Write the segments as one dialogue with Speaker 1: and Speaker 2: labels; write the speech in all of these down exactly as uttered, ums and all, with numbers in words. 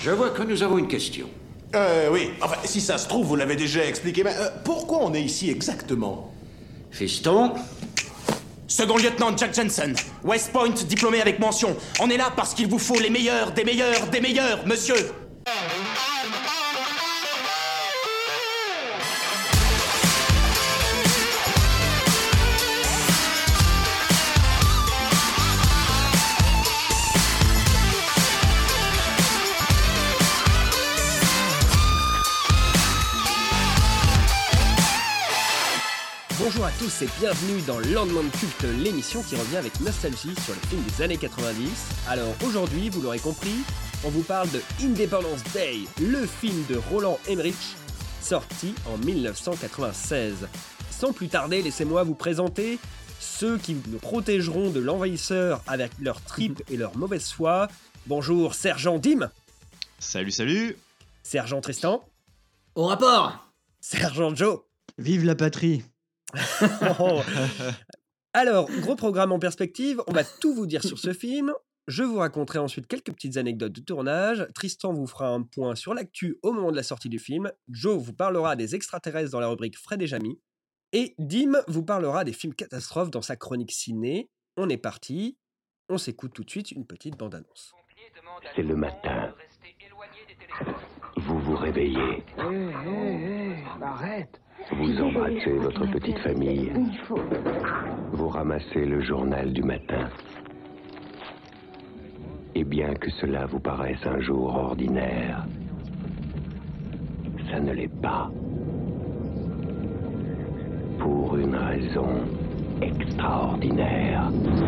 Speaker 1: Je vois que nous avons une question.
Speaker 2: Euh, oui. Enfin, si ça se trouve, vous l'avez déjà expliqué, mais euh, pourquoi on est ici exactement?
Speaker 1: Fiston,
Speaker 3: Second lieutenant Jack Jensen, West Point, diplômé avec mention. On est là parce qu'il vous faut les meilleurs, des meilleurs, des meilleurs, monsieur.
Speaker 4: Bonjour à tous et bienvenue dans Lendemain de culte, l'émission qui revient avec nostalgie sur les films des années quatre-vingt-dix. Alors aujourd'hui, vous l'aurez compris, on vous parle de Independence Day, le film de Roland Emmerich, sorti en dix-neuf cent quatre-vingt-seize. Sans plus tarder, laissez-moi vous présenter ceux qui nous protégeront de l'envahisseur avec leur tripes et leur mauvaise foi. Bonjour Sergent Dim.
Speaker 5: Salut, salut.
Speaker 4: Sergent Tristan.
Speaker 6: Au rapport.
Speaker 4: Sergent Joe.
Speaker 7: Vive la patrie.
Speaker 4: Oh. Alors, gros programme en perspective, on va tout vous dire sur ce film. Je vous raconterai ensuite quelques petites anecdotes de tournage. Tristan vous fera un point sur l'actu au moment de la sortie du film. Joe vous parlera des extraterrestres dans la rubrique Fred et Jamy. Et Dim vous parlera des films catastrophes dans sa chronique ciné. On est parti. On s'écoute tout de suite une petite bande-annonce.
Speaker 8: C'est le matin. Vous vous réveillez.
Speaker 9: Hé, hé, hé, arrête.
Speaker 8: Vous embrassez votre petite famille. Vous ramassez le journal du matin. Et bien que cela vous paraisse un jour ordinaire, ça ne l'est pas. Pour une raison extraordinaire.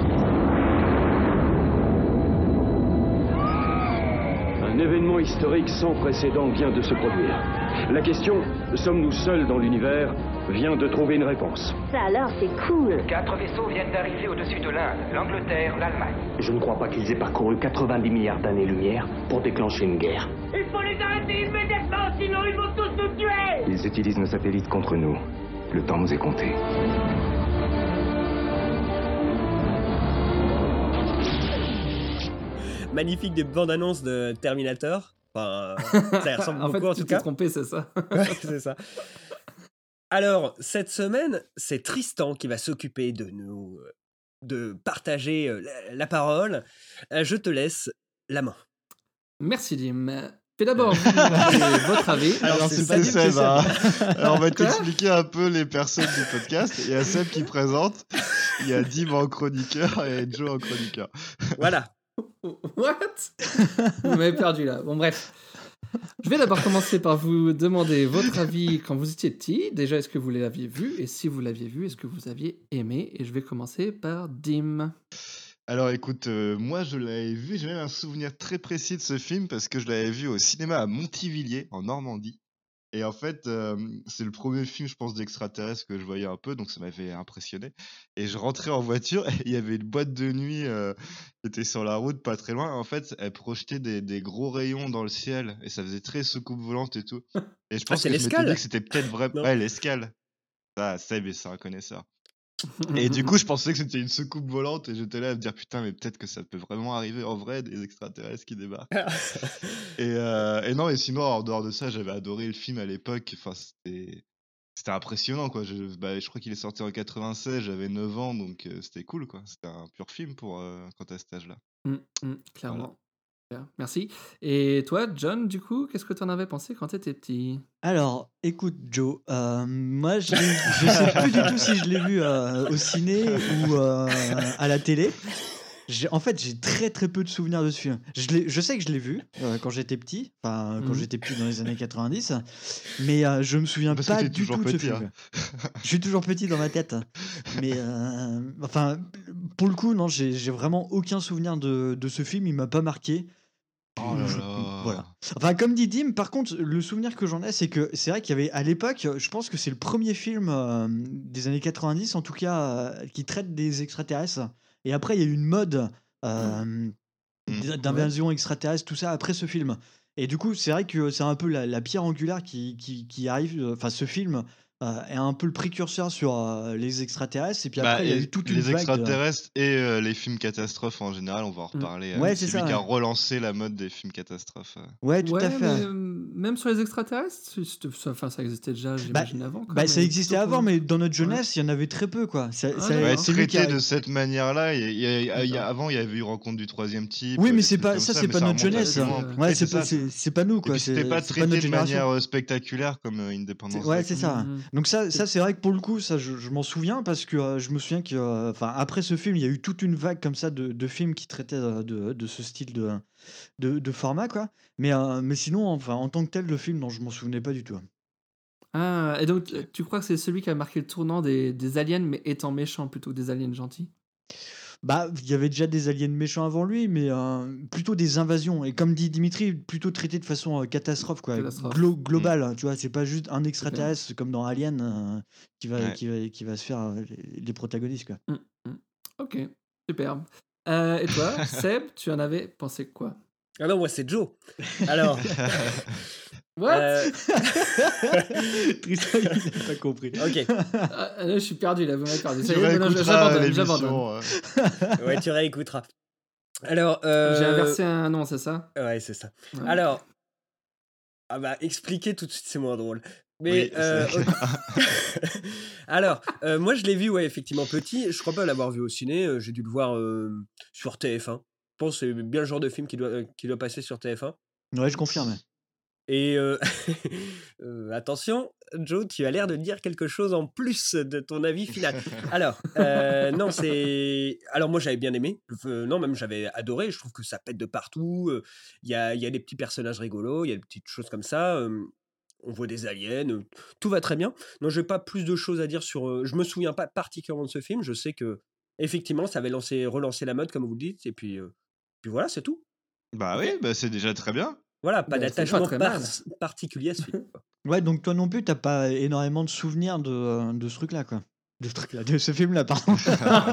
Speaker 10: Un événement historique sans précédent vient de se produire. La question, sommes-nous seuls dans l'univers, vient de trouver une réponse.
Speaker 11: Ça alors, c'est cool.
Speaker 12: Quatre vaisseaux viennent d'arriver au-dessus de l'Inde, l'Angleterre, l'Allemagne.
Speaker 13: Je ne crois pas qu'ils aient parcouru quatre-vingt-dix milliards d'années-lumière pour déclencher une guerre.
Speaker 14: Il faut les arrêter immédiatement, sinon ils vont tous nous tuer.
Speaker 13: Ils utilisent nos satellites contre nous. Le temps nous est compté.
Speaker 4: Magnifique des bandes annonces de Terminator. Enfin, ça ressemble
Speaker 6: en
Speaker 4: beaucoup
Speaker 6: fait,
Speaker 4: en
Speaker 6: tu
Speaker 4: tout
Speaker 6: t'es
Speaker 4: cas.
Speaker 6: trompé, c'est ça.
Speaker 4: Ouais, c'est ça. Alors, cette semaine, c'est Tristan qui va s'occuper de nous, de partager la, la parole. Je te laisse la main.
Speaker 6: Merci, Dim. Fais d'abord vous, votre avis.
Speaker 5: Alors, Alors c'est, c'est pas Seb. Seb hein. Alors, on va t'expliquer un peu les personnes du podcast. Il y a Seb qui présente, il y a Dim en chroniqueur et Joe en chroniqueur.
Speaker 4: Voilà.
Speaker 6: What? Vous m'avez perdu là. Bon, bref. Je vais d'abord commencer par vous demander votre avis quand vous étiez petit. Déjà, est-ce que vous l'aviez vu? Et si vous l'aviez vu, est-ce que vous aviez aimé? Et je vais commencer par Dim.
Speaker 5: Alors écoute, euh, moi je l'avais vu, j'ai même un souvenir très précis de ce film parce que je l'avais vu au cinéma à Montivilliers, en Normandie. Et en fait, euh, c'est le premier film, je pense, d'extraterrestres que je voyais un peu, donc ça m'avait impressionné. Et je rentrais en voiture, et il y avait une boîte de nuit euh, qui était sur la route, pas très loin. En fait, elle projetait des, des gros rayons dans le ciel, et ça faisait très soucoupe volante et tout. Et je pense
Speaker 4: ah, c'est
Speaker 5: que
Speaker 4: l'escale.
Speaker 5: je m'étais dit que c'était peut-être vraiment... Ouais, l'escale. Ah, Seb, c'est un connaisseur. Et du coup, je pensais que c'était une soucoupe volante et j'étais là à me dire putain, mais peut-être que ça peut vraiment arriver en vrai, des extraterrestres qui débarquent. et, euh, et non, et sinon, en dehors de ça, j'avais adoré le film à l'époque. Enfin, c'était, c'était impressionnant, quoi. Je, bah, je crois qu'il est sorti en quatre-vingt-seize, j'avais neuf ans, donc euh, c'était cool, quoi. C'était un pur film pour euh, quand t'as cet âge-là.
Speaker 6: Mmh, mmh, clairement. Voilà. Merci. Et toi, John, du coup, qu'est-ce que t'en avais pensé quand t'étais petit?
Speaker 7: Alors, écoute, Joe, euh, moi, je, je sais plus du tout si je l'ai vu euh, au ciné ou euh, à la télé. J'ai, en fait, j'ai très très peu de souvenirs de ce film. Je, l'ai, je sais que je l'ai vu euh, quand j'étais petit, enfin quand mmh. j'étais petit dans les années quatre-vingt-dix, mais euh, je me souviens Parce pas du tout de ce film. Hein. Je suis toujours petit dans ma tête, mais euh, enfin pour le coup, non, j'ai, j'ai vraiment aucun souvenir de, de ce film. Il m'a pas marqué.
Speaker 5: Oh là là.
Speaker 7: Voilà. Enfin, comme dit Dim, par contre, le souvenir que j'en ai, c'est que c'est vrai qu'il y avait à l'époque, je pense que c'est le premier film euh, des années quatre-vingt-dix, en tout cas, euh, qui traite des extraterrestres. Et après, il y a eu une mode euh, mmh. d'invasion extraterrestre, tout ça, après ce film. Et du coup, c'est vrai que c'est un peu la, la pierre angulaire qui, qui, qui arrive, enfin, ce film euh, est un peu le précurseur sur euh, les extraterrestres. Et puis
Speaker 5: Bah,
Speaker 7: après, il y a
Speaker 5: et
Speaker 7: eu toute une
Speaker 5: les
Speaker 7: vague de...
Speaker 5: extraterrestres et euh, les films catastrophes en général, on va en reparler. euh,
Speaker 7: Ouais, c'est
Speaker 5: c'est
Speaker 7: ça,
Speaker 5: lui qui a
Speaker 7: ouais.
Speaker 5: relancé la mode des films catastrophes. euh.
Speaker 7: Ouais, tout
Speaker 6: Ouais,
Speaker 7: à fait.
Speaker 6: mais euh, même sur les extraterrestres, c'était- ça, enfin, ça existait déjà,
Speaker 7: Bah,
Speaker 6: j'imagine, avant. Quoi,
Speaker 7: bah, ça
Speaker 6: mais
Speaker 7: existait
Speaker 6: plutôt
Speaker 7: avant,
Speaker 6: pour-
Speaker 7: mais dans notre
Speaker 6: Ouais.
Speaker 7: jeunesse, il y en avait très peu, quoi. Ça-
Speaker 6: Ah,
Speaker 7: ça-
Speaker 6: d'accord.
Speaker 5: Ouais,
Speaker 7: c'est lui qui
Speaker 5: traité
Speaker 7: a...
Speaker 5: de cette manière-là, il y a- il y a- il y a- il y a-
Speaker 6: D'accord.
Speaker 5: avant il y avait eu Rencontre du troisième type,
Speaker 7: Oui,
Speaker 5: euh,
Speaker 7: mais
Speaker 5: des
Speaker 7: c'est
Speaker 5: trucs
Speaker 7: pas
Speaker 5: comme
Speaker 7: ça,
Speaker 5: ça,
Speaker 7: c'est
Speaker 5: mais
Speaker 7: pas
Speaker 5: ça
Speaker 7: notre
Speaker 5: remonte à
Speaker 7: jeunesse.
Speaker 5: plus
Speaker 6: Ouais,
Speaker 5: loin.
Speaker 6: ouais.
Speaker 7: Ouais,
Speaker 5: Ouais,
Speaker 7: c'est
Speaker 5: c'est
Speaker 7: pas,
Speaker 5: ça.
Speaker 7: c'est c'est pas nous,
Speaker 5: Et
Speaker 7: quoi.
Speaker 5: puis c'était
Speaker 7: C'est
Speaker 5: pas
Speaker 7: c'est pas
Speaker 5: traité
Speaker 7: notre
Speaker 5: de
Speaker 7: génération.
Speaker 5: manière euh, spectaculaire comme euh,
Speaker 7: C'est-
Speaker 5: Independence
Speaker 7: Ouais,
Speaker 5: Day,
Speaker 7: c'est
Speaker 5: quoi.
Speaker 7: ça.
Speaker 6: Mhm.
Speaker 7: Donc ça, ça c'est vrai que pour le coup, ça, je, je m'en souviens parce que euh, je me souviens que, euh, enfin, après ce film, il y a eu toute une vague comme ça de, de films qui traitaient euh, de, de ce style de, de, de format, quoi. Mais, euh, mais sinon, enfin, en tant que tel, le film, non, je m'en souvenais pas du tout.
Speaker 6: Ah, et donc tu crois que c'est celui qui a marqué le tournant des, des aliens, mais étant méchants plutôt que des aliens gentils?
Speaker 7: Bah, il y avait déjà des aliens méchants avant lui, mais euh, plutôt des invasions. Et comme dit Dimitri, plutôt traité de façon euh, catastrophe, quoi.
Speaker 6: Catastrophe.
Speaker 7: Glo-
Speaker 5: Mm.
Speaker 7: globale, hein, tu vois. C'est pas juste un extraterrestre comme dans Alien euh, qui, va,
Speaker 5: Ouais.
Speaker 7: qui, va, qui va se faire euh, les, les protagonistes, quoi.
Speaker 6: Mm, mm. Ok, superbe. Euh, et toi, Seb, tu en avais pensé quoi?
Speaker 4: Ah non, moi c'est Joe. Alors,
Speaker 6: What?
Speaker 4: euh,
Speaker 7: Tristan, il n'a pas compris.
Speaker 4: ok,
Speaker 6: Ah, là, je suis perdu, là, vous m'avez perdu. Ça
Speaker 5: Tu
Speaker 6: y est, maintenant,
Speaker 5: réécouteras
Speaker 6: j'abandonne, j'abandonne.
Speaker 5: l'émission. euh.
Speaker 4: ouais, tu réécouteras. Alors, euh...
Speaker 6: J'ai inversé un nom, c'est ça?
Speaker 4: Ouais, c'est ça.
Speaker 6: Ouais.
Speaker 4: Alors, ah bah, expliquer tout de suite, c'est moins drôle. Mais,
Speaker 5: Oui,
Speaker 4: euh,
Speaker 5: c'est-
Speaker 4: ok. Alors, euh, moi, je l'ai vu, ouais, effectivement, petit. Je crois pas l'avoir vu au ciné. euh, J'ai dû le voir euh, sur T F un. Je pense que c'est bien le genre de film qui doit, euh, qui doit passer sur T F un.
Speaker 7: Ouais, je confirme.
Speaker 4: Et euh, euh, attention, Joe, tu as l'air de dire quelque chose en plus de ton avis final. Alors, euh, non, c'est. Alors, moi, j'avais bien aimé. Euh, non, même, j'avais adoré. Je trouve que ça pète de partout. euh, Il y, a, il y a des petits personnages rigolos, il y a des petites choses comme ça. euh, On voit des aliens. euh, Tout va très bien. Non, je n'ai pas plus de choses à dire sur. euh, Je me souviens pas particulièrement de ce film. Je sais que, effectivement, ça avait lancé, relancé la mode, comme vous le dites. Et puis, euh, puis voilà, c'est tout.
Speaker 5: Bah
Speaker 4: Ok.
Speaker 5: oui, bah c'est déjà très bien.
Speaker 4: Voilà, pas
Speaker 6: Bah, c'est pas
Speaker 4: d'attachement
Speaker 6: très
Speaker 4: par-
Speaker 6: mal.
Speaker 4: particulier à ce film. quoi.
Speaker 7: Ouais, donc toi non plus, t'as pas énormément de souvenirs de, euh, de ce truc-là, quoi. De ce truc-là, de ce film-là, pardon.
Speaker 6: Oh,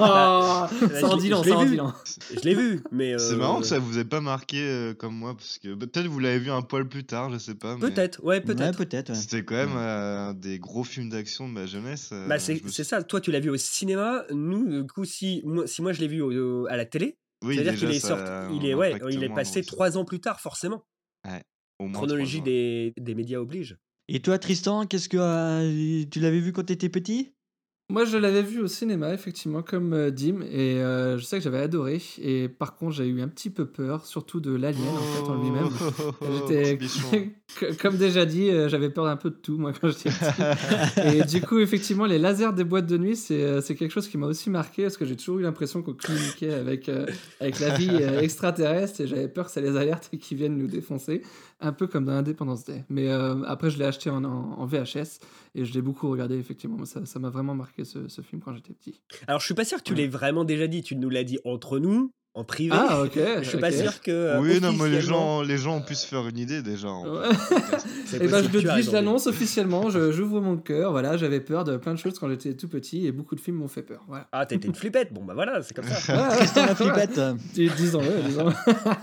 Speaker 6: ça
Speaker 4: je
Speaker 6: en
Speaker 4: l'ai-
Speaker 6: dit long,
Speaker 4: je l'ai
Speaker 6: ça en
Speaker 4: vu.
Speaker 6: dit long.
Speaker 4: Je l'ai vu, mais.
Speaker 5: C'est
Speaker 4: euh,
Speaker 5: marrant que ça vous ait pas marqué euh, comme moi, parce que bah, peut-être vous l'avez vu un poil plus tard, je sais pas. Mais
Speaker 4: Peut-être, ouais,
Speaker 7: Ouais,
Speaker 4: peut-être.
Speaker 7: peut-être. Ouais.
Speaker 5: c'était quand même euh, un des gros films d'action de ma jeunesse. euh,
Speaker 4: Bah, c'est
Speaker 5: je me
Speaker 4: c'est
Speaker 5: suis-
Speaker 4: ça, toi tu l'as vu au cinéma, nous, du coup, si moi, si moi je l'ai vu au- au- à la télé,
Speaker 5: Oui,
Speaker 4: c'est-à-dire
Speaker 5: déjà,
Speaker 4: qu'il est
Speaker 5: ça
Speaker 4: sorti,
Speaker 5: a
Speaker 4: il
Speaker 5: un
Speaker 4: est, ouais,
Speaker 5: impact
Speaker 4: il est
Speaker 5: moindre
Speaker 4: passé
Speaker 5: aussi.
Speaker 4: trois ans plus tard, forcément.
Speaker 5: Ouais, au moins
Speaker 4: Chronologie
Speaker 5: trois ans.
Speaker 4: des, des médias oblige.
Speaker 7: Et toi, Tristan, qu'est-ce que euh, tu l'avais vu quand t'étais petit?
Speaker 6: Moi, je l'avais vu au cinéma, effectivement, comme euh, Dim, et euh, je sais que j'avais adoré. Et par contre, j'ai eu un petit peu peur, surtout de l'alien en fait en lui-même. J'étais,
Speaker 5: Petit bichon.
Speaker 6: comme déjà dit, euh, j'avais peur d'un peu de tout moi quand j'étais petit. Et du coup, effectivement, les lasers des boîtes de nuit, c'est euh, c'est quelque chose qui m'a aussi marqué parce que j'ai toujours eu l'impression qu'on communiquait avec euh, avec la vie euh, extraterrestre et j'avais peur que ça les alerte et qu'ils viennent nous défoncer, un peu comme dans Independence Day. Mais euh, après, je l'ai acheté en, en, en V H S et je l'ai beaucoup regardé effectivement. Ça, ça m'a vraiment marqué ce, ce film quand j'étais petit.
Speaker 4: Alors je suis pas sûr que tu l'aies vraiment déjà dit, tu nous l'as dit entre nous, en privé.
Speaker 6: Ah, ok.
Speaker 4: Je suis pas
Speaker 6: ok.
Speaker 4: sûr que. euh,
Speaker 5: Oui, non, mais les
Speaker 4: officiellement-
Speaker 5: gens, les gens ont pu se faire une idée déjà. en
Speaker 6: Ouais.
Speaker 5: podcast.
Speaker 4: C'est
Speaker 6: Et ben, je
Speaker 4: possible, tu
Speaker 6: le
Speaker 4: as
Speaker 6: dis,
Speaker 4: raison,
Speaker 6: je l'annonce officiellement, je- j'ouvre mon cœur. Voilà, j'avais peur de plein de choses quand j'étais tout petit et beaucoup de films m'ont fait peur. Voilà.
Speaker 4: Ah, t'étais une flippette, bon bah voilà, c'est comme ça.
Speaker 6: Ouais, ouais,
Speaker 7: Tristan la
Speaker 6: ouais.
Speaker 7: flippette.
Speaker 6: Dis- Disons-le, disons-le.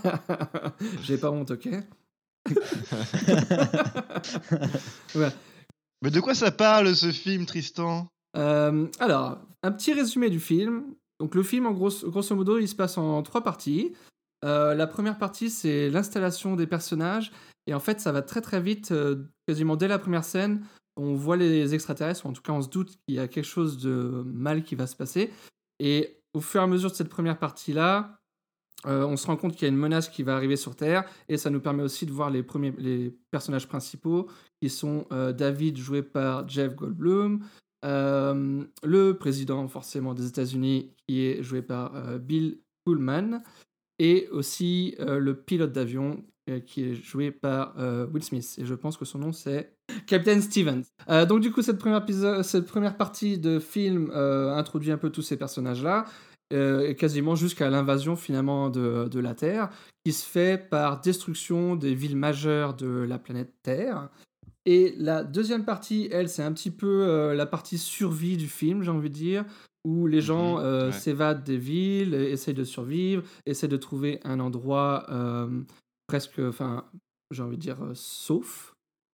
Speaker 6: J'ai pas honte, ok. Ouais.
Speaker 5: Mais de quoi ça parle ce film, Tristan?
Speaker 6: Euh, alors, un petit résumé du film. Donc, le film, en gros, grosso modo, il se passe en trois parties. Euh, la première partie, c'est l'installation des personnages. Et en fait, ça va très très vite. euh, quasiment dès la première scène, on voit les extraterrestres, ou en tout cas, on se doute qu'il y a quelque chose de mal qui va se passer. Et au fur et à mesure de cette première partie-là, euh, on se rend compte qu'il y a une menace qui va arriver sur Terre. Et ça nous permet aussi de voir les, premiers, les personnages principaux, qui sont euh, David, joué par Jeff Goldblum. Euh, le président forcément des États-Unis qui est joué par euh, Bill Pullman et aussi euh, le pilote d'avion euh, qui est joué par euh, Will Smith et je pense que son nom c'est Captain Stevens. Euh, donc du coup cette première, épisode, cette première partie de film euh, introduit un peu tous ces personnages là euh, et quasiment jusqu'à l'invasion finalement de, de la Terre qui se fait par destruction des villes majeures de la planète Terre. Et la deuxième partie, elle, c'est un petit peu euh, la partie survie du film, j'ai envie de dire, où les gens
Speaker 5: Mhm,
Speaker 6: euh,
Speaker 5: ouais.
Speaker 6: s'évadent des villes, et essayent de survivre, essayent de trouver un endroit euh, presque, enfin, j'ai envie de dire, euh, sauf.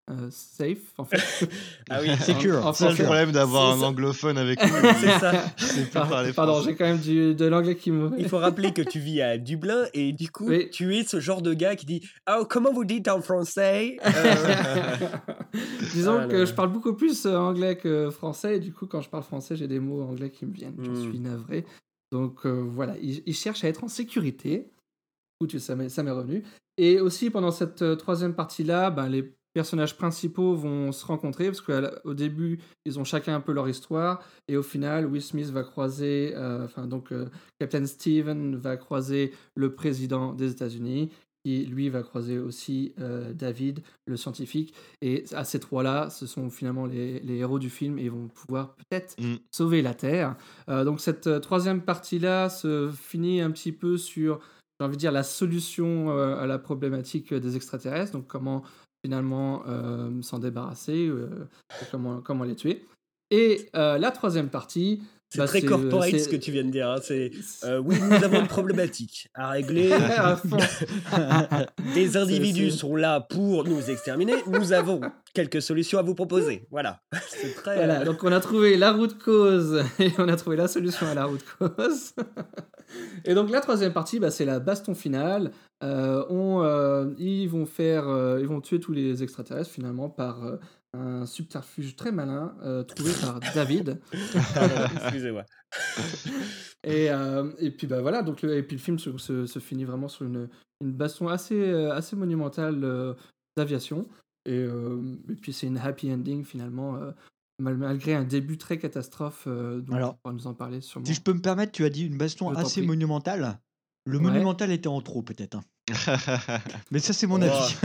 Speaker 6: euh, safe, en fait.
Speaker 11: Ah oui,
Speaker 7: secure.
Speaker 6: En, en
Speaker 5: C'est le
Speaker 6: français.
Speaker 5: problème d'avoir
Speaker 11: C'est
Speaker 5: un
Speaker 11: ça.
Speaker 5: anglophone avec nous.
Speaker 11: C'est ça.
Speaker 5: Il peut parler
Speaker 6: Pardon,
Speaker 5: français.
Speaker 6: j'ai quand même du, de l'anglais qui me...
Speaker 11: Il faut rappeler que tu vis à Dublin et du coup,
Speaker 6: Oui.
Speaker 11: tu es ce genre de gars qui dit « Oh, comment vous dites en français Euh,
Speaker 6: Disons
Speaker 11: Ah
Speaker 6: que
Speaker 11: là
Speaker 6: je
Speaker 11: là.
Speaker 6: parle beaucoup plus euh, anglais que français, et du coup, quand je parle français, j'ai des mots anglais qui me viennent. J'en
Speaker 11: Hmm.
Speaker 6: suis navré. Donc euh, voilà, il, il cherche à être en sécurité. Du coup, ça m'est ça m'est revenu. Et aussi, pendant cette euh, troisième partie-là, ben, les personnages principaux vont se rencontrer, parce qu'au début, ils ont chacun un peu leur histoire, et au final, Will Smith va croiser, euh, enfin, donc, euh, Captain Steven va croiser le président des États-Unis, qui lui va croiser aussi euh, David, le scientifique. Et à ces trois-là, ce sont finalement les, les héros du film, et ils vont pouvoir peut-être
Speaker 5: Mm.
Speaker 6: sauver la Terre. Euh, donc cette euh, troisième partie-là se finit un petit peu sur, j'ai envie de dire, la solution euh, à la problématique euh, des extraterrestres, donc comment finalement euh, s'en débarrasser, euh, et comment, comment les tuer. Et euh, la troisième partie...
Speaker 11: C'est
Speaker 6: bah,
Speaker 11: très
Speaker 6: c'est,
Speaker 11: corporate
Speaker 6: c'est-
Speaker 11: ce que tu viens de dire. hein. C'est euh, oui, nous avons une problématique à régler.
Speaker 6: À fond.
Speaker 11: Des individus
Speaker 6: c'est-
Speaker 11: sont là pour nous exterminer. Nous avons quelques solutions à vous proposer. Voilà. C'est très.
Speaker 6: Voilà,
Speaker 11: euh,
Speaker 6: donc on a trouvé la route cause et on a trouvé la solution à la route cause. Et donc la troisième partie, bah, c'est la baston finale. Euh, on, euh, ils vont faire, euh, ils vont tuer tous les extraterrestres finalement par euh, un subterfuge très malin euh, trouvé par David.
Speaker 11: Pardon, excusez-moi.
Speaker 6: Et, euh, et puis bah voilà, donc le, et puis le film se, se, se finit vraiment sur une, une baston assez, euh, assez monumentale euh, d'aviation. Et, euh, et puis c'est une happy ending finalement, euh, mal- malgré un début très catastrophe. Euh, dont
Speaker 7: Alors,
Speaker 6: on pourra nous en parler sûrement.
Speaker 7: Si je peux me permettre, tu as dit une baston
Speaker 6: Je t'en
Speaker 7: assez
Speaker 6: prie.
Speaker 7: monumentale. Le
Speaker 6: Ouais.
Speaker 7: monumental était en trop, peut-être. hein. Mais ça, c'est mon
Speaker 11: Oh.
Speaker 7: avis.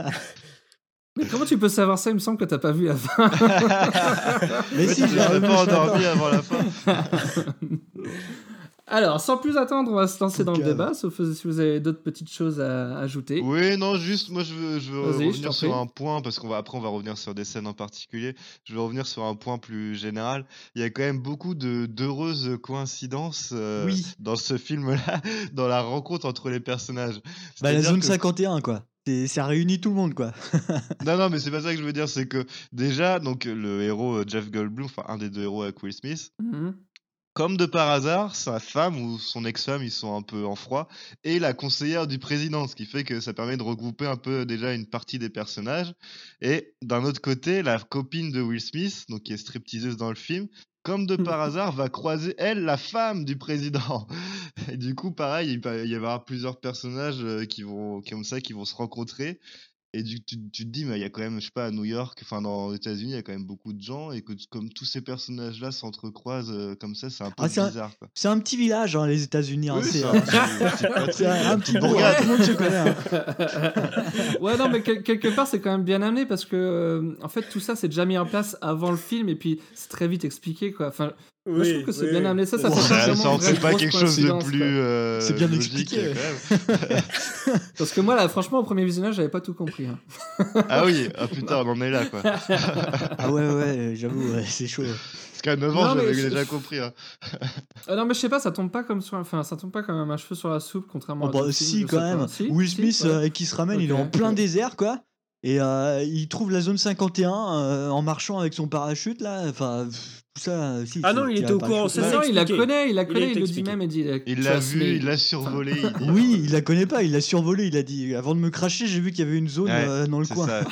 Speaker 6: Mais comment tu peux savoir ça? Il me semble que t'as pas vu la fin.
Speaker 7: Mais si,
Speaker 5: tu
Speaker 7: j'ai
Speaker 5: t'es
Speaker 7: revu,
Speaker 5: pas
Speaker 7: je
Speaker 5: endormi
Speaker 7: l'adore.
Speaker 5: avant la fin.
Speaker 6: Alors, sans plus attendre, on va se lancer dans le
Speaker 7: Calme.
Speaker 6: débat, sauf si vous avez d'autres petites choses à ajouter.
Speaker 5: Oui, non, juste, moi je veux, je veux
Speaker 6: Vas-y, je
Speaker 5: revenir
Speaker 6: t'en
Speaker 5: sur
Speaker 6: prie.
Speaker 5: un point, parce qu'on va après on va revenir sur des scènes en particulier. Je veux revenir sur un point plus général. Il y a quand même beaucoup de d'heureuses coïncidences euh,
Speaker 7: Oui.
Speaker 5: dans ce film-là, dans la rencontre entre les personnages.
Speaker 7: Bah, la
Speaker 5: C'est-à-dire
Speaker 7: zone
Speaker 5: que-
Speaker 7: cinquante et un, quoi. C'est- Ça réunit tout le monde, quoi.
Speaker 5: Non, non, mais c'est pas ça que je veux dire, c'est que déjà, donc le héros euh, Jeff Goldblum, enfin un des deux héros avec Will Smith,
Speaker 6: Mhm.
Speaker 5: comme de par hasard, sa femme ou son ex-femme, ils sont un peu en froid, et la conseillère du président, ce qui fait que ça permet de regrouper un peu déjà une partie des personnages. Et d'un autre côté, la copine de Will Smith, donc qui est stripteaseuse dans le film, comme de par hasard, va croiser, elle, la femme du président. Et du coup, pareil, il va il y avoir plusieurs personnages euh, qui vont, comme ça, qui vont se rencontrer. Et du, tu, tu te dis, mais il y a quand même, je sais pas, à New York, enfin dans les États-Unis, il y a quand même beaucoup de gens, et que t- comme tous ces personnages-là s'entrecroisent euh, comme ça, c'est un peu
Speaker 7: Ah, c'est un-
Speaker 5: bizarre. Quoi.
Speaker 7: C'est un petit village, hein, les États-Unis. hein,
Speaker 5: Oui,
Speaker 7: c'est
Speaker 5: c'est
Speaker 7: euh,
Speaker 5: un petit- petit-
Speaker 7: c'est un, un petit bourg,
Speaker 5: bourgade.
Speaker 7: hein, tout le monde se connaît. hein.
Speaker 6: Ouais, non, mais quel- quelque part, c'est quand même bien amené parce que, euh, en fait, tout ça, c'est déjà mis en place avant le film et puis c'est très vite expliqué, quoi. Enfin, moi, je
Speaker 11: Oui,
Speaker 6: trouve que c'est
Speaker 11: oui,
Speaker 6: bien
Speaker 11: oui.
Speaker 6: amené. Ça, ça,
Speaker 5: Ouais,
Speaker 6: c'est
Speaker 5: ça
Speaker 6: vraiment
Speaker 5: en
Speaker 6: une vraie
Speaker 5: fait pas
Speaker 6: grosse
Speaker 5: quelque chose de
Speaker 6: coïncidence,
Speaker 5: plus
Speaker 6: quoi.
Speaker 5: euh,
Speaker 7: C'est bien
Speaker 5: logique,
Speaker 7: expliqué,
Speaker 5: quand même.
Speaker 6: Parce que moi, là, franchement, au premier visionnage, j'avais pas tout compris. hein.
Speaker 5: Ah oui, ah putain, on en est là, quoi.
Speaker 7: Ah ouais, ouais, j'avoue, ouais, c'est chaud.
Speaker 5: Parce qu'à neuf ans,
Speaker 6: Non, mais
Speaker 5: j'avais
Speaker 6: je-
Speaker 5: déjà compris. Hein.
Speaker 6: Ah non, mais je sais pas, ça tombe pas comme sur, enfin, ça tombe pas comme un cheveu sur la soupe, contrairement
Speaker 7: Oh,
Speaker 6: à
Speaker 7: bah,
Speaker 6: d'autres
Speaker 7: si,
Speaker 6: films, je
Speaker 7: quand
Speaker 6: sais pas.
Speaker 7: même.
Speaker 6: Si,
Speaker 7: Will
Speaker 6: si,
Speaker 7: Smith,
Speaker 6: ouais.
Speaker 7: euh, qui se ramène, il est
Speaker 6: Ok,
Speaker 7: en plein
Speaker 6: ok.
Speaker 7: désert, quoi. Et euh, il trouve la zone cinquante et un euh, en marchant avec son parachute, là. Enfin, pff, tout ça. euh, Si,
Speaker 11: Ah
Speaker 7: si,
Speaker 11: non, il
Speaker 7: tiré
Speaker 11: était au
Speaker 7: par
Speaker 11: courant,
Speaker 7: le
Speaker 11: c'est
Speaker 7: cheveu.
Speaker 6: Bah
Speaker 11: ça
Speaker 6: non, il la
Speaker 11: expliqué.
Speaker 6: connaît, il la
Speaker 11: Il
Speaker 6: connaît,
Speaker 11: est
Speaker 6: il, le dit
Speaker 11: expliqué.
Speaker 6: même, il dit.
Speaker 5: Il
Speaker 6: tu
Speaker 5: l'a
Speaker 6: as
Speaker 5: vu,
Speaker 6: semé.
Speaker 5: il l'a survolé. il dit.
Speaker 7: Oui, il la connaît pas, il l'a survolé, il a dit. Avant de me cracher, j'ai vu qu'il y avait une zone
Speaker 5: Ouais,
Speaker 7: euh, dans le
Speaker 5: c'est
Speaker 7: coin.
Speaker 5: ça.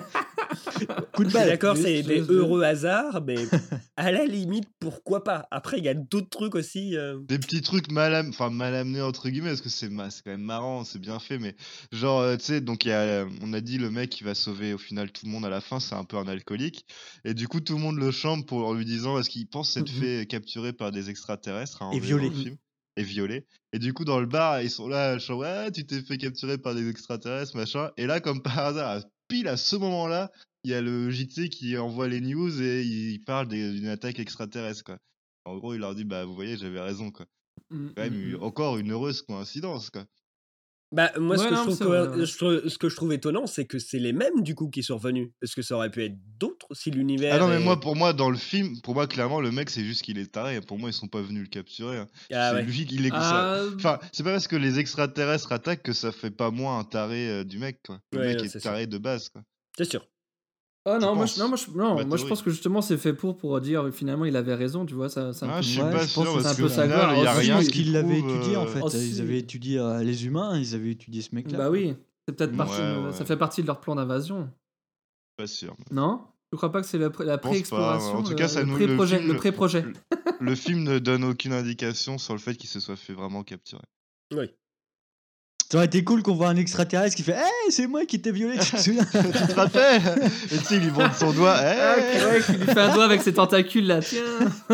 Speaker 7: Coup de
Speaker 11: Je suis
Speaker 7: balle.
Speaker 11: d'accord,
Speaker 6: Juste,
Speaker 11: c'est des
Speaker 6: juste,
Speaker 11: heureux hasards, mais à la limite, pourquoi pas? Après, il y a d'autres trucs aussi. euh,
Speaker 5: Des petits trucs mal, am- enfin, mal amenés, entre guillemets, parce que c'est ma- c'est quand même marrant, c'est bien fait, mais genre, euh, tu sais, donc il y a, euh, on a dit le mec qui va sauver au final tout le monde à la fin, c'est un peu un alcoolique, et du coup tout le monde le chambre pour en lui disant, est-ce qu'il pense s'être
Speaker 7: Mhm.
Speaker 5: fait capturer par des extraterrestres, hein, en
Speaker 7: Et
Speaker 5: verra
Speaker 7: violé.
Speaker 5: le film, et violé. Et du coup dans le bar, ils sont là, je ouais, tu t'es fait capturer par des extraterrestres, machin, et là comme par hasard, à- pile à ce moment-là, il y a le J T qui envoie les news et il parle des- d'une attaque extraterrestre, quoi. En gros, il leur dit, bah vous voyez, j'avais raison, quoi.
Speaker 6: Mm,
Speaker 5: Quand même,
Speaker 6: mm,
Speaker 5: eu-
Speaker 6: mm.
Speaker 5: encore une heureuse coïncidence, quoi.
Speaker 11: Bah, moi, ce,
Speaker 6: Ouais,
Speaker 11: que je
Speaker 6: non,
Speaker 11: trouve
Speaker 6: c'est
Speaker 11: co-
Speaker 6: vrai, ouais.
Speaker 11: je trouve- ce que je trouve étonnant, c'est que c'est les mêmes, du coup, qui sont revenus. Est-ce que ça aurait pu être d'autres si l'univers.
Speaker 5: Ah non, mais
Speaker 11: est-
Speaker 5: moi, pour moi, dans le film, pour moi, clairement, le mec, c'est juste qu'il est taré. Pour moi, ils sont pas venus le capturer. hein.
Speaker 11: Ah
Speaker 5: c'est
Speaker 11: ouais.
Speaker 5: lui qui les. ça-
Speaker 6: Ah,
Speaker 5: Enfin, c'est pas parce que les extraterrestres attaquent que ça fait pas moins un taré euh, du mec, quoi. Le
Speaker 11: Ouais,
Speaker 5: mec
Speaker 11: non,
Speaker 5: est
Speaker 11: c'est sûr.
Speaker 5: taré de base, quoi.
Speaker 11: C'est sûr.
Speaker 6: Oh non, moi
Speaker 5: penses
Speaker 6: je, non, moi, je, non,
Speaker 5: Ma
Speaker 6: moi je
Speaker 5: théorie.
Speaker 6: pense que justement c'est fait pour pour dire finalement il avait raison, tu vois, ça, c'est un
Speaker 5: Ah,
Speaker 6: peu,
Speaker 5: je suis
Speaker 7: Ouais,
Speaker 5: pas
Speaker 7: je pense
Speaker 5: sûr,
Speaker 7: que
Speaker 6: c'est un
Speaker 5: parce
Speaker 6: peu
Speaker 5: qu'au
Speaker 6: sa
Speaker 5: final,
Speaker 6: gloire.
Speaker 5: il y a
Speaker 6: Oh, si,
Speaker 5: rien
Speaker 7: parce
Speaker 5: qui
Speaker 7: qu'ils l'avaient
Speaker 5: prouve,
Speaker 7: étudié en
Speaker 5: euh,
Speaker 7: fait.
Speaker 6: Oh,
Speaker 7: Ils
Speaker 6: si.
Speaker 7: avaient étudié euh, les humains, ils avaient étudié ce mec-là.
Speaker 6: Bah oui, c'est peut-être
Speaker 7: Mm.
Speaker 6: partie,
Speaker 5: Ouais,
Speaker 6: de-
Speaker 5: ouais.
Speaker 6: ça fait partie de leur plan d'invasion,
Speaker 5: Pas sûr.
Speaker 6: non? Tu crois pas que c'est la, pré- la
Speaker 5: Je pense pas.
Speaker 6: pré-exploration,
Speaker 5: En tout
Speaker 6: le,
Speaker 5: cas, ça
Speaker 6: le
Speaker 5: nous, le
Speaker 6: pré-projet,
Speaker 5: film,
Speaker 6: le
Speaker 5: le,
Speaker 6: pré-projet.
Speaker 5: le- le film ne donne aucune indication sur le fait qu'il se soit fait vraiment capturer.
Speaker 11: Oui.
Speaker 7: Ça aurait été cool qu'on voit un extraterrestre qui fait Hey, c'est moi qui t'ai violé, tu te souviens?
Speaker 5: Tu te rappelles? Et tu sais, il lui montre son doigt.
Speaker 6: Ah,
Speaker 5: Hey
Speaker 6: qui- ouais, qui lui fait un doigt avec ses tentacules là, tiens.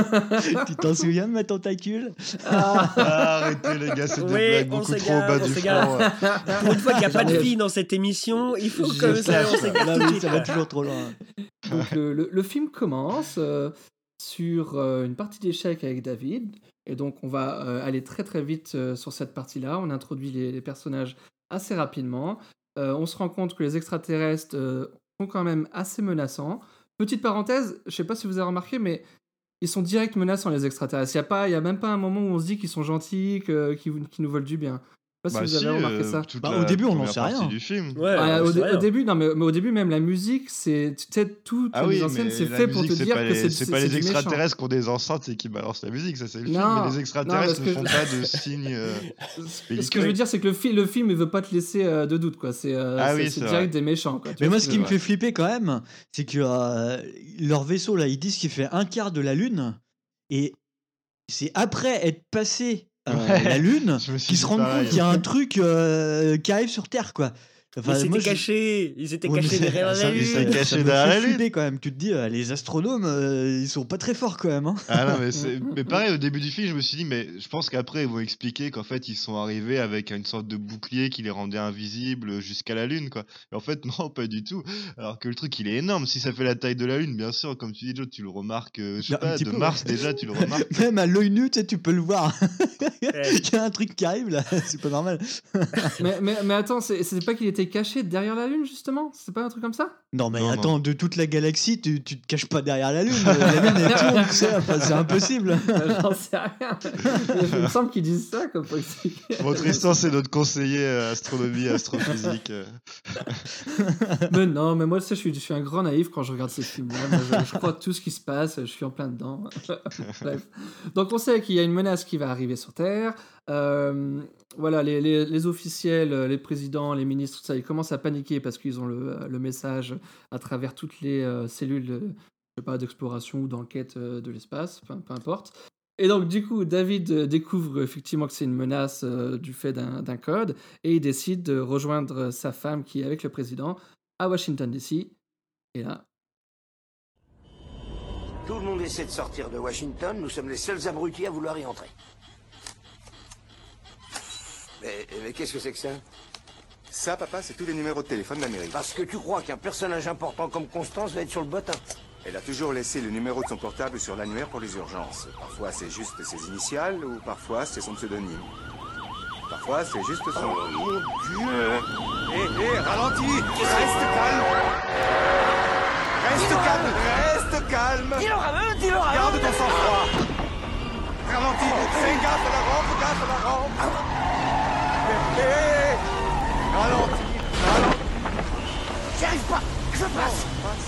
Speaker 7: Tu t'en souviens de ma tentacule?
Speaker 6: Ah.
Speaker 5: Ah, arrêtez les gars, c'est des
Speaker 11: Oui,
Speaker 5: blagues
Speaker 11: on
Speaker 5: beaucoup trop
Speaker 11: s'égare,
Speaker 5: bas
Speaker 11: on
Speaker 5: du
Speaker 11: s'égare.
Speaker 5: front. ouais.
Speaker 11: Pour une fois qu'il n'y a pas de
Speaker 6: J'en ai-
Speaker 11: vie dans cette émission, il faut
Speaker 6: Je
Speaker 11: que ça,
Speaker 6: sache,
Speaker 11: on
Speaker 6: là.
Speaker 11: s'égare
Speaker 7: Non,
Speaker 11: tout de
Speaker 7: mais
Speaker 11: suite.
Speaker 7: ça va toujours trop loin.
Speaker 6: Donc le, le- le film commence euh, sur euh, une partie d'échecs avec David, et donc on va euh, aller très très vite euh, sur cette partie-là. On introduit les, les personnages assez rapidement. Euh, on se rend compte que les extraterrestres euh, sont quand même assez menaçants. Petite parenthèse, je sais pas si vous avez remarqué, mais ils sont direct menaçants les extraterrestres. Il y a pas, il y a même pas un moment où on se dit qu'ils sont gentils, que- qu'ils qu'ils nous veulent du bien. Je sais pas
Speaker 5: Bah
Speaker 6: si vous
Speaker 5: si,
Speaker 6: avez remarqué
Speaker 5: euh,
Speaker 6: ça.
Speaker 5: toute
Speaker 7: Bah,
Speaker 5: la
Speaker 7: au début, on n'en
Speaker 5: première
Speaker 7: sait
Speaker 5: partie
Speaker 7: rien.
Speaker 5: du film.
Speaker 11: Ouais,
Speaker 6: Ah,
Speaker 11: on
Speaker 6: au,
Speaker 11: sait
Speaker 6: dé-
Speaker 11: rien.
Speaker 6: au début, non, mais, mais au début même la musique, c'est tu sais toute
Speaker 5: Ah
Speaker 6: la
Speaker 5: oui,
Speaker 6: mise en scène,
Speaker 5: mais
Speaker 6: c'est
Speaker 5: la
Speaker 6: fait pour te
Speaker 5: musique, c'est
Speaker 6: dire
Speaker 5: pas
Speaker 6: que
Speaker 5: les,
Speaker 6: c'est
Speaker 5: c'est
Speaker 6: c'est-
Speaker 5: pas
Speaker 6: c'est
Speaker 5: les
Speaker 6: du méchant.
Speaker 5: extraterrestres qui ont des enceintes et qui balancent la musique, ça c'est le film.
Speaker 6: Non,
Speaker 5: Mais les
Speaker 6: non,
Speaker 5: extraterrestres
Speaker 6: parce
Speaker 5: ne
Speaker 6: que
Speaker 5: font
Speaker 6: je-
Speaker 5: pas de signes euh,
Speaker 6: Ce que je veux dire, c'est que le, fi- le film, il veut pas te laisser euh, de doute, quoi. C'est euh,
Speaker 5: Ah
Speaker 6: c'est-
Speaker 5: oui,
Speaker 6: c'est
Speaker 5: c'est
Speaker 6: direct
Speaker 5: vrai.
Speaker 6: des méchants, quoi. Tu
Speaker 7: Mais
Speaker 6: vois
Speaker 7: moi,
Speaker 6: ce
Speaker 7: ce
Speaker 6: que
Speaker 7: qui
Speaker 6: je
Speaker 7: me
Speaker 6: veux
Speaker 7: fait
Speaker 6: dire.
Speaker 7: flipper quand même, c'est que euh, leur vaisseau, là, ils disent qu'il fait un quart de la Lune, et c'est après être passé euh,
Speaker 5: Ouais,
Speaker 7: la Lune
Speaker 5: je me suis
Speaker 7: qu'ils se
Speaker 5: dit
Speaker 7: rendent compte
Speaker 5: pareil.
Speaker 7: qu'il y a un truc euh, qui arrive sur Terre, quoi.
Speaker 11: Mais
Speaker 7: Enfin, moi,
Speaker 11: c'était
Speaker 7: je-
Speaker 11: caché, ils étaient
Speaker 7: Ouais, mais
Speaker 11: cachés
Speaker 7: c'est-
Speaker 11: derrière la
Speaker 7: ça-
Speaker 5: Ils
Speaker 7: ça-
Speaker 5: étaient
Speaker 11: lune.
Speaker 5: cachés
Speaker 7: ça me
Speaker 5: derrière la
Speaker 7: fait
Speaker 5: lune.
Speaker 7: flipper quand même. Tu te dis, euh, les astronomes, euh, ils sont pas très forts quand même. Hein.
Speaker 5: Ah non, mais, c'est... mais pareil, au début du film, je me suis dit, mais je pense qu'après, ils vont expliquer qu'en fait, ils sont arrivés avec une sorte de bouclier qui les rendait invisibles jusqu'à la Lune, quoi. Et en fait, non, pas du tout. Alors que le truc, il est énorme. Si ça fait la taille de la Lune, bien sûr, comme tu dis, Joe, tu le remarques, euh, je sais
Speaker 7: Un
Speaker 5: pas,
Speaker 7: petit
Speaker 5: de
Speaker 7: peu,
Speaker 5: Mars
Speaker 7: ouais.
Speaker 5: déjà, tu le remarques.
Speaker 7: Même à l'œil nu, tu sais, tu peux le voir. Il y a un truc qui arrive là, c'est pas normal.
Speaker 6: mais, mais, mais attends, c'est c'est pas qu'il était caché derrière la Lune, justement? C'est pas un truc comme ça?
Speaker 7: Non mais
Speaker 5: Non,
Speaker 7: attends,
Speaker 5: non.
Speaker 7: de toute la galaxie, tu, tu te caches pas derrière la Lune. La Lune elle tourne, tu sais, enfin, c'est impossible.
Speaker 6: J'en sais rien. Il me semble qu'ils disent ça, comme pour expliquer.
Speaker 5: Bon, Tristan, c'est notre conseiller euh, astronomie, astrophysique. euh.
Speaker 6: Mais non, mais moi, tu sais, je suis, je suis un grand naïf quand je regarde ces films-là. Moi, je, je crois tout ce qui se passe, je suis en plein dedans. Bref. Donc, on sait qu'il y a une menace qui va arriver sur Terre. Euh, voilà, les, les, les officiels, les présidents, les ministres, tout ça, ils commencent à paniquer parce qu'ils ont le, le message à travers toutes les euh, cellules de, je sais pas, d'exploration ou d'enquête euh, de l'espace, enfin, peu importe. Et donc, du coup, David euh, découvre effectivement que c'est une menace euh, du fait d'un d'un code et il décide de rejoindre sa femme qui est avec le président à Washington D C. Et là,
Speaker 15: Tout le monde essaie de sortir de Washington, nous sommes les seuls abrutis à vouloir y entrer. Mais, mais qu'est-ce que c'est que ça?
Speaker 16: Ça, papa, c'est tous les numéros de téléphone d'Amérique.
Speaker 15: Parce que tu crois qu'un personnage important comme Constance va être sur le bottin.
Speaker 16: Elle a toujours laissé le numéro de son portable sur l'annuaire pour les urgences. Parfois, c'est juste ses initiales, ou parfois, c'est son pseudonyme. Parfois, c'est juste son...
Speaker 15: Oh mon Dieu!
Speaker 16: Hé, hé, ralentis! Reste calme! Reste calme! Reste calme!
Speaker 15: Dis-leur à eux, dis-leur à eux!
Speaker 16: Garde ton sang-froid! Ralentis! Fais gaffe à la rampe, gaffe à la rampe! Hé, hé! Ralentis! Ralentis!
Speaker 15: J'y arrive pas! Je passe!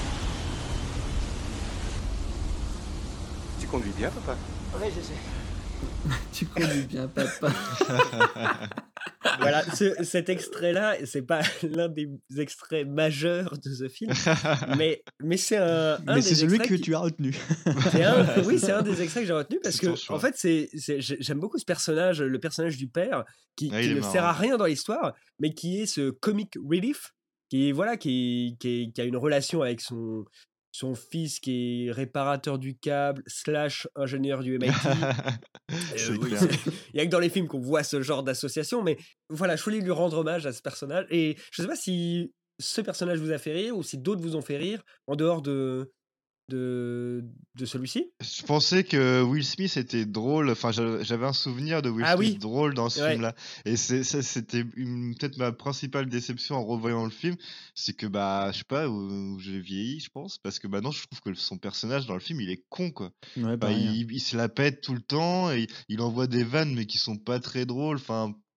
Speaker 16: Tu conduis bien, papa?
Speaker 15: Oui, je sais.
Speaker 6: tu conduis bien, papa.
Speaker 11: Voilà, ce- cet extrait-là, c'est pas l'un des extraits majeurs de ce film, mais, mais c'est un, un
Speaker 7: Mais
Speaker 11: des
Speaker 7: c'est celui
Speaker 11: extraits
Speaker 7: que
Speaker 11: qui-
Speaker 7: tu as retenu.
Speaker 11: c'est un- oui, c'est un des extraits que j'ai retenu parce
Speaker 5: C'est
Speaker 11: que,
Speaker 5: ton choix.
Speaker 11: en fait, c'est, c'est- j'ai- j'aime beaucoup ce personnage, le personnage du père, qui,
Speaker 5: Ah,
Speaker 11: qui
Speaker 5: il est
Speaker 11: ne
Speaker 5: marrant.
Speaker 11: sert à rien dans l'histoire, mais qui est ce comic relief, qui, voilà, qui, qui, qui a une relation avec son, son fils qui est réparateur du câble, slash ingénieur du M I T.
Speaker 5: C'est
Speaker 11: Euh, oui,
Speaker 5: clair.
Speaker 11: c'est- Il y a que dans les films qu'on voit ce genre d'association, mais voilà, je voulais lui rendre hommage à ce personnage. Et je sais pas si ce personnage vous a fait rire ou si d'autres vous ont fait rire en dehors de, de, de celui-ci.
Speaker 5: Je pensais que Will Smith était drôle. Enfin, j'a- j'avais un souvenir de Will
Speaker 11: Ah
Speaker 5: Smith
Speaker 11: oui.
Speaker 5: drôle dans ce
Speaker 11: Ouais.
Speaker 5: film-là. Et c'est, ça, c'était une- peut-être ma principale déception en revoyant le film. C'est que, bah, je sais pas, où, où j'ai vieilli, je pense. Parce que maintenant, je trouve que son personnage dans le film, il est con, quoi.
Speaker 7: Ouais,
Speaker 5: Bah,
Speaker 7: pareil, hein.
Speaker 5: il, il se la pète tout le temps. Et il envoie des vannes, mais qui sont pas très drôles. Enfin,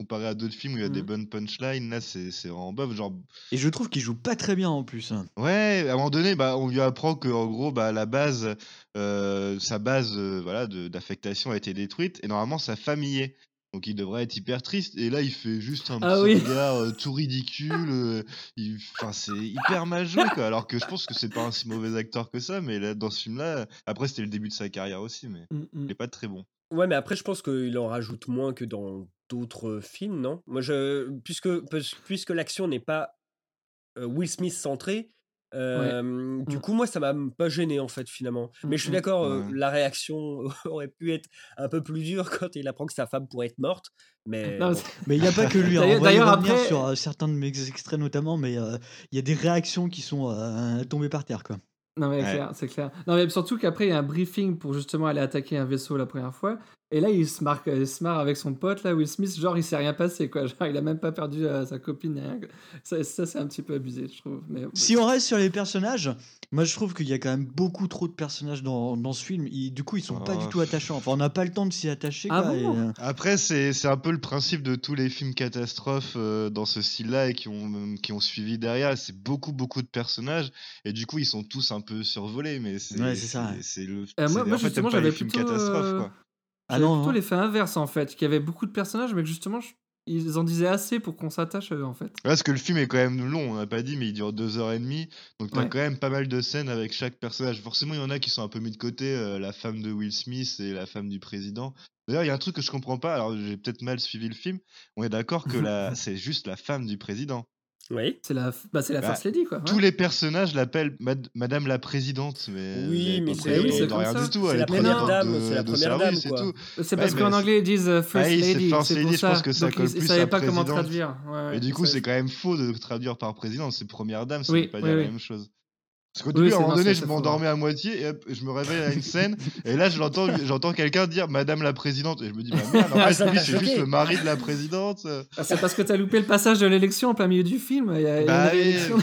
Speaker 5: comparé à d'autres films où il y a des
Speaker 7: Mhm.
Speaker 5: bonnes punchlines, là c'est c'est vraiment bof. Genre,
Speaker 7: Et je trouve qu'il joue pas très bien en plus. hein.
Speaker 5: ouais, à un moment donné, bah, on lui apprend que en gros, bah, la base, euh, sa base euh, voilà, de- d'affectation a été détruite et normalement sa famille est. Donc il devrait être hyper triste. Et là, il fait juste un
Speaker 6: Ah
Speaker 5: petit
Speaker 6: oui.
Speaker 5: regard euh, tout ridicule. euh, il- Enfin, c'est hyper mal joué, quoi. Alors que je pense que c'est pas un si mauvais acteur que ça. Mais là, dans ce film-là, après, c'était le début de sa carrière aussi. Mais
Speaker 6: Mm, mm.
Speaker 5: il est pas très bon.
Speaker 11: Ouais, mais après, je pense qu'il en rajoute moins que dans d'autres films, non? Moi, je, puisque, parce- puisque l'action n'est pas euh, Will Smith centrée,
Speaker 6: Ouais.
Speaker 11: euh, du
Speaker 6: Mm,
Speaker 11: coup, moi, ça m'a m- pas gêné, en fait, finalement. Mais
Speaker 6: mm,
Speaker 11: je suis
Speaker 6: mm.
Speaker 11: d'accord, euh,
Speaker 5: Ouais.
Speaker 11: la réaction aurait pu être un peu plus dure quand il apprend que sa femme pourrait être morte. Mais
Speaker 6: Non,
Speaker 11: bon.
Speaker 6: c'est-
Speaker 7: Mais il n'y a pas que lui, hein,
Speaker 6: D'ailleurs,
Speaker 7: on va y
Speaker 6: d'ailleurs,
Speaker 7: revenir
Speaker 6: après,
Speaker 7: sur euh, certains de mes extraits notamment, mais euh, il y a des réactions qui sont euh, tombées par terre. Quoi.
Speaker 6: non mais
Speaker 5: Ouais.
Speaker 6: clair, c'est clair. Non mais surtout qu'après il y a un briefing pour justement aller attaquer un vaisseau la première fois. Et là il se marre, il se marre avec son pote là, Will Smith, genre il s'est rien passé quoi. Genre il a même pas perdu euh, sa copine. ni rien. Ça, ça c'est un petit peu abusé je trouve. Mais
Speaker 7: Si on reste sur les personnages, moi je trouve qu'il y a quand même beaucoup trop de personnages dans, dans ce film. Ils- du coup, ils sont pas du
Speaker 5: Oh,
Speaker 7: tout attachants. Enfin, on n'a pas le temps de s'y attacher.
Speaker 6: ah
Speaker 7: Quoi, et,
Speaker 6: bon?
Speaker 7: euh,
Speaker 5: Après, c'est c'est un peu le principe de tous les films catastrophes euh, dans ce style-là et qui ont, qui ont suivi derrière. C'est beaucoup, beaucoup de personnages et du coup, ils sont tous un peu survolés. Mais
Speaker 7: Ouais,
Speaker 5: c'est
Speaker 7: c'est ça.
Speaker 5: c'est-
Speaker 7: ouais.
Speaker 5: c'est le.
Speaker 6: Euh, moi,
Speaker 5: c'est-
Speaker 6: moi
Speaker 5: En fait,
Speaker 6: justement
Speaker 5: t'aimes pas
Speaker 6: j'avais
Speaker 5: les films
Speaker 6: plutôt,
Speaker 5: catastrophes,
Speaker 6: euh,
Speaker 5: quoi.
Speaker 7: Ah
Speaker 6: j'avais
Speaker 7: non,
Speaker 6: plutôt
Speaker 7: hein.
Speaker 6: l'effet inverse en fait, qu'il y avait beaucoup de personnages mais que justement je- ils en disaient assez pour qu'on s'attache à eux en fait.
Speaker 5: Parce que le film est quand même long, on n'a pas dit, mais il dure deux heures et demie. Donc t'as
Speaker 6: Ouais.
Speaker 5: quand même pas mal de scènes avec chaque personnage. Forcément, il y en a qui sont un peu mis de côté, euh, la femme de Will Smith et la femme du président. D'ailleurs, il y a un truc que je comprends pas, alors j'ai peut-être mal suivi le film. On est d'accord que la... c'est juste la femme du président.
Speaker 11: Oui.
Speaker 6: C'est la, bah, c'est la
Speaker 5: Bah,
Speaker 6: First Lady quoi.
Speaker 5: tous
Speaker 6: Ouais.
Speaker 5: les personnages l'appellent Mad- Madame la présidente, mais elle
Speaker 11: Oui,
Speaker 5: est
Speaker 11: mais
Speaker 5: pas
Speaker 11: c'est
Speaker 6: Eh oui,
Speaker 5: présidente
Speaker 6: c'est
Speaker 5: de
Speaker 6: comme
Speaker 5: rien
Speaker 6: ça.
Speaker 5: du tout.
Speaker 11: c'est
Speaker 5: Elle
Speaker 11: la
Speaker 5: est
Speaker 11: première
Speaker 5: présidente
Speaker 11: dame,
Speaker 5: de,
Speaker 11: c'est la
Speaker 5: de
Speaker 11: première
Speaker 5: service
Speaker 11: dame,
Speaker 5: et
Speaker 11: quoi.
Speaker 5: tout.
Speaker 6: C'est
Speaker 5: Ouais,
Speaker 6: parce
Speaker 5: mais
Speaker 6: qu'en
Speaker 5: c'est-
Speaker 6: anglais ils disent euh, First
Speaker 5: Ah oui, c'est
Speaker 6: Lady,
Speaker 5: First
Speaker 6: c'est
Speaker 5: Lady,
Speaker 6: pour
Speaker 5: je pense
Speaker 6: ça.
Speaker 5: que ça
Speaker 6: Donc
Speaker 5: colle
Speaker 6: ils, ils
Speaker 5: plus
Speaker 6: savaient
Speaker 5: à
Speaker 6: pas comment
Speaker 5: présidente.
Speaker 6: traduire. Ouais, ouais,
Speaker 5: Et du
Speaker 6: ils
Speaker 5: coup,
Speaker 6: savaient-
Speaker 5: c'est quand même faux de traduire par présidente. C'est première dame, ça veut
Speaker 6: Oui,
Speaker 5: pas
Speaker 6: oui,
Speaker 5: dire la
Speaker 6: oui.
Speaker 5: même chose. Parce qu'au
Speaker 6: Oui,
Speaker 5: début, à
Speaker 6: c'est
Speaker 5: un moment
Speaker 6: non,
Speaker 5: donné,
Speaker 6: c'est
Speaker 5: je
Speaker 6: c'est faux.
Speaker 5: m'endormais à moitié et hop, je me réveille à une scène. Et là, je l'entends, j'entends quelqu'un dire Madame la présidente. Et je me dis, bah merde, en
Speaker 11: Ah,
Speaker 5: fait,
Speaker 11: ça
Speaker 5: lui,
Speaker 11: t'a
Speaker 5: c'est juste
Speaker 11: choqué.
Speaker 5: le mari de la présidente. euh.
Speaker 6: Ah, c'est parce que t'as loupé le passage de l'élection en plein milieu du film. Il y a, il y a
Speaker 5: Bah
Speaker 6: une
Speaker 5: oui.
Speaker 6: réélection.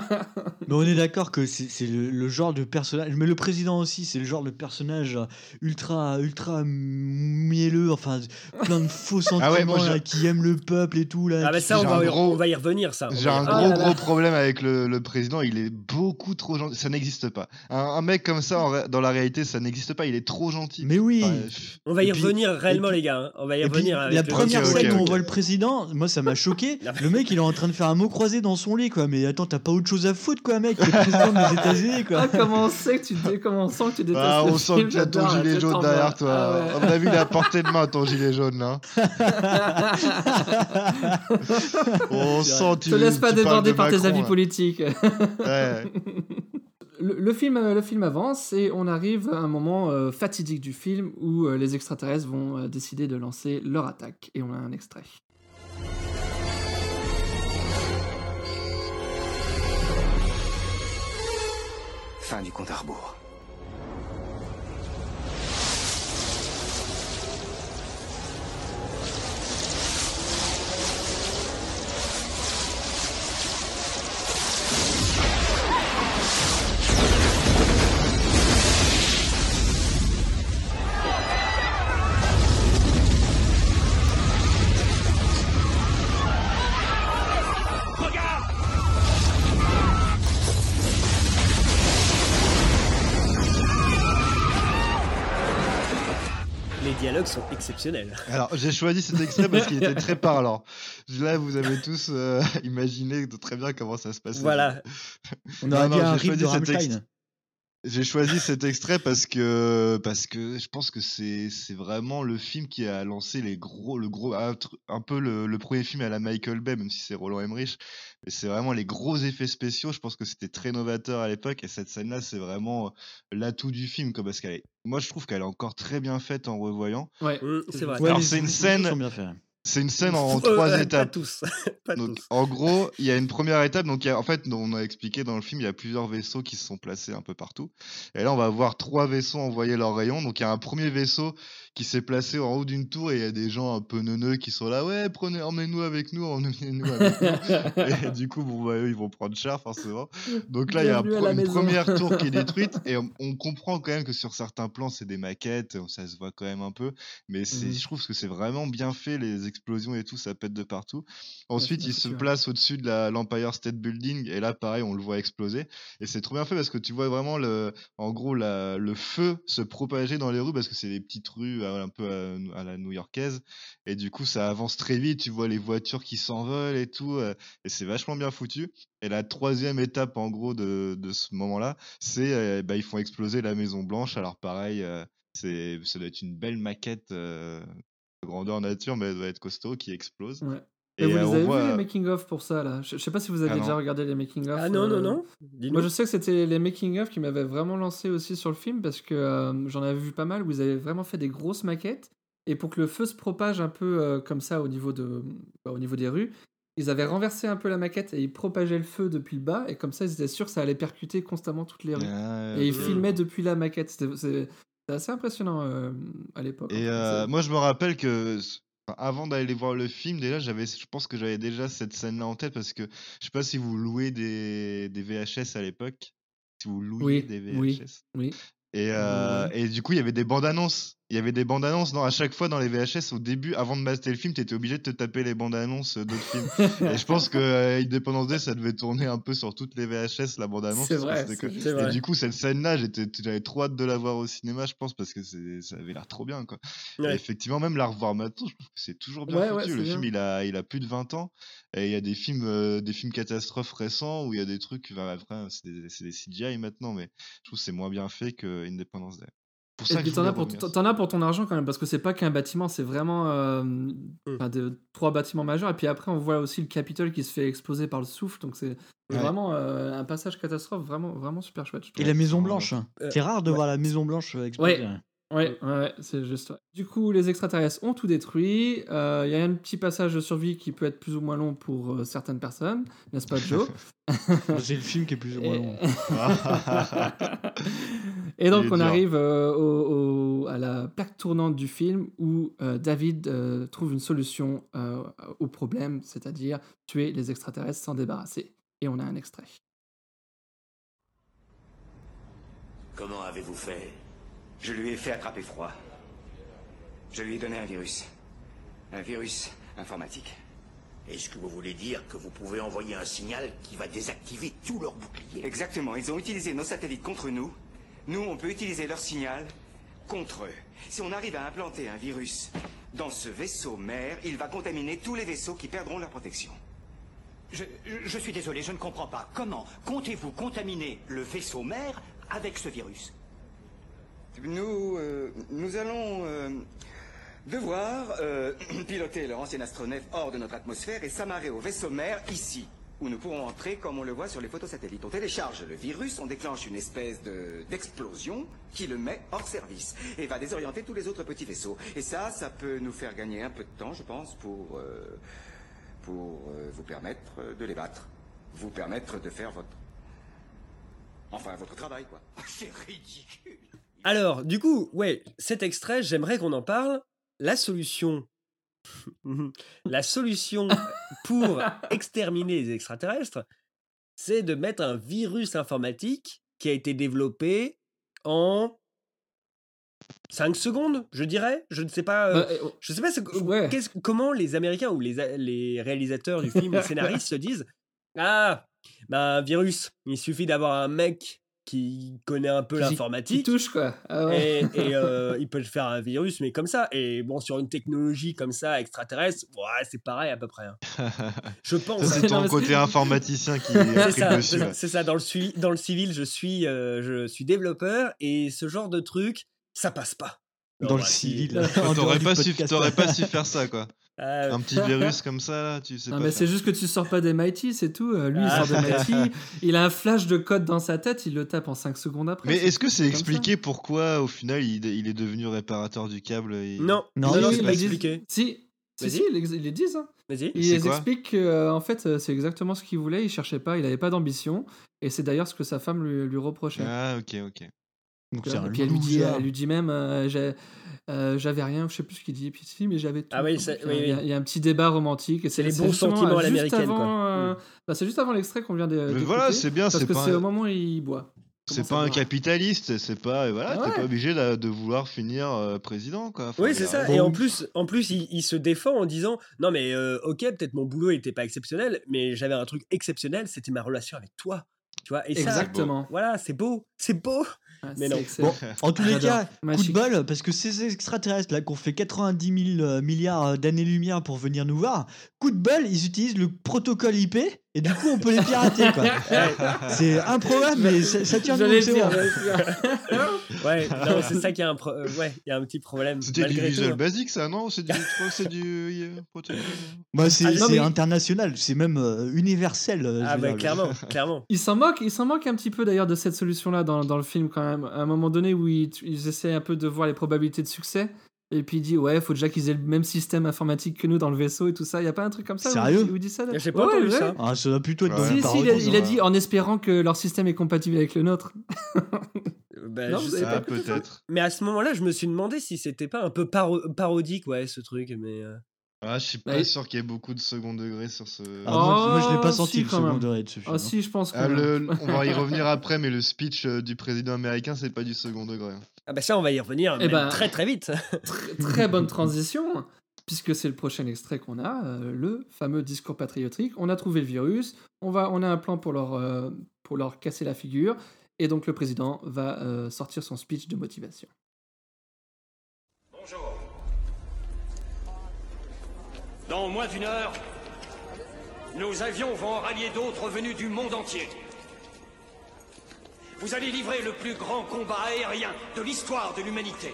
Speaker 7: Mais on est d'accord que c'est c'est le, le genre de personnage. Mais le président aussi, c'est le genre de personnage euh, ultra, ultra mielleux, enfin, plein de faux
Speaker 5: Ah ouais, moi,
Speaker 7: sentiments,
Speaker 5: j'ai
Speaker 7: là, qui aime le peuple et tout. Là,
Speaker 11: Ah, bah
Speaker 7: qui
Speaker 11: ça,
Speaker 7: fait
Speaker 11: on
Speaker 5: j'ai
Speaker 11: va,
Speaker 5: un
Speaker 11: y-
Speaker 5: gros,
Speaker 11: on va y revenir, ça. on
Speaker 5: j'ai
Speaker 11: va y
Speaker 5: un
Speaker 11: revenir.
Speaker 6: Ah
Speaker 5: gros,
Speaker 6: là là.
Speaker 5: gros problème avec le, le président. Il est beaucoup trop gentil. Ça n'existe pas. Un, un mec comme ça, en ré- dans la réalité, ça n'existe pas. Il est trop gentil.
Speaker 7: Mais oui.
Speaker 5: Enfin, pff.
Speaker 11: On va y
Speaker 7: Et puis-
Speaker 11: revenir
Speaker 7: et
Speaker 11: réellement,
Speaker 7: puis-
Speaker 11: les gars. hein. On va y
Speaker 7: Et puis,
Speaker 11: revenir
Speaker 7: la
Speaker 11: avec le
Speaker 7: première
Speaker 5: Ok, ok,
Speaker 7: scène où on
Speaker 5: ok.
Speaker 7: voit le président, moi ça m'a choqué. Le mec il est en train de faire un mot croisé dans son lit quoi. Mais attends, t'as pas autre chose à foutre quoi, mec. T'es président des États-Unis quoi.
Speaker 6: Ah, comment on sait que tu, dé- comment on sent que tu détestes
Speaker 5: Ah,
Speaker 6: le
Speaker 5: on sent
Speaker 6: film,
Speaker 5: que tu as ton
Speaker 6: j'adore, la
Speaker 5: gilet
Speaker 6: tête
Speaker 5: jaune
Speaker 6: en
Speaker 5: derrière
Speaker 6: bas.
Speaker 5: toi.
Speaker 6: Ah ouais.
Speaker 5: On a vu la portée de main, ton gilet jaune, là. On sent tu
Speaker 6: Te laisse pas
Speaker 5: tu parles
Speaker 6: déborder
Speaker 5: de
Speaker 6: par tes
Speaker 5: Macron,
Speaker 6: avis
Speaker 5: là.
Speaker 6: politiques.
Speaker 5: Ouais.
Speaker 6: Le, le film, euh, le film avance et on arrive à un moment euh, fatidique du film où euh, les extraterrestres vont euh, décider de lancer leur attaque. Et on a un extrait.
Speaker 15: Fin du compte à rebours.
Speaker 11: Les dialogues sont exceptionnels.
Speaker 5: Alors, j'ai choisi cet extrait parce qu'il était très parlant. Là, vous avez tous euh, imaginé de très bien comment ça se passait.
Speaker 11: Voilà.
Speaker 7: On
Speaker 5: Non,
Speaker 7: aurait
Speaker 5: non,
Speaker 7: dit un
Speaker 5: j'ai
Speaker 7: riff de
Speaker 5: choisi cet ext-
Speaker 7: Rammstein.
Speaker 5: J'ai choisi cet extrait parce que parce que je pense que c'est c'est vraiment le film qui a lancé les gros le gros un, tr- un peu le, le premier film à la Michael Bay, même si c'est Roland Emmerich, mais c'est vraiment les gros effets spéciaux. Je pense que c'était très novateur à l'époque et cette scène-là c'est vraiment l'atout du film quoi, parce qu'elle est moi je trouve qu'elle est encore très bien faite en revoyant.
Speaker 6: Ouais,
Speaker 11: Mmh, c'est vrai.
Speaker 7: Ouais,
Speaker 5: Alors
Speaker 7: les
Speaker 5: c'est une
Speaker 7: effets spéciaux
Speaker 5: scène
Speaker 7: sont bien faits.
Speaker 5: c'est une scène en
Speaker 11: Euh,
Speaker 5: trois
Speaker 11: Pas
Speaker 5: étapes.
Speaker 11: tous. Pas
Speaker 5: Donc,
Speaker 11: tous.
Speaker 5: en gros, il y a une première étape. Donc, il y a- en fait, on a expliqué dans le film, il y a plusieurs vaisseaux qui se sont placés un peu partout. Et là, on va voir trois vaisseaux envoyer leurs rayons. Donc, il y a un premier vaisseau qui s'est placé en haut d'une tour et il y a des gens un peu neuneux qui sont là, ouais, prenez, emmenez-nous avec nous, emmenez-nous avec nous. Et du coup, bon, bah, eux, ils vont prendre cher, forcément. Donc là, il y a un
Speaker 6: Bienvenue à
Speaker 5: pro-
Speaker 6: la
Speaker 5: une
Speaker 6: maison.
Speaker 5: première tour qui est détruite et on, on comprend quand même que sur certains plans, c'est des maquettes, ça se voit quand même un peu, mais c'est,
Speaker 6: Mhm.
Speaker 5: je trouve que c'est vraiment bien fait, les explosions et tout, ça pète de partout. Ensuite,
Speaker 6: bien
Speaker 5: il se
Speaker 6: sûr.
Speaker 5: place au-dessus de la, l'Empire State Building et là, pareil, on le voit exploser. Et c'est trop bien fait parce que tu vois vraiment le, en gros la, le feu se propager dans les rues parce que c'est des petites rues euh, un peu à, à la new-yorkaise. Et du coup, ça avance très vite. Tu vois les voitures qui s'envolent et tout. euh, et c'est vachement bien foutu. Et la troisième étape, en gros, de, de ce moment-là, c'est euh, bah, ils font exploser la Maison Blanche. Alors pareil, euh, c'est, ça doit être une belle maquette euh, de grandeur nature, mais elle doit être costaud qui explose.
Speaker 6: Ouais. Et
Speaker 5: Et
Speaker 6: vous
Speaker 5: euh,
Speaker 6: les
Speaker 5: on
Speaker 6: avez vus
Speaker 5: voit.
Speaker 6: les making-of pour ça là? Je, je sais pas si vous aviez
Speaker 5: Ah
Speaker 6: déjà
Speaker 5: non.
Speaker 6: regardé les making-of.
Speaker 11: Ah non, non,
Speaker 6: euh,
Speaker 11: non. Dis-nous.
Speaker 6: Moi je sais que c'était les making-of qui m'avaient vraiment lancé aussi sur le film parce que euh, j'en avais vu pas mal où ils avaient vraiment fait des grosses maquettes et pour que le feu se propage un peu euh, comme ça au niveau, de, bah, au niveau des rues, ils avaient renversé un peu la maquette et ils propageaient le feu depuis le bas et comme ça ils étaient sûrs que ça allait percuter constamment toutes les rues.
Speaker 5: Ah,
Speaker 6: Et ils
Speaker 5: ok.
Speaker 6: filmaient depuis la maquette. C'était c'est- c'était assez impressionnant euh, à l'époque.
Speaker 5: Et
Speaker 6: hein.
Speaker 5: euh,
Speaker 6: C'est-
Speaker 5: moi, je me rappelle que s- enfin, avant d'aller voir le film, déjà, j'avais, je pense que j'avais déjà cette scène-là en tête parce que je sais pas si vous louez des, des V H S à l'époque, si vous louiez
Speaker 6: Oui,
Speaker 5: des
Speaker 6: oui,
Speaker 5: V H S.
Speaker 6: oui.
Speaker 5: Et,
Speaker 6: Oui,
Speaker 5: euh,
Speaker 6: oui.
Speaker 5: et du coup, il y avait des bandes annonces. Il y avait des bandes annonces. Non, à chaque fois dans les V H S, au début, avant de master le film, t'étais obligé de te taper les bandes annonces euh, d'autres films. Et je pense que euh, Independence Day, ça devait tourner un peu sur toutes les V H S, la bande annonce.
Speaker 6: C'est
Speaker 5: parce que
Speaker 6: vrai,
Speaker 5: c'était
Speaker 6: c'est
Speaker 5: que-
Speaker 6: juste
Speaker 11: C'est
Speaker 5: Et
Speaker 11: vrai.
Speaker 5: du coup, cette scène-là, j'étais, j'avais trop hâte de la voir au cinéma, je pense, parce que c'est, ça avait l'air trop bien, quoi. Et
Speaker 11: Ouais.
Speaker 5: effectivement, même la revoir maintenant, je trouve que c'est toujours bien
Speaker 6: Ouais,
Speaker 5: foutu.
Speaker 6: ouais, c'est
Speaker 5: Le film,
Speaker 6: bien.
Speaker 5: il a, il a plus de vingt ans. Et il y a des films, euh, des films catastrophes récents où il y a des trucs, enfin, après, c'est des, c'est des C G I maintenant, mais je trouve que c'est moins bien fait que Independence Day. Pour
Speaker 6: Et
Speaker 5: ça que
Speaker 6: puis
Speaker 5: je
Speaker 6: t'en
Speaker 5: voulais
Speaker 6: as, pour,
Speaker 5: revenir.
Speaker 6: t'en as pour ton argent quand même, parce que c'est pas qu'un bâtiment, c'est vraiment euh, enfin, de, trois bâtiments majeurs. Et puis après, on voit aussi le Capitole qui se fait exploser par le souffle. Donc c'est
Speaker 5: Ouais.
Speaker 6: vraiment euh, un passage catastrophe, vraiment, vraiment super chouette. Je
Speaker 7: Et
Speaker 6: trouve.
Speaker 7: la Maison
Speaker 5: vraiment
Speaker 7: Blanche.
Speaker 11: Euh,
Speaker 7: C'est rare de
Speaker 11: ouais.
Speaker 7: voir la Maison Blanche euh, exploser.
Speaker 6: Ouais,
Speaker 7: hein.
Speaker 6: ouais, ouais, ouais, c'est juste. Ouais. Du coup, les extraterrestres ont tout détruit. Euh, Il y a un petit passage de survie qui peut être plus ou moins long pour euh, certaines personnes, n'est-ce pas, Joe?
Speaker 7: C'est le film qui est plus ou moins
Speaker 6: Et-
Speaker 7: long.
Speaker 6: Et donc
Speaker 5: Il est
Speaker 6: on
Speaker 5: dur.
Speaker 6: arrive euh, au- au- à la plaque tournante du film où euh, David euh, trouve une solution euh, au problème, c'est-à-dire tuer les extraterrestres, s'en débarrasser. Et on a un extrait.
Speaker 15: Comment avez-vous fait? Je lui ai fait attraper froid. Je lui ai donné un virus. Un virus informatique.
Speaker 16: Est-ce que vous voulez dire que vous pouvez envoyer un signal qui va désactiver tous leurs boucliers?
Speaker 15: Exactement, ils ont utilisé nos satellites contre nous. Nous, on peut utiliser leur signal contre eux. Si on arrive à implanter un virus dans ce vaisseau mère, il va contaminer tous les vaisseaux qui perdront leur protection.
Speaker 17: Je, je suis désolé, je ne comprends pas. Comment comptez-vous contaminer le vaisseau mère avec ce virus?
Speaker 15: Nous, euh, nous allons euh, devoir euh, piloter leur ancien astronef hors de notre atmosphère et s'amarrer au vaisseau mère ici, où nous pourrons entrer comme on le voit sur les photos satellites. On télécharge le virus, on déclenche une espèce de d'explosion qui le met hors service et va désorienter tous les autres petits vaisseaux. Et ça, ça peut nous faire gagner un peu de temps, je pense, pour, euh, pour euh, vous permettre de les battre. Vous permettre de faire votre... Enfin, votre travail, quoi.
Speaker 17: C'est ridicule.
Speaker 11: Alors, du coup, ouais, cet extrait, j'aimerais qu'on en parle. La solution, la solution pour exterminer les extraterrestres, c'est de mettre un virus informatique qui a été développé en cinq secondes, je dirais. Je ne sais pas. euh,
Speaker 6: Bah, euh,
Speaker 11: je sais pas c'est-
Speaker 6: ouais.
Speaker 11: qu'est-ce- comment les Américains ou les, a- les réalisateurs du film, les scénaristes se disent ah, bah, un virus, il suffit d'avoir un mec qui connaît un peu
Speaker 6: Qui- Qui
Speaker 11: l'informatique.
Speaker 6: touche, quoi. Ah ouais.
Speaker 11: Et, et, euh, il peut faire un virus, mais comme ça. Et bon, sur une technologie comme ça, extraterrestre, ouais, c'est pareil à peu près. hein. Je pense.
Speaker 5: Ça,
Speaker 11: hein.
Speaker 5: c'est
Speaker 6: Non,
Speaker 5: ton
Speaker 6: mais
Speaker 5: côté
Speaker 6: c'est-
Speaker 5: informaticien qui a
Speaker 11: C'est
Speaker 5: pris
Speaker 11: ça,
Speaker 5: le dessus.
Speaker 11: c'est
Speaker 5: là.
Speaker 11: c'est ça. Dans le, suivi- dans le civil, je suis, euh, je suis développeur et ce genre de truc, ça passe pas.
Speaker 7: Dans
Speaker 11: Alors,
Speaker 7: le
Speaker 11: bah, si-
Speaker 7: civil.
Speaker 5: Toi,
Speaker 7: en dehors
Speaker 5: T'aurais
Speaker 7: du
Speaker 5: pas, su,
Speaker 7: podcast.
Speaker 5: t'aurais pas su faire ça, quoi.
Speaker 11: Ah,
Speaker 5: Un petit virus comme ça, là, tu sais
Speaker 6: Non,
Speaker 5: pas
Speaker 6: mais
Speaker 5: faire.
Speaker 6: c'est juste que tu sors pas d'M I T, c'est tout. Euh, Lui, il
Speaker 11: Ah.
Speaker 6: sort d'M I T, il a un flash de code dans sa tête, il le tape en cinq secondes après.
Speaker 5: Mais est-ce que c'est
Speaker 6: comme ça.
Speaker 5: expliqué pourquoi, au final, il, il est devenu réparateur du câble et...
Speaker 11: Non,
Speaker 7: Non,
Speaker 11: non,
Speaker 6: Oui,
Speaker 11: non,
Speaker 6: oui,
Speaker 11: c'est
Speaker 6: ils
Speaker 11: pas
Speaker 6: le disent.
Speaker 11: expliqué.
Speaker 6: Si, si,
Speaker 11: Vas-y.
Speaker 6: si, ils les- ils les disent. hein.
Speaker 11: Vas-y.
Speaker 6: Ils
Speaker 5: C'est
Speaker 6: les
Speaker 5: quoi
Speaker 6: expliquent que, euh, en fait, euh, c'est exactement ce qu'il voulait, il cherchait pas, il avait pas d'ambition, et c'est d'ailleurs ce que sa femme lui, lui reprochait.
Speaker 5: Ah, ok, ok.
Speaker 7: Donc
Speaker 6: Tu
Speaker 7: c'est
Speaker 6: vois,
Speaker 7: un
Speaker 6: et puis elle lui dit,
Speaker 7: loser.
Speaker 6: elle lui dit même, euh, j'ai- euh, j'avais rien, je sais plus ce qu'il dit, puis si, mais j'avais tout.
Speaker 11: Ah oui,
Speaker 6: Enfin,
Speaker 11: c'est-
Speaker 6: donc, il y a-
Speaker 11: oui,
Speaker 6: il y, a-
Speaker 11: oui.
Speaker 6: il y a un petit débat romantique. Et
Speaker 11: C'est les
Speaker 6: c'est
Speaker 11: bons
Speaker 6: justement,
Speaker 11: sentiments à
Speaker 6: juste
Speaker 11: l'américaine,
Speaker 6: avant,
Speaker 11: quoi.
Speaker 6: euh,
Speaker 11: Mm.
Speaker 6: bah, c'est juste avant l'extrait qu'on vient de.
Speaker 5: Mais
Speaker 6: d'écouter,
Speaker 5: voilà, c'est bien,
Speaker 6: parce
Speaker 5: c'est
Speaker 6: que
Speaker 5: pas
Speaker 6: c'est
Speaker 5: un-
Speaker 6: au moment où il boit.
Speaker 5: C'est
Speaker 6: Commence
Speaker 5: pas
Speaker 6: à
Speaker 5: un
Speaker 6: boire.
Speaker 5: capitaliste, c'est pas. Voilà,
Speaker 6: Ah
Speaker 5: t'es
Speaker 6: ouais.
Speaker 5: pas obligé de, de vouloir finir euh, président, quoi. Enfin,
Speaker 11: Oui,
Speaker 5: il
Speaker 11: c'est
Speaker 5: a
Speaker 11: ça.
Speaker 5: raison.
Speaker 11: Et en plus, en plus il, il se défend en disant non, mais euh, ok, peut-être mon boulot n'était pas exceptionnel, mais j'avais un truc exceptionnel, c'était ma relation avec toi. Tu vois, et ça,
Speaker 6: Exactement.
Speaker 11: voilà, c'est beau, c'est beau.
Speaker 6: Ah,
Speaker 11: mais
Speaker 6: c'est
Speaker 11: non.
Speaker 6: excellent.
Speaker 7: Bon, en tous les
Speaker 6: J'adore.
Speaker 7: cas, coup de
Speaker 6: Magique.
Speaker 7: bol, parce que ces extraterrestres là, qu'on fait quatre-vingt-dix mille euh, milliards d'années-lumière pour venir nous voir, coup de bol, ils utilisent le protocole I P et du coup on peut les pirater quoi. C'est improbable, mais ça, ça tient
Speaker 6: J'allais
Speaker 7: bon,
Speaker 6: le
Speaker 7: c'est
Speaker 6: dire,
Speaker 7: bon.
Speaker 6: j'allais le dire.
Speaker 11: Ouais, non, c'est ça qui a un, pro- euh, ouais, il y a un petit problème.
Speaker 5: C'était du
Speaker 11: malgré
Speaker 5: visual
Speaker 11: tout, hein.
Speaker 5: basic, ça, non? C'est du. Je crois que c'est du. euh, protocole.
Speaker 7: Moi, c'est
Speaker 6: Ah, non,
Speaker 7: c'est
Speaker 6: mais-
Speaker 7: international, c'est même euh, universel. euh, je
Speaker 11: Ah
Speaker 7: veux
Speaker 11: bah
Speaker 7: dire.
Speaker 11: clairement, clairement.
Speaker 6: Il s'en moque, il s'en moque un petit peu d'ailleurs de cette solution-là dans, dans le film quand même. À un moment donné où ils, ils essaient un peu de voir les probabilités de succès. Et puis il dit ouais, faut déjà qu'ils aient le même système informatique que nous dans le vaisseau et tout ça. Il y a pas un truc comme ça où-
Speaker 7: Sérieux
Speaker 6: où il dit ça là
Speaker 11: J'ai pas entendu ça.
Speaker 7: Ah, ça doit plutôt être dans
Speaker 6: Si,
Speaker 7: une
Speaker 6: si, il, a,
Speaker 7: parodie.
Speaker 6: il a dit en espérant que leur système est compatible avec le nôtre.
Speaker 11: Bah,
Speaker 6: Non,
Speaker 11: je
Speaker 6: vous
Speaker 11: sais
Speaker 6: avez
Speaker 5: Ah,
Speaker 6: pas écouté ça
Speaker 5: peut-être.
Speaker 11: Mais à ce moment-là, je me suis demandé si c'était pas un peu paro- parodique, ouais, ce truc. Mais euh,
Speaker 5: Ah, je suis
Speaker 6: Bah,
Speaker 5: pas
Speaker 6: il-
Speaker 5: sûr qu'il y ait beaucoup de second degré sur ce.
Speaker 7: Ah, moi, moi, je l'ai pas
Speaker 6: Oh,
Speaker 7: senti
Speaker 6: si,
Speaker 7: le
Speaker 6: quand
Speaker 7: second
Speaker 6: même.
Speaker 7: degré de ce film.
Speaker 6: Ah
Speaker 7: hein.
Speaker 6: si, je pense que
Speaker 5: Ah, le- on va y revenir après, mais le speech euh, du président américain, c'est pas du second degré. hein.
Speaker 11: ah bah ça, on va y revenir
Speaker 6: Eh
Speaker 11: même
Speaker 6: ben,
Speaker 11: très très vite.
Speaker 6: Très, très bonne transition, puisque c'est le prochain extrait qu'on a, euh, le fameux discours patriotique. On a trouvé le virus, on, va, on a un plan pour leur, euh, pour leur casser la figure, et donc le président va euh, sortir son speech de motivation.
Speaker 12: Bonjour. Dans moins d'une heure, nos avions vont en rallier d'autres venus du monde entier. Vous allez livrer le plus grand combat aérien de l'histoire de l'humanité.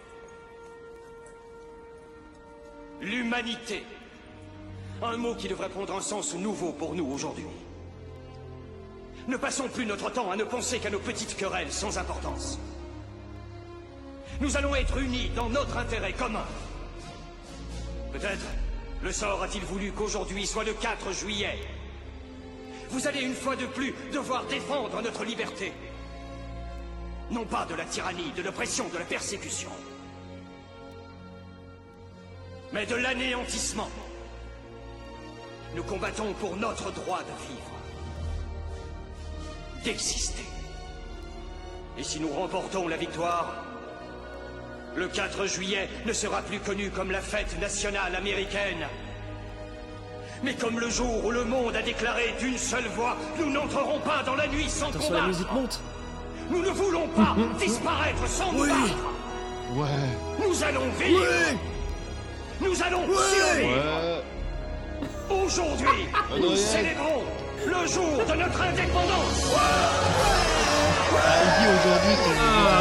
Speaker 12: L'humanité. Un mot qui devrait prendre un sens nouveau pour nous aujourd'hui. Ne passons plus notre temps à ne penser qu'à nos petites querelles sans importance. Nous allons être unis dans notre intérêt commun. Peut-être le sort a-t-il voulu qu'aujourd'hui soit le quatre juillet. Vous allez une fois de plus devoir défendre notre liberté. Non pas de la tyrannie, de l'oppression, de la persécution, mais de l'anéantissement. Nous combattons pour notre droit de vivre, d'exister. Et si nous remportons la victoire, le quatre juillet ne sera plus connu comme la fête nationale américaine, mais comme le jour où le monde a déclaré d'une seule voix: nous n'entrerons pas dans la nuit sans
Speaker 11: Attention, la
Speaker 12: combattre.
Speaker 11: musique monte.
Speaker 12: Nous ne voulons pas disparaître sans nous
Speaker 11: Oui.
Speaker 12: battre.
Speaker 5: Ouais.
Speaker 12: Nous allons vivre. Nous allons survivre.
Speaker 5: Ouais.
Speaker 12: Aujourd'hui, nous
Speaker 5: Adrien.
Speaker 12: célébrons le jour de notre indépendance.
Speaker 5: Ah, il dit aujourd'hui, c'est
Speaker 6: Ah,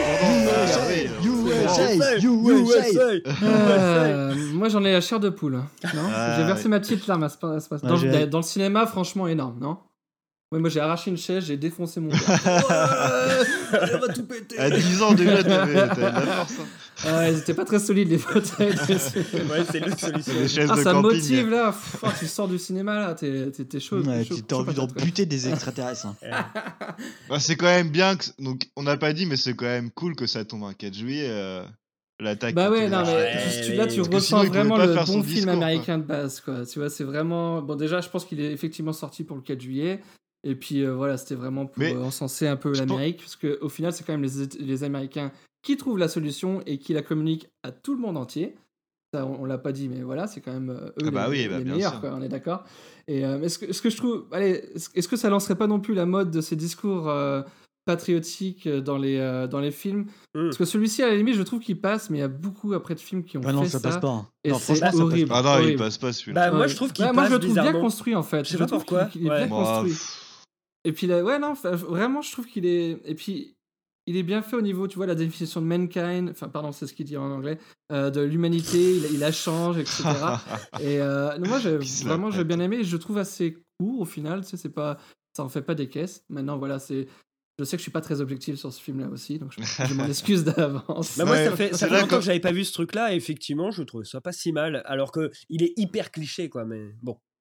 Speaker 5: le jour de l'indépendance. Ah, oui.
Speaker 7: U S A, U S A.
Speaker 6: Euh, moi j'en ai la chair de poule. Non
Speaker 5: Ah,
Speaker 6: j'ai versé
Speaker 5: oui.
Speaker 6: ma petite larme à ce, à ce-
Speaker 7: Ouais,
Speaker 6: dans,
Speaker 7: j'ai-
Speaker 6: dans le cinéma, franchement énorme, non? Ouais, moi j'ai arraché une chaise, j'ai défoncé mon gars. Ouais, on va tout péter.
Speaker 5: À dix ans déjà, t'avais t'avais de la force. hein.
Speaker 6: Ah ouais, ils étaient pas très solides les fauteuils.
Speaker 11: Ouais, c'est l'autre solution.
Speaker 5: Des chaises
Speaker 6: Ah,
Speaker 5: de
Speaker 6: ça me
Speaker 5: camping.
Speaker 6: motive là. Pff, ah, tu sors du cinéma là, t'es t'es- t'es chaud.
Speaker 7: Ouais,
Speaker 6: t'es chaud,
Speaker 7: tu t'as
Speaker 6: chaud
Speaker 7: envie d'en
Speaker 6: patate, quoi.
Speaker 7: buter des extraterrestres. hein.
Speaker 5: Bah, c'est quand même bien que. Donc, on n'a pas dit, mais c'est quand même cool que ça tombe un quatre juillet. euh, L'attaque.
Speaker 6: Bah
Speaker 5: qui
Speaker 6: ouais,
Speaker 5: était
Speaker 6: non, mais
Speaker 5: là.
Speaker 6: tu- tu- là tu
Speaker 5: Parce que
Speaker 6: ressens
Speaker 5: sinon, il pouvait
Speaker 6: vraiment
Speaker 5: pas
Speaker 6: le
Speaker 5: faire son
Speaker 6: bon film
Speaker 5: discours, quoi.
Speaker 6: américain de base, quoi. Tu vois, c'est vraiment. Bon, déjà, je pense qu'il est effectivement sorti pour le quatre juillet. Et puis euh, voilà, c'était vraiment pour
Speaker 5: Mais
Speaker 6: euh, encenser un peu
Speaker 5: je pense-
Speaker 6: l'Amérique, parce qu'au final, c'est quand même les, les Américains qui trouvent la solution et qui la communiquent à tout le monde entier. Ça, on, on l'a pas dit, mais voilà, c'est quand même euh, eux
Speaker 5: Ah bah
Speaker 6: les,
Speaker 5: oui, bah
Speaker 6: les
Speaker 5: bien
Speaker 6: meilleurs,
Speaker 5: sûr.
Speaker 6: quoi, on est d'accord. Et euh, est-ce que, ce que je trouve, allez, est-ce est-ce que ça lancerait pas non plus la mode de ces discours euh, patriotiques dans les, euh, dans les films? Parce que celui-ci, à la limite, je trouve qu'il passe, mais il y a beaucoup après de films qui ont
Speaker 7: Ah non,
Speaker 6: fait
Speaker 7: ça
Speaker 6: ça.
Speaker 7: passe pas, hein.
Speaker 6: Et
Speaker 7: Non,
Speaker 6: c'est
Speaker 7: franchement, ça passe
Speaker 6: horrible.
Speaker 5: Ah non, il
Speaker 6: horrible.
Speaker 5: passe pas celui-là.
Speaker 11: Bah, moi, je trouve qu'il
Speaker 6: Ouais, moi, je le
Speaker 11: passe
Speaker 6: trouve bien
Speaker 11: bizarrement.
Speaker 6: construit en fait.
Speaker 11: Je sais pas
Speaker 6: trouve
Speaker 11: pourquoi.
Speaker 6: qu'il- qu'il est
Speaker 11: Ouais.
Speaker 6: bien
Speaker 5: Bah,
Speaker 6: construit.
Speaker 5: pff,
Speaker 6: Et puis là, ouais, non, enfin, vraiment, je trouve qu'il est. Et puis, il est bien fait au niveau, tu vois, la définition de mankind, enfin, pardon, c'est ce qu'il dit en anglais, euh, de l'humanité, il, il la change, et cetera. Et euh, non, moi, j'ai,
Speaker 5: Qui se la
Speaker 6: vraiment, j'ai
Speaker 5: pète.
Speaker 6: bien aimé, et je le trouve assez court au final, tu sais, c'est pas. Ça en fait pas des caisses. Maintenant, voilà, c'est. Je sais que je suis pas très objectif sur ce film-là aussi, donc je, je m'en excuse d'avance.
Speaker 11: Bah moi, ça
Speaker 5: Ouais,
Speaker 11: fait, ça
Speaker 5: c'est
Speaker 11: fait
Speaker 5: là
Speaker 11: longtemps
Speaker 5: que-
Speaker 11: que j'avais pas vu ce truc-là, et effectivement, je trouve ça pas si mal, alors que il est hyper cliché, quoi, mais bon.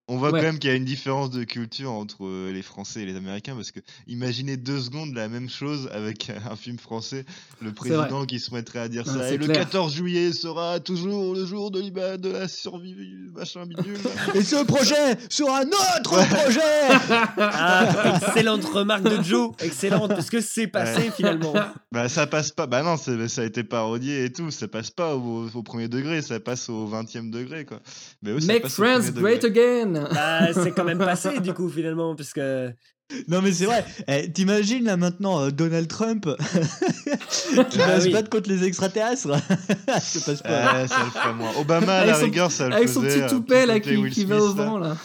Speaker 5: On voit
Speaker 6: Ouais.
Speaker 5: quand même qu'il y a une différence de culture entre euh, les Français et les Américains parce que imaginez deux secondes la même chose avec un film français, le
Speaker 6: C'est vrai.
Speaker 5: président qui se mettrait à dire
Speaker 6: Non,
Speaker 5: ça.
Speaker 6: c'est
Speaker 5: Et le
Speaker 6: clair.
Speaker 5: quatorze juillet sera toujours le jour de, l'ima- de la survie, machin bidule.
Speaker 7: Et ce projet sera notre projet.
Speaker 11: Ah, excellente remarque de Joe, excellente, parce que c'est passé
Speaker 5: Ouais.
Speaker 11: finalement.
Speaker 5: Bah ça passe pas, bah non, c'est- ça a été parodié et tout, ça passe pas au, au premier degré, ça passe au vingtième degré quoi. Mais eux, ça
Speaker 6: Make
Speaker 5: passe au
Speaker 6: friends
Speaker 5: premier degré.
Speaker 6: great again.
Speaker 11: Bah, c'est quand même passé du coup finalement, parce que.
Speaker 7: Non mais c'est vrai, eh, t'imagines là maintenant euh, Donald Trump qui
Speaker 11: Ah
Speaker 7: va se
Speaker 11: oui.
Speaker 7: battre contre les extraterrestres. Ça passe pas.
Speaker 5: Ouais, ça le ferait moins. Obama, à
Speaker 6: Avec
Speaker 5: la
Speaker 6: son-
Speaker 5: rigueur, ça le
Speaker 6: Avec son
Speaker 5: faisait,
Speaker 6: petit
Speaker 5: euh,
Speaker 6: toupet là
Speaker 5: côté
Speaker 6: qui,
Speaker 5: Will
Speaker 6: qui va au
Speaker 5: Smith, là.
Speaker 6: vent là.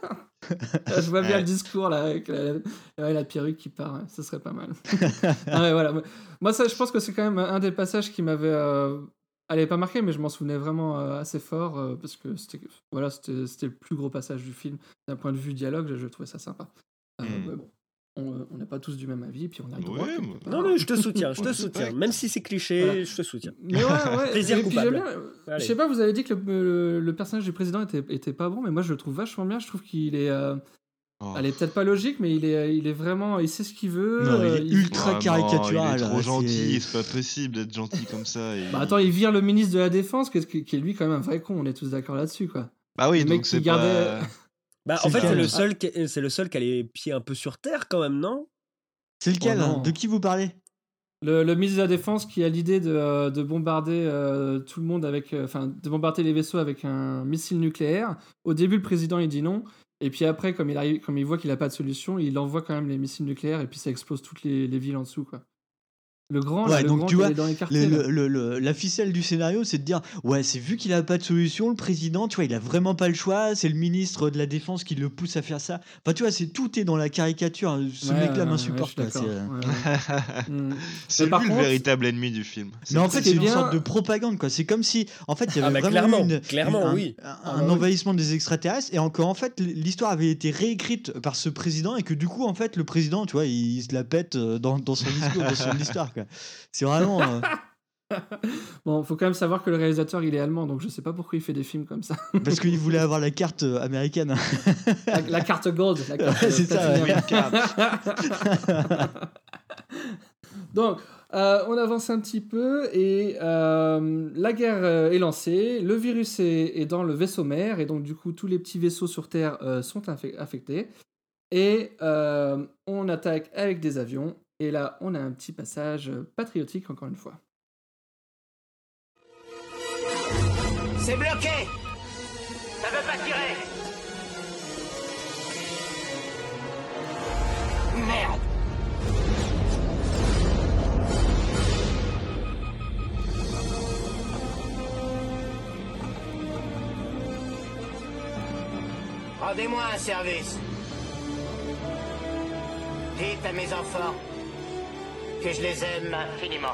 Speaker 6: Je vois bien
Speaker 5: Ouais.
Speaker 6: le discours là avec la, ouais, la perruque qui part, ouais, ça serait pas mal. Ah ouais, voilà. Moi ça, je pense que c'est quand même un des passages qui m'avait, euh, allez pas marqué, mais je m'en souvenais vraiment euh, assez fort euh, parce que c'était, voilà, c'était, c'était le plus gros passage du film d'un point de vue dialogue. Je, je trouvais ça sympa. Euh,
Speaker 5: Mm.
Speaker 6: ouais, bon. On on n'est pas tous du même avis, puis on a le droit.
Speaker 5: Ouais,
Speaker 6: quelque
Speaker 5: moi-
Speaker 6: part.
Speaker 11: Non, non, je te soutiens, je te
Speaker 5: Ouais.
Speaker 11: soutiens. Même si c'est cliché,
Speaker 6: Voilà.
Speaker 11: je te soutiens.
Speaker 6: Mais ouais, ouais.
Speaker 11: Plaisir
Speaker 6: et puis
Speaker 11: coupable.
Speaker 6: j'aime bien, euh,
Speaker 11: Allez.
Speaker 6: je sais pas, vous avez dit que le, le- le personnage du président était, était pas bon, mais moi je le trouve vachement bien. Je trouve qu'il est. euh,
Speaker 5: Oh.
Speaker 6: Elle est peut-être pas logique, mais il est, il est vraiment. Il sait ce qu'il veut.
Speaker 7: Non, il
Speaker 6: euh,
Speaker 7: est ultra
Speaker 5: Ah non,
Speaker 7: caricatural.
Speaker 5: il est trop
Speaker 7: là,
Speaker 5: gentil,
Speaker 7: c'est-
Speaker 5: c'est pas possible d'être gentil comme ça. et
Speaker 6: Bah
Speaker 5: il-
Speaker 6: attends, il vire le ministre de la Défense, qui est, qui est lui quand même un vrai con, on est tous d'accord là-dessus, quoi.
Speaker 5: Bah oui,
Speaker 6: Le mec
Speaker 5: donc
Speaker 6: qui
Speaker 5: c'est
Speaker 6: gardait-
Speaker 5: pas...
Speaker 11: Bah,
Speaker 7: C'est
Speaker 11: en fait, c'est
Speaker 7: lequel
Speaker 11: le seul, qui- c'est le seul qui a les pieds un peu sur terre quand même, non?
Speaker 7: C'est lequel
Speaker 6: Oh
Speaker 7: hein
Speaker 6: non.
Speaker 7: De qui vous parlez?
Speaker 6: Le, le ministre de la Défense qui a l'idée de, euh, de bombarder euh, tout le monde avec. euh, Enfin, de bombarder les vaisseaux avec un missile nucléaire. Au début, le président il dit non. Et puis après, comme il, arrive, comme il voit qu'il a pas de solution, il envoie quand même les missiles nucléaires et puis ça explose toutes les, les villes en dessous, quoi. Le grand, là,
Speaker 7: Ouais,
Speaker 6: le
Speaker 7: donc
Speaker 6: grand
Speaker 7: tu
Speaker 6: qui
Speaker 7: vois,
Speaker 6: est dans les
Speaker 7: le-
Speaker 6: quartiers. là.
Speaker 7: le- le- le- la ficelle du scénario, c'est de dire ouais, c'est vu qu'il a pas de solution, le président, tu vois, il a vraiment pas le choix. C'est le ministre de la Défense qui le pousse à faire ça. Enfin, tu vois, c'est tout est dans la caricature. hein. Ce
Speaker 6: Ouais,
Speaker 7: mec-là
Speaker 6: ouais,
Speaker 7: m'insupporte.
Speaker 6: ouais, je suis
Speaker 7: quoi,
Speaker 6: d'accord.
Speaker 7: c'est, euh,
Speaker 6: Ouais, ouais. Mm.
Speaker 5: C'est
Speaker 6: Mais
Speaker 5: lui
Speaker 6: par
Speaker 5: le
Speaker 6: contre-
Speaker 5: véritable ennemi du film.
Speaker 7: Mais en fait,
Speaker 6: ce qui
Speaker 7: c'est
Speaker 6: est
Speaker 7: une
Speaker 6: bien-
Speaker 7: sorte de propagande, quoi. C'est comme si, en fait, il y
Speaker 11: Ah,
Speaker 7: avait
Speaker 11: bah,
Speaker 7: vraiment
Speaker 11: clairement,
Speaker 7: eu une,
Speaker 11: clairement,
Speaker 7: un,
Speaker 11: oui.
Speaker 7: un-
Speaker 6: Ah,
Speaker 7: un
Speaker 6: bah oui.
Speaker 7: envahissement des extraterrestres, et encore, en fait, l'histoire avait été réécrite par ce président, et que du coup, en fait, le président, tu vois, il, il se la pète euh, dans, dans son discours, dans son histoire, quoi. C'est vraiment. euh,
Speaker 6: Bon, faut quand même savoir que le réalisateur il est allemand, donc je sais pas pourquoi il fait des films comme ça.
Speaker 7: parce qu'il voulait avoir la carte euh, américaine.
Speaker 6: La, la carte gold, la carte
Speaker 7: Ouais, c'est ça,
Speaker 6: platinum.
Speaker 7: ouais.
Speaker 6: Donc, euh, on avance un petit peu et euh, la guerre euh, est lancée, le virus est, est dans le vaisseau mère et donc du coup tous les petits vaisseaux sur Terre euh, sont infe- affectés et euh, on attaque avec des avions et là on a un petit passage patriotique encore une fois.
Speaker 14: C'est bloqué. Ça veut pas tirer. Merde. Rendez-moi un service. Dites à mes enfants que je les aime infiniment.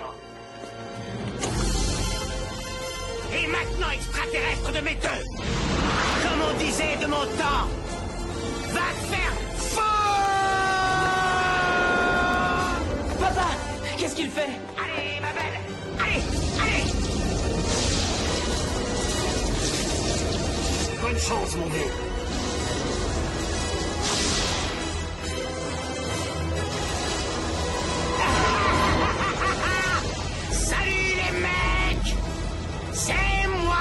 Speaker 14: Et maintenant, extraterrestre de mes deux, comme on disait de mon temps, va te faire foutre! Papa, qu'est-ce qu'il fait? Allez, ma belle, allez, allez! Bonne chance, mon vieux. Salut les mecs! C'est moi!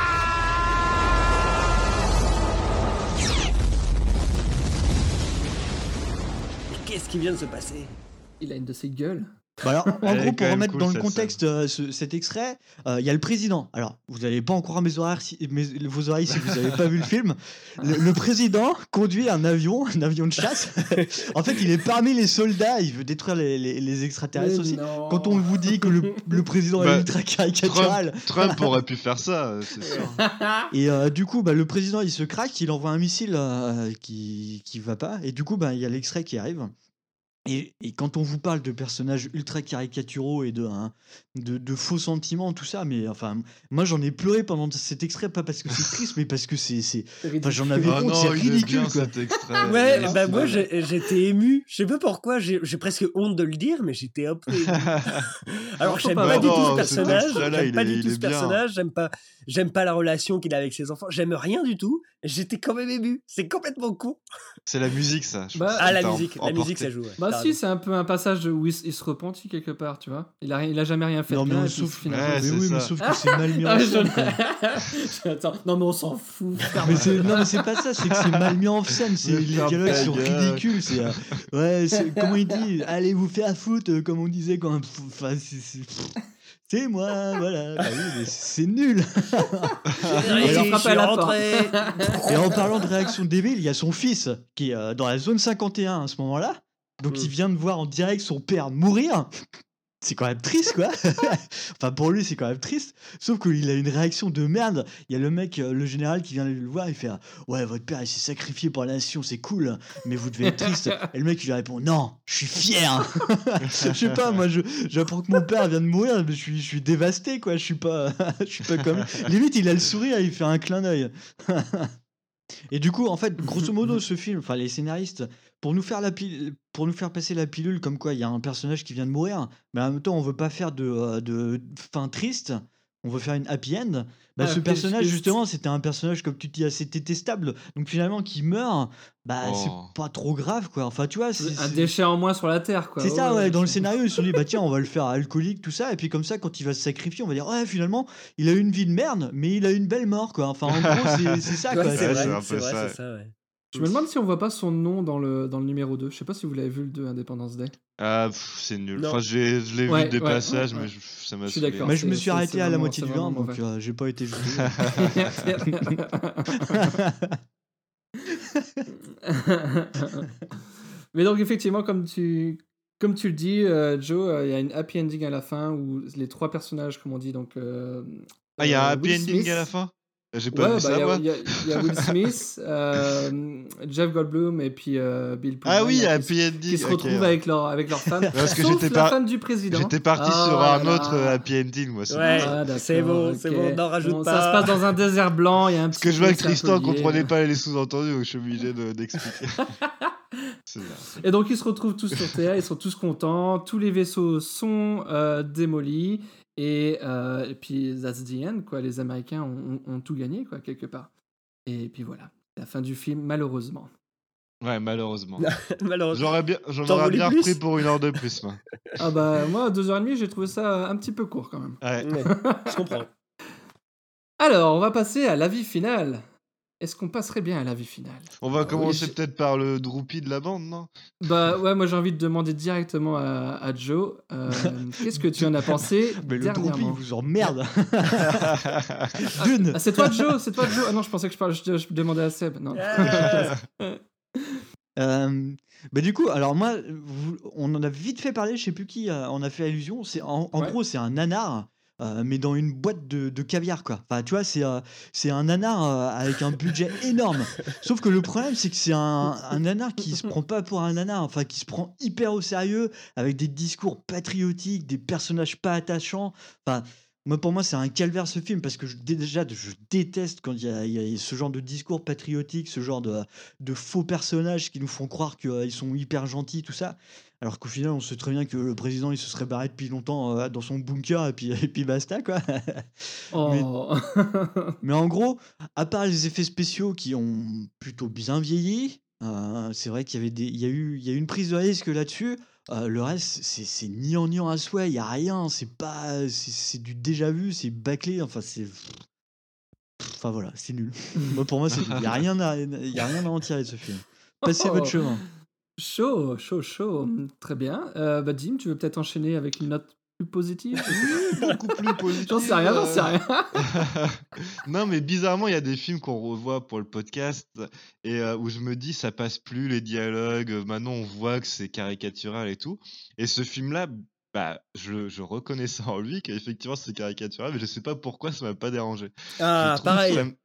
Speaker 11: Qu'est-ce qui vient de se passer?
Speaker 6: Il a une de ses gueules.
Speaker 7: Bah alors, en
Speaker 5: Elle est
Speaker 7: gros,
Speaker 5: quand
Speaker 7: pour
Speaker 5: même
Speaker 7: remettre
Speaker 5: cool,
Speaker 7: dans le
Speaker 5: cette
Speaker 7: contexte euh, ce- cet extrait, euh, il y a le président. Alors, vous n'allez pas encore à mes, horaires si- mes- vos oreilles si vous n'avez pas vu le film. Le, le président conduit un avion, un avion de chasse. En fait, il est parmi les soldats. Il veut détruire les, les- les extraterrestres
Speaker 6: Mais
Speaker 7: aussi.
Speaker 6: non.
Speaker 7: Quand on vous dit que le, le président
Speaker 5: Bah,
Speaker 7: est ultra caricatural.
Speaker 5: Trump, Trump aurait pu faire ça, euh, c'est sûr.
Speaker 7: Et euh, du coup, bah, le président il se craque, il envoie un missile euh, qui qui va pas. Et du coup, bah, il y a l'extrait qui arrive. Et, et quand on vous parle de personnages ultra caricaturaux et de, hein, de, de faux sentiments, tout ça, mais enfin, moi j'en ai pleuré pendant cet extrait, pas parce que c'est triste, mais parce que c'est. c'est... Enfin, j'en avais
Speaker 5: Oh
Speaker 7: honte,
Speaker 5: non,
Speaker 7: c'est
Speaker 5: il est
Speaker 7: ridicule
Speaker 5: bien,
Speaker 7: quoi.
Speaker 5: cet extrait.
Speaker 11: Ouais,
Speaker 5: Yes,
Speaker 11: bah moi
Speaker 5: ouais.
Speaker 11: j'ai- j'étais ému. Je sais pas pourquoi, j'ai j'ai presque honte de le dire, mais j'étais un peu ému. Alors
Speaker 6: faut
Speaker 11: j'aime
Speaker 6: pas
Speaker 11: pas
Speaker 6: avoir
Speaker 11: du
Speaker 5: honte.
Speaker 11: tout ce
Speaker 5: Non, cet
Speaker 11: personnage,
Speaker 5: extrait-là,
Speaker 11: j'aime
Speaker 5: il
Speaker 11: pas
Speaker 5: est-
Speaker 11: du
Speaker 5: il
Speaker 11: tout
Speaker 5: est
Speaker 11: ce
Speaker 5: bien.
Speaker 11: personnage, j'aime pas, j'aime pas la relation qu'il a avec ses enfants, j'aime rien du tout. J'étais quand même ému. C'est complètement con.
Speaker 5: C'est la musique, ça. Je
Speaker 6: Bah,
Speaker 5: pense
Speaker 11: Ah
Speaker 5: qui
Speaker 11: la
Speaker 5: t'a em-
Speaker 11: musique, la
Speaker 5: emporté.
Speaker 11: musique ça joue. Ouais.
Speaker 6: Bah
Speaker 11: T'as
Speaker 6: si,
Speaker 11: raison.
Speaker 6: c'est un peu un passage où il, s- il se repentit quelque part, tu vois. Il a, rien- il a jamais rien fait
Speaker 7: Non,
Speaker 6: de
Speaker 7: mais
Speaker 6: bien.
Speaker 7: on
Speaker 6: et puis
Speaker 7: sauf-
Speaker 6: finalement,
Speaker 5: Ouais,
Speaker 7: mais
Speaker 5: c'est
Speaker 7: oui, mais
Speaker 5: ça.
Speaker 7: sauf que c'est mal mis en
Speaker 6: Ah,
Speaker 7: scène.
Speaker 6: je-
Speaker 7: quoi.
Speaker 6: Attends, non mais on s'en fout. frère.
Speaker 7: Mais c'est, non, mais c'est pas ça, c'est que c'est mal mis en scène. C'est,
Speaker 5: Mais
Speaker 7: les
Speaker 5: ferme
Speaker 7: dialogues
Speaker 5: ta
Speaker 7: sont
Speaker 5: gueule.
Speaker 7: ridicules. C'est, euh, ouais, c'est, comment il dit allez vous faire foutre, euh, comme on disait quand. Enfin, c'est, c'est, c'est moi, voilà. Bah oui, mais c'est nul.
Speaker 11: Chérie,
Speaker 6: il en
Speaker 11: je
Speaker 6: frappe
Speaker 11: suis
Speaker 6: à la
Speaker 11: rentré.
Speaker 7: Et en parlant de réaction débile, il y a son fils qui est euh, dans la zone cinquante et un à ce moment-là. Donc il vient de voir en direct son père mourir. C'est quand même triste, quoi. Enfin, pour lui, c'est quand même triste. Sauf qu'il a une réaction de merde. Il y a le mec, euh, le général, qui vient le voir. Il fait « Ouais, votre père, il s'est sacrifié pour la nation, c'est cool, mais vous devez être triste. » Et le mec, il lui répond « Non, je suis fier. » Je sais pas, moi, je, j'apprends que mon père vient de mourir, mais je suis, je suis dévasté, quoi. Je suis pas, je suis pas comme... Limite, il a le sourire, il fait un clin d'œil. Et du coup, en fait, grosso modo, ce film, enfin les scénaristes, pour nous faire la pil- pour nous faire passer la pilule, comme quoi il y a un personnage qui vient de mourir, mais en même temps, on veut pas faire de, euh, de fin triste, on veut faire une happy end. Bah, ce
Speaker 6: Happy
Speaker 7: personnage,
Speaker 6: twist.
Speaker 7: justement, c'était un personnage, comme tu dis, assez détestable. Donc finalement, qui meurt, bah
Speaker 5: Oh.
Speaker 7: c'est pas trop grave, quoi. Enfin, tu vois, c'est,
Speaker 6: Un
Speaker 7: c'est-
Speaker 6: déchet en moins sur la terre, quoi.
Speaker 7: c'est ça,
Speaker 6: Ouais,
Speaker 7: ouais.
Speaker 6: ouais,
Speaker 7: Dans le
Speaker 6: je-
Speaker 7: scénario, ils se sont dit, bah tiens, on va le faire alcoolique, tout ça. Et puis comme ça, quand il va se sacrifier, on va dire, ouais, finalement, il a eu une vie de merde, mais il a eu une belle mort, quoi. Enfin, en gros, c'est, c'est ça,
Speaker 11: Ouais,
Speaker 7: quoi.
Speaker 11: c'est
Speaker 5: Ouais,
Speaker 11: vrai,
Speaker 5: c'est un
Speaker 11: c'est
Speaker 5: peu
Speaker 11: vrai,
Speaker 5: ça,
Speaker 11: c'est ça, ouais.
Speaker 6: Je me demande si on voit pas son nom dans le, dans le numéro deux. Je sais pas si vous l'avez vu, le deux, Independence Day.
Speaker 5: Ah, pff, c'est nul.
Speaker 11: Non.
Speaker 5: Enfin, j'ai, je l'ai
Speaker 6: Ouais,
Speaker 5: vu des
Speaker 6: ouais,
Speaker 5: passages,
Speaker 6: ouais,
Speaker 5: mais
Speaker 6: ouais.
Speaker 5: je- ça m'a
Speaker 6: Je suis
Speaker 5: saoulé.
Speaker 6: d'accord.
Speaker 7: Mais je me
Speaker 6: c'est-
Speaker 7: suis
Speaker 6: c'est-
Speaker 7: arrêté
Speaker 6: c'est
Speaker 7: à la
Speaker 6: vraiment-
Speaker 7: moitié
Speaker 6: c'est
Speaker 7: du un,
Speaker 6: vraiment
Speaker 7: donc
Speaker 6: mauvais.
Speaker 7: euh, j'ai pas été jusqu'au
Speaker 6: Mais donc effectivement, comme tu, comme tu le dis, euh, Joe, euh, il y a une happy ending à la fin où les trois personnages, comme on dit, donc. euh,
Speaker 5: Ah, il y a un
Speaker 6: euh,
Speaker 5: happy
Speaker 6: Will
Speaker 5: ending
Speaker 6: Smith.
Speaker 5: à la fin? J'ai pas
Speaker 6: Ouais,
Speaker 5: vu
Speaker 6: bah,
Speaker 5: ça,
Speaker 6: il y a-
Speaker 5: moi.
Speaker 6: il y, a- il y a Will Smith, euh, Jeff Goldblum et puis euh, Bill Pullman.
Speaker 5: Ah oui,
Speaker 6: là,
Speaker 5: happy
Speaker 6: qui,
Speaker 5: ending.
Speaker 6: qui se
Speaker 5: ok,
Speaker 6: retrouvent
Speaker 5: ouais.
Speaker 6: avec leur, avec leur femme.
Speaker 5: Parce que
Speaker 6: sauf
Speaker 5: j'étais
Speaker 6: la
Speaker 5: pas-
Speaker 6: femme du président.
Speaker 5: J'étais parti
Speaker 6: Ah
Speaker 5: sur
Speaker 6: là
Speaker 5: un
Speaker 6: là.
Speaker 5: autre euh, happy ending, moi. c'est
Speaker 11: Ouais,
Speaker 5: pour ça.
Speaker 6: Ah, d'accord,
Speaker 11: c'est bon, c'est
Speaker 6: ok.
Speaker 11: bon, n'en rajoute
Speaker 6: Bon,
Speaker 11: pas.
Speaker 6: Ça se passe dans un désert blanc, il y a un
Speaker 5: Parce
Speaker 6: petit
Speaker 5: que je vois que
Speaker 6: peu, c'est un peu
Speaker 5: Tristan
Speaker 6: lié.
Speaker 5: comprenait pas les sous-entendus, donc je suis obligé de- d'expliquer. C'est bien.
Speaker 6: Et donc ils se retrouvent tous sur Terre, ils sont tous contents, tous les vaisseaux sont euh, démolis, et, euh, et puis that's the end, quoi. Les Américains ont, ont- ont tout gagné, quoi, quelque part. Et puis voilà, la fin du film, malheureusement.
Speaker 5: Ouais, malheureusement.
Speaker 11: Malheureusement.
Speaker 5: J'aurais bien, j'en
Speaker 11: T'en
Speaker 5: aurais
Speaker 11: voulais
Speaker 5: bien
Speaker 11: plus
Speaker 5: repris pour une heure de plus, moi.
Speaker 6: Ah bah moi, à deux heures trente, j'ai trouvé ça un petit peu court quand même.
Speaker 5: Ouais.
Speaker 11: Ouais, je comprends.
Speaker 6: Alors, on va passer à l'avis final. Est-ce qu'on passerait bien à l'avis final?
Speaker 5: On va
Speaker 6: Oui,
Speaker 5: commencer
Speaker 6: je-
Speaker 5: peut-être par le droupie de la bande, non?
Speaker 6: Bah ouais, moi j'ai envie de demander directement à, à Joe, euh, qu'est-ce que tu en as pensé
Speaker 7: Mais le droupie,
Speaker 6: dernièrement?
Speaker 7: il vous emmerde. Dune.
Speaker 6: Ah, c'est toi Joe, c'est toi Joe. Ah non, je pensais que je, parlais, je, je demandais à Seb. Non.
Speaker 7: Euh, bah du coup, alors moi, vous- on en a vite fait parler, je sais plus qui euh, en a fait allusion. C'est en, en
Speaker 6: Ouais.
Speaker 7: gros, c'est un nanar, euh, mais dans une boîte de, de caviar, quoi. Enfin, tu vois, c'est euh, c'est un nanar euh, avec un budget énorme. Sauf que le problème, c'est que c'est un, un nanar qui se prend pas pour un nanar, enfin, qui se prend hyper au sérieux, avec des discours patriotiques, des personnages pas attachants. Enfin. Moi, pour moi, c'est un calvaire ce film parce que je, déjà, je déteste quand il y, a- il y a ce genre de discours patriotique, ce genre de, de faux personnages qui nous font croire qu'ils sont hyper gentils, tout ça. Alors qu'au final, on sait très bien que le président, il se serait barré depuis longtemps euh, dans son bunker et puis, et puis basta, quoi.
Speaker 6: Oh.
Speaker 7: Mais en gros, à part les effets spéciaux qui ont plutôt bien vieilli, euh, c'est vrai qu'il y avait des, il y a eu, il y a eu une prise de risque là-dessus. Euh, le reste, c'est c'est gnangnan à souhait, il y a rien, c'est pas, c'est c'est du déjà vu, c'est bâclé, enfin c'est, enfin voilà, c'est nul. Moi, pour moi, c'est, il y a rien à, il y a rien à en tirer de ce film. Passez
Speaker 6: Oh.
Speaker 7: votre chemin.
Speaker 6: Chaud, chaud, chaud. Très bien. Euh, bah Jim, tu veux peut-être enchaîner avec une note plus positive?
Speaker 5: Beaucoup plus positif.
Speaker 6: J'en sais rien, j'en sais rien.
Speaker 5: Non, mais bizarrement, il y a des films qu'on revoit pour le podcast et euh, où je me dis, ça passe plus les dialogues. euh, Maintenant, on voit que c'est caricatural et tout. Et ce film-là, bah, je, je reconnais ça en lui, qu'effectivement, c'est caricatural, mais je sais pas pourquoi ça m'a pas dérangé.
Speaker 11: Ah,
Speaker 5: Je trouve
Speaker 11: pareil.
Speaker 5: ça-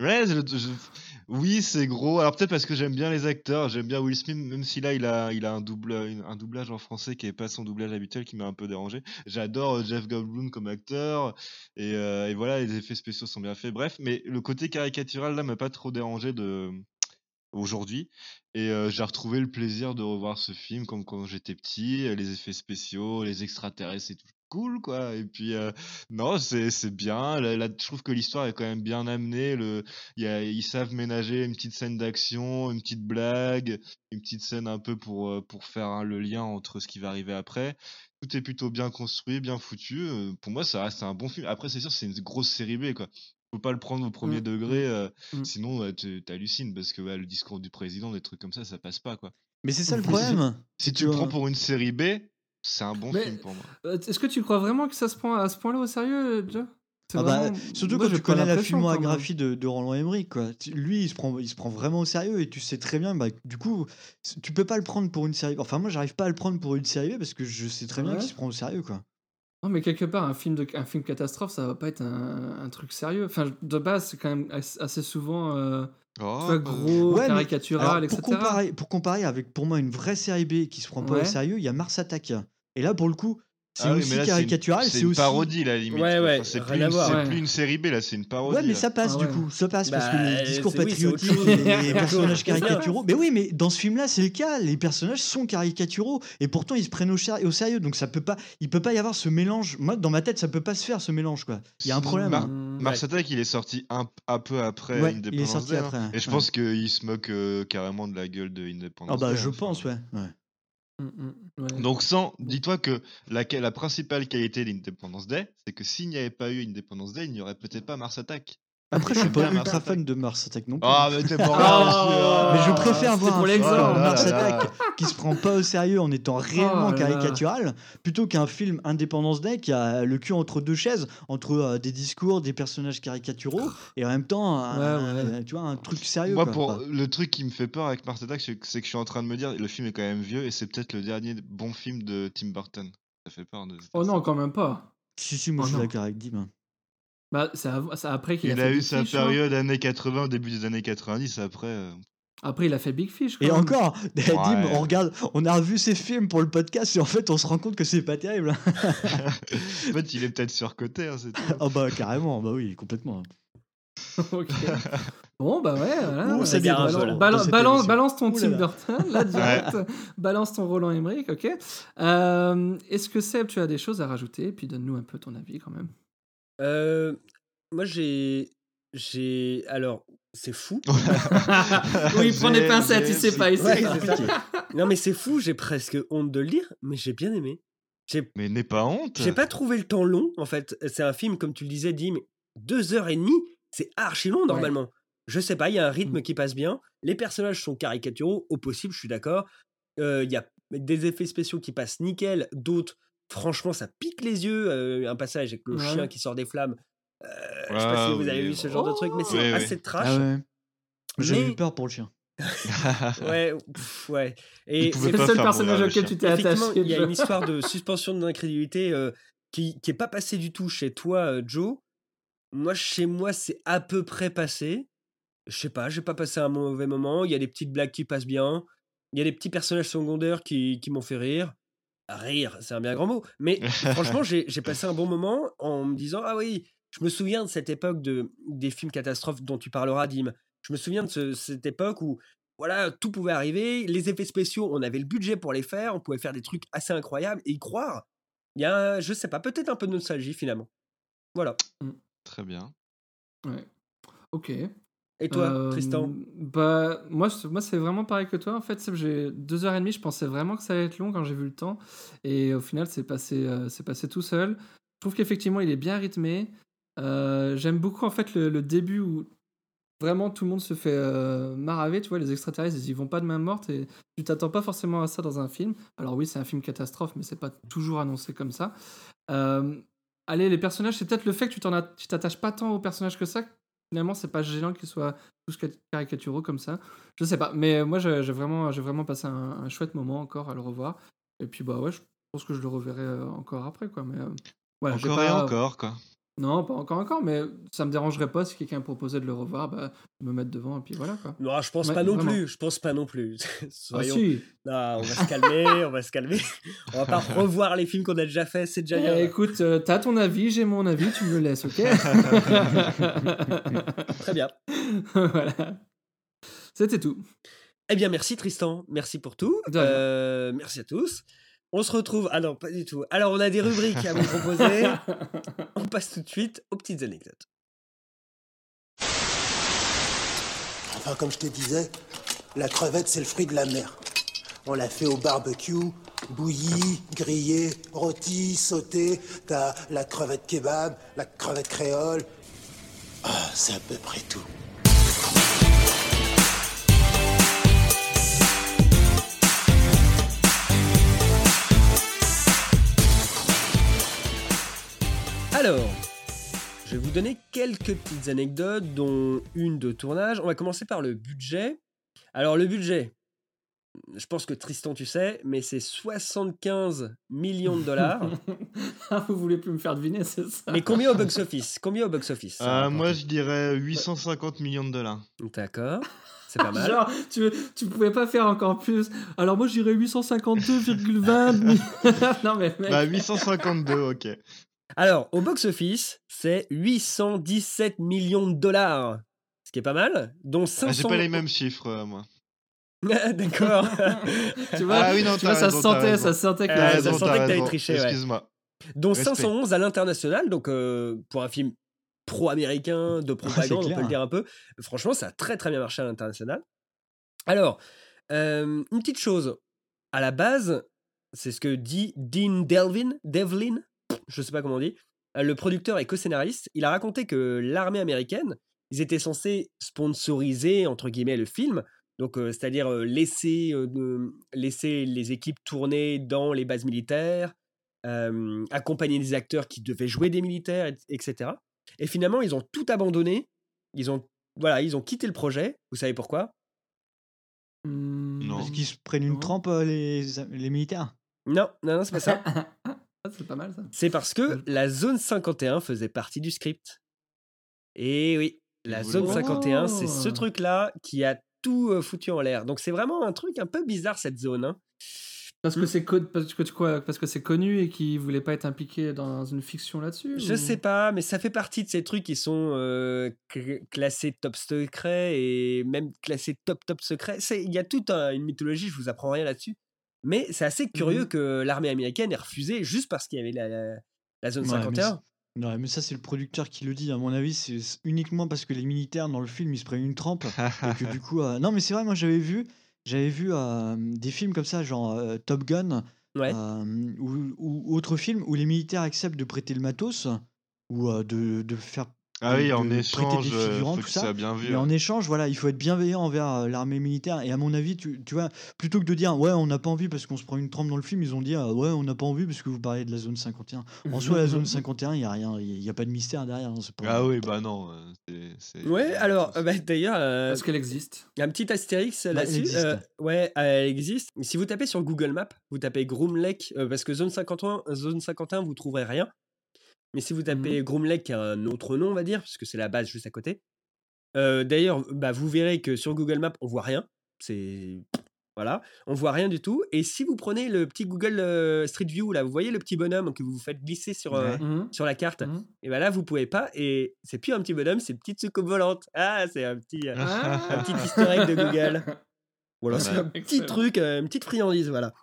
Speaker 5: Ouais, je- je- oui, c'est gros. Alors peut-être parce que j'aime bien les acteurs, j'aime bien Will Smith, même si là il a, il a un double, une- un doublage en français qui est pas son doublage habituel, qui m'a un peu dérangé. J'adore euh, Jeff Goldblum comme acteur, et, euh, et voilà, les effets spéciaux sont bien faits. Bref, mais le côté caricatural là m'a pas trop dérangé de aujourd'hui, et euh, j'ai retrouvé le plaisir de revoir ce film comme quand j'étais petit, euh, les effets spéciaux, les extraterrestres, c'est tout cool quoi. Et puis euh, non, c'est c'est bien. Là, là, je trouve que l'histoire est quand même bien amenée. Le, il y a, ils savent ménager une petite scène d'action, une petite blague, une petite scène un peu pour euh, pour faire hein, le lien entre ce qui va arriver après. Tout est plutôt bien construit, bien foutu. Euh, pour moi, ça reste un bon film. Après, c'est sûr, c'est une grosse série B quoi. Faut pas le prendre au premier
Speaker 6: Mm,
Speaker 5: degré,
Speaker 6: mm,
Speaker 5: euh,
Speaker 6: mm.
Speaker 5: sinon ouais, tu- t'hallucines parce que ouais, le discours du président, des trucs comme ça, ça passe pas quoi.
Speaker 7: Mais c'est ça le
Speaker 5: Mais si,
Speaker 7: problème.
Speaker 5: si
Speaker 7: C'est
Speaker 5: tu
Speaker 7: que,
Speaker 5: le prends
Speaker 7: euh,
Speaker 5: pour une série B, c'est un bon
Speaker 6: Mais
Speaker 5: film pour moi.
Speaker 6: euh, est-ce que tu crois vraiment que ça se prend à ce point-là au sérieux, Joe? C'est
Speaker 7: Ah bah,
Speaker 6: vraiment.
Speaker 7: surtout
Speaker 6: Moi,
Speaker 7: quand
Speaker 6: j'ai
Speaker 7: tu
Speaker 6: pas
Speaker 7: connais la
Speaker 6: l'impression quand même.
Speaker 7: filmographie de, de Roland Emmerich, quoi. Tu- Lui, il se prend, il se prend vraiment au sérieux et tu sais très bien, bah, du coup, c- tu peux pas le prendre pour une série. Enfin, moi, j'arrive pas à le prendre pour une série B parce que je sais très bien
Speaker 6: Ouais.
Speaker 7: qu'il se prend au sérieux, quoi.
Speaker 6: Non, mais quelque part, un film, de, un film catastrophe, ça va pas être un, un truc sérieux. Enfin, de base, c'est quand même as- assez souvent euh, tu
Speaker 5: Oh,
Speaker 6: vois, gros,
Speaker 7: Ouais, mais
Speaker 6: caricatural,
Speaker 7: alors, pour
Speaker 6: et cetera.
Speaker 7: comparer, pour comparer avec, pour moi, une vraie série B qui se prend pas au
Speaker 6: Ouais.
Speaker 7: sérieux, il y a Mars Attack. Et là, pour le coup, c'est
Speaker 5: ah oui,
Speaker 7: aussi
Speaker 5: mais là, c'est une,
Speaker 7: caricatural,
Speaker 5: c'est
Speaker 7: c'est
Speaker 5: une
Speaker 7: aussi.
Speaker 5: parodie, la limite.
Speaker 11: Ouais,
Speaker 5: quoi.
Speaker 11: ouais,
Speaker 5: Enfin, c'est plus,
Speaker 11: rien à
Speaker 5: une,
Speaker 11: voir.
Speaker 5: c'est
Speaker 6: Ouais.
Speaker 5: plus une série B, là, c'est une parodie.
Speaker 7: Ouais, mais
Speaker 5: là.
Speaker 7: ça passe
Speaker 6: Ah
Speaker 7: du
Speaker 6: ouais.
Speaker 7: coup, ça passe parce que
Speaker 11: Bah,
Speaker 7: les discours
Speaker 11: c'est- oui, c'est autre
Speaker 7: patriotiques,
Speaker 11: chose.
Speaker 7: les, les
Speaker 11: C'est autre
Speaker 7: personnages
Speaker 11: chose.
Speaker 7: caricaturaux. Mais oui, mais dans ce film-là, c'est le cas. Les personnages sont caricaturaux et pourtant ils se prennent au, ser- au sérieux. Donc ça peut pas, il peut pas y avoir ce mélange. Moi, dans ma tête, ça peut pas se faire ce mélange, quoi. Il y a un
Speaker 5: Sinon,
Speaker 7: problème.
Speaker 5: Mar-
Speaker 7: hein.
Speaker 6: Mm.
Speaker 5: Mars Attack, il est sorti un, un peu après
Speaker 7: Ouais, il est
Speaker 5: Independence
Speaker 7: sorti
Speaker 5: Day. hein.
Speaker 7: après.
Speaker 5: Et je
Speaker 7: ouais.
Speaker 5: pense qu'il se moque euh, carrément de la gueule de
Speaker 7: Ah
Speaker 5: Independence
Speaker 7: bah
Speaker 5: Day.
Speaker 7: je
Speaker 5: hein.
Speaker 7: pense, ouais. ouais.
Speaker 6: Mm, mm, ouais.
Speaker 5: Donc sans, dis-toi que la, la principale qualité d'Independence Day, c'est que s'il n'y avait pas eu Independence Day, il n'y aurait peut-être pas Mars Attack.
Speaker 7: Après, je suis
Speaker 5: J'aime
Speaker 7: pas
Speaker 5: bien Mars
Speaker 7: ultra
Speaker 5: Attack.
Speaker 7: fan de Mars Attack non plus.
Speaker 5: Ah, mais t'es mort
Speaker 6: Ah,
Speaker 5: là aussi. ah.
Speaker 7: Mais je préfère
Speaker 6: c'était
Speaker 7: voir
Speaker 6: pour
Speaker 7: un film
Speaker 6: l'exemple.
Speaker 7: comme
Speaker 5: Oh là
Speaker 7: Mars
Speaker 5: là là.
Speaker 7: Attack qui se prend pas au sérieux en étant réellement
Speaker 6: Oh là là.
Speaker 7: caricatural plutôt qu'un film Independence Day qui a le cul entre deux chaises, entre euh, des discours, des personnages caricaturaux et en même temps, un,
Speaker 6: Ouais, ouais.
Speaker 7: un- tu vois, un truc sérieux.
Speaker 5: Moi,
Speaker 7: quoi.
Speaker 5: pour
Speaker 7: Enfin,
Speaker 5: le truc qui me fait peur avec Mars Attack, c'est que c'est que je suis en train de me dire, le film est quand même vieux et c'est peut-être le dernier bon film de Tim Burton. Ça fait peur de se dire
Speaker 6: Oh
Speaker 5: ça.
Speaker 6: non, quand même pas.
Speaker 7: si, si, moi
Speaker 6: Oh
Speaker 7: je suis
Speaker 6: non.
Speaker 7: d'accord avec Dim.
Speaker 6: Bah, c'est av- c'est après qu'il a
Speaker 5: Il
Speaker 6: fait
Speaker 5: a eu
Speaker 6: Big
Speaker 5: sa
Speaker 6: Fish. hein.
Speaker 5: période années quatre-vingts, début des années quatre-vingt-dix. Après, euh,
Speaker 6: Après, il a fait Big Fish. Quand
Speaker 7: Et
Speaker 6: même.
Speaker 7: encore, Dim,
Speaker 5: Ouais.
Speaker 7: on regarde, on a revu ses films pour le podcast et en fait on se rend compte que c'est pas terrible.
Speaker 5: en fait, il est peut-être surcoté. Hein, c'est tout.
Speaker 7: Ah bah carrément, bah oui, complètement.
Speaker 6: Ok. Bon, bah ouais, voilà.
Speaker 7: Ouh, ça
Speaker 6: Vas-y,
Speaker 7: dérape,
Speaker 6: balance-
Speaker 7: là,
Speaker 6: balance-
Speaker 7: dans cette
Speaker 6: balance,
Speaker 7: émission.
Speaker 6: balance ton
Speaker 7: Ouh là
Speaker 6: Tim
Speaker 7: là.
Speaker 6: Burton, là, direct. Balance ton Roland Emmerich, ok. Euh, Est-ce que Seb, tu as des choses à rajouter? Puis donne-nous un peu ton avis quand même.
Speaker 11: Euh, moi, j'ai. J'ai. Alors, c'est fou.
Speaker 6: Oui, prends des
Speaker 5: J'ai-
Speaker 6: pincettes, il
Speaker 5: j'ai-
Speaker 6: sait pas, il sait
Speaker 11: Ouais,
Speaker 6: pas.
Speaker 11: c'est ça. Non, mais c'est fou, j'ai presque honte de le lire, mais j'ai bien aimé. J'ai
Speaker 5: Mais n'aie pas honte.
Speaker 11: j'ai pas trouvé le temps long, en fait. C'est un film, comme tu le disais, Dim, deux heures et demie, c'est archi long normalement. Je sais pas, il y a un rythme
Speaker 6: Mm.
Speaker 11: qui passe bien. Les personnages sont caricaturaux, au possible, je suis d'accord. Euh, Il y a des effets spéciaux qui passent nickel, d'autres, franchement, ça pique les yeux. Euh, un passage avec le
Speaker 6: Ouais.
Speaker 11: chien qui sort des flammes. Euh, je sais
Speaker 5: Ah
Speaker 11: pas si vous
Speaker 5: oui,
Speaker 11: avez vu ce genre de truc, mais c'est
Speaker 5: Oui, oui.
Speaker 11: assez trash.
Speaker 7: Ah ouais. J'ai
Speaker 11: Mais-
Speaker 7: eu peur pour le chien.
Speaker 11: Ouais, pff, ouais.
Speaker 5: Il
Speaker 11: Et
Speaker 5: pouvait
Speaker 6: C'est le
Speaker 5: pas
Speaker 6: seul
Speaker 5: faire
Speaker 6: personnage
Speaker 5: mourir le
Speaker 6: auquel
Speaker 5: chien.
Speaker 6: tu t'es
Speaker 11: effectivement,
Speaker 6: attaché.
Speaker 11: il y a
Speaker 6: Joe.
Speaker 11: une histoire de suspension d'incrédulité euh, qui qui est pas passée du tout chez toi, euh, Joe. Moi, chez moi, c'est à peu près passé. Je sais pas, j'ai pas passé un mauvais moment. Il y a des petites blagues qui passent bien. Il y a des petits personnages secondaires qui, qui m'ont fait rire. Rire, c'est un bien grand mot. Mais franchement, j'ai j'ai passé un bon moment en me disant, ah oui, je me souviens de cette époque de, des films catastrophes dont tu parleras, Dim. Je me souviens de ce- cette époque où voilà, tout pouvait arriver. Les effets spéciaux, on avait le budget pour les faire. On pouvait faire des trucs assez incroyables et y croire. Il y a, je sais pas, peut-être un peu de nostalgie finalement. Voilà.
Speaker 5: Très bien.
Speaker 6: Ouais. Ok.
Speaker 11: Et toi,
Speaker 6: Euh,
Speaker 11: Tristan?
Speaker 6: Bah, moi, c'est- moi c'est vraiment pareil que toi. En fait, Seb, j'ai deux heures et demie. Je pensais vraiment que ça allait être long quand j'ai vu le temps. Et au final, c'est passé, euh, c'est passé tout seul. Je trouve qu'effectivement, il est bien rythmé. Euh, J'aime beaucoup en fait le, le début où vraiment tout le monde se fait euh, maraver. Tu vois, les extraterrestres, ils y vont pas de main morte et tu t'attends pas forcément à ça dans un film. Alors oui, c'est un film catastrophe, mais c'est pas toujours annoncé comme ça. Euh, allez, les personnages, c'est peut-être le fait que tu t'en a- tu t'attaches pas tant aux personnages que ça. Finalement, c'est pas gênant qu'ils soient tous ca- caricaturaux comme ça. Je sais pas, mais moi, j'ai j'ai vraiment, j'ai vraiment passé un, un chouette moment encore à le revoir. Et puis, bah ouais, je pense que je le reverrai euh, encore après, quoi. Mais euh, voilà, j'ai
Speaker 5: Encore et
Speaker 6: pas-
Speaker 5: encore, quoi.
Speaker 6: Non, pas encore, encore, mais ça me dérangerait pas si quelqu'un proposait de le revoir, bah, de me mettre devant et puis voilà quoi.
Speaker 11: Non, je pense
Speaker 6: Ouais,
Speaker 11: pas non
Speaker 6: vraiment.
Speaker 11: plus. Je pense pas non plus. Soyons...
Speaker 6: Ah si.
Speaker 11: Non, on va se calmer, on va se calmer. On va pas revoir les films qu'on a déjà fait, c'est déjà
Speaker 6: Eh,
Speaker 11: bien.
Speaker 6: écoute, euh, t'as ton avis, j'ai mon avis, tu me le laisses, ok?
Speaker 11: Très bien.
Speaker 6: Voilà. C'était tout.
Speaker 11: Eh bien, merci Tristan, merci pour tout.
Speaker 6: De rien.
Speaker 11: Euh, merci à tous. On se retrouve. Ah non, pas du tout. Alors, on a des rubriques à vous proposer. On passe tout de suite aux petites anecdotes.
Speaker 18: Enfin, comme je te disais, la crevette, c'est le fruit de la mer. On l'a fait au barbecue, bouillie, grillée, rôtie, sautée. T'as la crevette kebab, la crevette créole. Ah, c'est à peu près tout.
Speaker 11: Alors, je vais vous donner quelques petites anecdotes, dont une de tournage. On va commencer par le budget. Alors, le budget, je pense que Tristan, tu sais, mais c'est soixante-quinze millions de dollars.
Speaker 6: Ah, vous voulez plus me faire deviner, c'est ça?
Speaker 11: Mais combien au box-office? Combien au box-office?
Speaker 5: Euh, moi, je dirais huit cent cinquante millions de dollars.
Speaker 11: D'accord, c'est pas mal.
Speaker 6: Genre, tu, tu pouvais pas faire encore plus. Alors moi, je dirais huit cent cinquante-deux virgule vingt. Non mais mec.
Speaker 5: Bah, huit cent cinquante-deux, ok.
Speaker 11: Alors, au box-office, c'est huit cent dix-sept millions de dollars. Ce qui est pas mal, dont cinq cents...
Speaker 5: Ah, j'ai pas les mêmes chiffres, euh, moi.
Speaker 11: D'accord.
Speaker 6: Tu vois,
Speaker 5: Ah oui, non,
Speaker 6: tu
Speaker 5: t'as
Speaker 6: vois, ça
Speaker 5: raison,
Speaker 6: se
Speaker 5: t'as
Speaker 6: sentait,
Speaker 5: raison.
Speaker 6: ça se sentait que
Speaker 11: Euh,
Speaker 5: T'as
Speaker 11: ça
Speaker 5: raison,
Speaker 11: sentait
Speaker 5: t'as
Speaker 11: que t'avais
Speaker 5: raison.
Speaker 11: triché, ouais.
Speaker 5: Excuse-moi.
Speaker 11: Dont
Speaker 5: Respect.
Speaker 11: cinq cent onze à l'international, donc euh, pour un film pro-américain, de propagande, on
Speaker 7: clair.
Speaker 11: peut le dire un peu. Franchement, ça a très très bien marché à l'international. Alors, euh, une petite chose. À la base, c'est ce que dit Dean Devlin, Devlin, je sais pas comment on dit, euh, le producteur et co-scénariste. Il a raconté que l'armée américaine, ils étaient censés sponsoriser, entre guillemets, le film. Donc, euh, c'est-à-dire euh, laisser, euh, de- laisser les équipes tourner dans les bases militaires, euh, accompagner des acteurs qui devaient jouer des militaires, et- etc. Et finalement, ils ont tout abandonné. Ils ont, voilà, ils ont quitté le projet. Vous savez pourquoi?
Speaker 5: Non.
Speaker 7: Parce qu'ils se prennent une trempe, euh, les, les militaires.
Speaker 11: Non, non, non, c'est pas ça.
Speaker 6: Ah, c'est pas mal ça.
Speaker 11: C'est parce que la zone cinquante et un faisait partie du script. Et oui, la
Speaker 5: Vous
Speaker 11: zone
Speaker 5: voulez-
Speaker 11: cinquante et un, c'est ce
Speaker 6: Oh.
Speaker 11: truc-là qui a tout euh, foutu en l'air. Donc c'est vraiment un truc un peu bizarre cette zone. Hein.
Speaker 6: Parce que c'est co- parce que tu quoi parce que c'est connu et qu'ils voulaient pas être impliqués dans une fiction là-dessus.
Speaker 11: Je
Speaker 6: ou-
Speaker 11: sais pas, mais ça fait partie de ces trucs qui sont euh, cl- classés top secret et même classés top top secret. C'est- Il y a toute un- une mythologie, je vous apprends rien là-dessus. Mais c'est assez curieux
Speaker 6: Mhm.
Speaker 11: que l'armée américaine ait refusé juste parce qu'il y avait la, la- la zone
Speaker 7: Ouais,
Speaker 11: cinquante et
Speaker 7: mais
Speaker 11: un.
Speaker 7: c'est- Ouais, mais ça, c'est le producteur qui le dit. À mon avis, c'est s- uniquement parce que les militaires dans le film ils se prennent une trempe. Et que du coup. euh, Non, mais c'est vrai, moi j'avais vu, j'avais vu euh, des films comme ça, genre euh, Top Gun,
Speaker 11: Ouais.
Speaker 7: euh, ou, ou autres films où les militaires acceptent de prêter le matos, ou euh, de, de faire.
Speaker 5: Ah
Speaker 7: de-
Speaker 5: oui, en
Speaker 7: de prêter
Speaker 5: échange,
Speaker 7: des
Speaker 5: euh,
Speaker 7: figurants,
Speaker 5: faut
Speaker 7: tout
Speaker 5: que
Speaker 7: ça.
Speaker 5: ça bien vu.
Speaker 7: Mais en
Speaker 5: ouais.
Speaker 7: échange, voilà, il faut être bienveillant envers euh, l'armée militaire. Et à mon avis, tu, tu vois, plutôt que de dire ouais, on n'a pas envie parce qu'on se prend une trempe dans le film, ils ont dit ah, ouais, on n'a pas envie parce que vous parlez de la zone cinquante et un. En soi, la zone cinquante et un, il n'y a rien, il n'y a pas de mystère derrière. hein, c'est pas-
Speaker 5: Ah oui, bah non. euh, c'est- c'est-
Speaker 11: Ouais, alors, euh, bah, d'ailleurs, euh,
Speaker 6: Parce qu'elle existe.
Speaker 11: il y a un petit astérix
Speaker 7: elle
Speaker 11: là-dessus.
Speaker 7: existe.
Speaker 11: Euh, ouais, euh, elle existe. Si vous tapez sur Google Maps, vous tapez Groom Lake, euh, parce que zone cinquante et un, zone cinquante et un, vous trouverez rien. Mais si vous tapez Groom Lake, qui a un autre nom, on va dire, parce que c'est la base juste à côté. Euh, D'ailleurs, bah, vous verrez que sur Google Maps, on voit rien. C'est voilà, on voit rien du tout. Et si vous prenez le petit Google euh, Street View là, vous voyez le petit bonhomme que vous faites glisser sur euh,
Speaker 7: Ouais.
Speaker 6: Mhm.
Speaker 11: sur la carte.
Speaker 6: Mhm.
Speaker 11: Et ben là, vous pouvez pas. Et c'est plus un petit bonhomme, c'est une petite soucoupe volante. Ah, c'est un petit euh,
Speaker 6: Ah.
Speaker 11: un petit easter egg de Google. Voilà,
Speaker 5: Pas
Speaker 11: c'est
Speaker 5: mal.
Speaker 11: un petit
Speaker 6: Excellent.
Speaker 11: truc, euh, une petite friandise, voilà.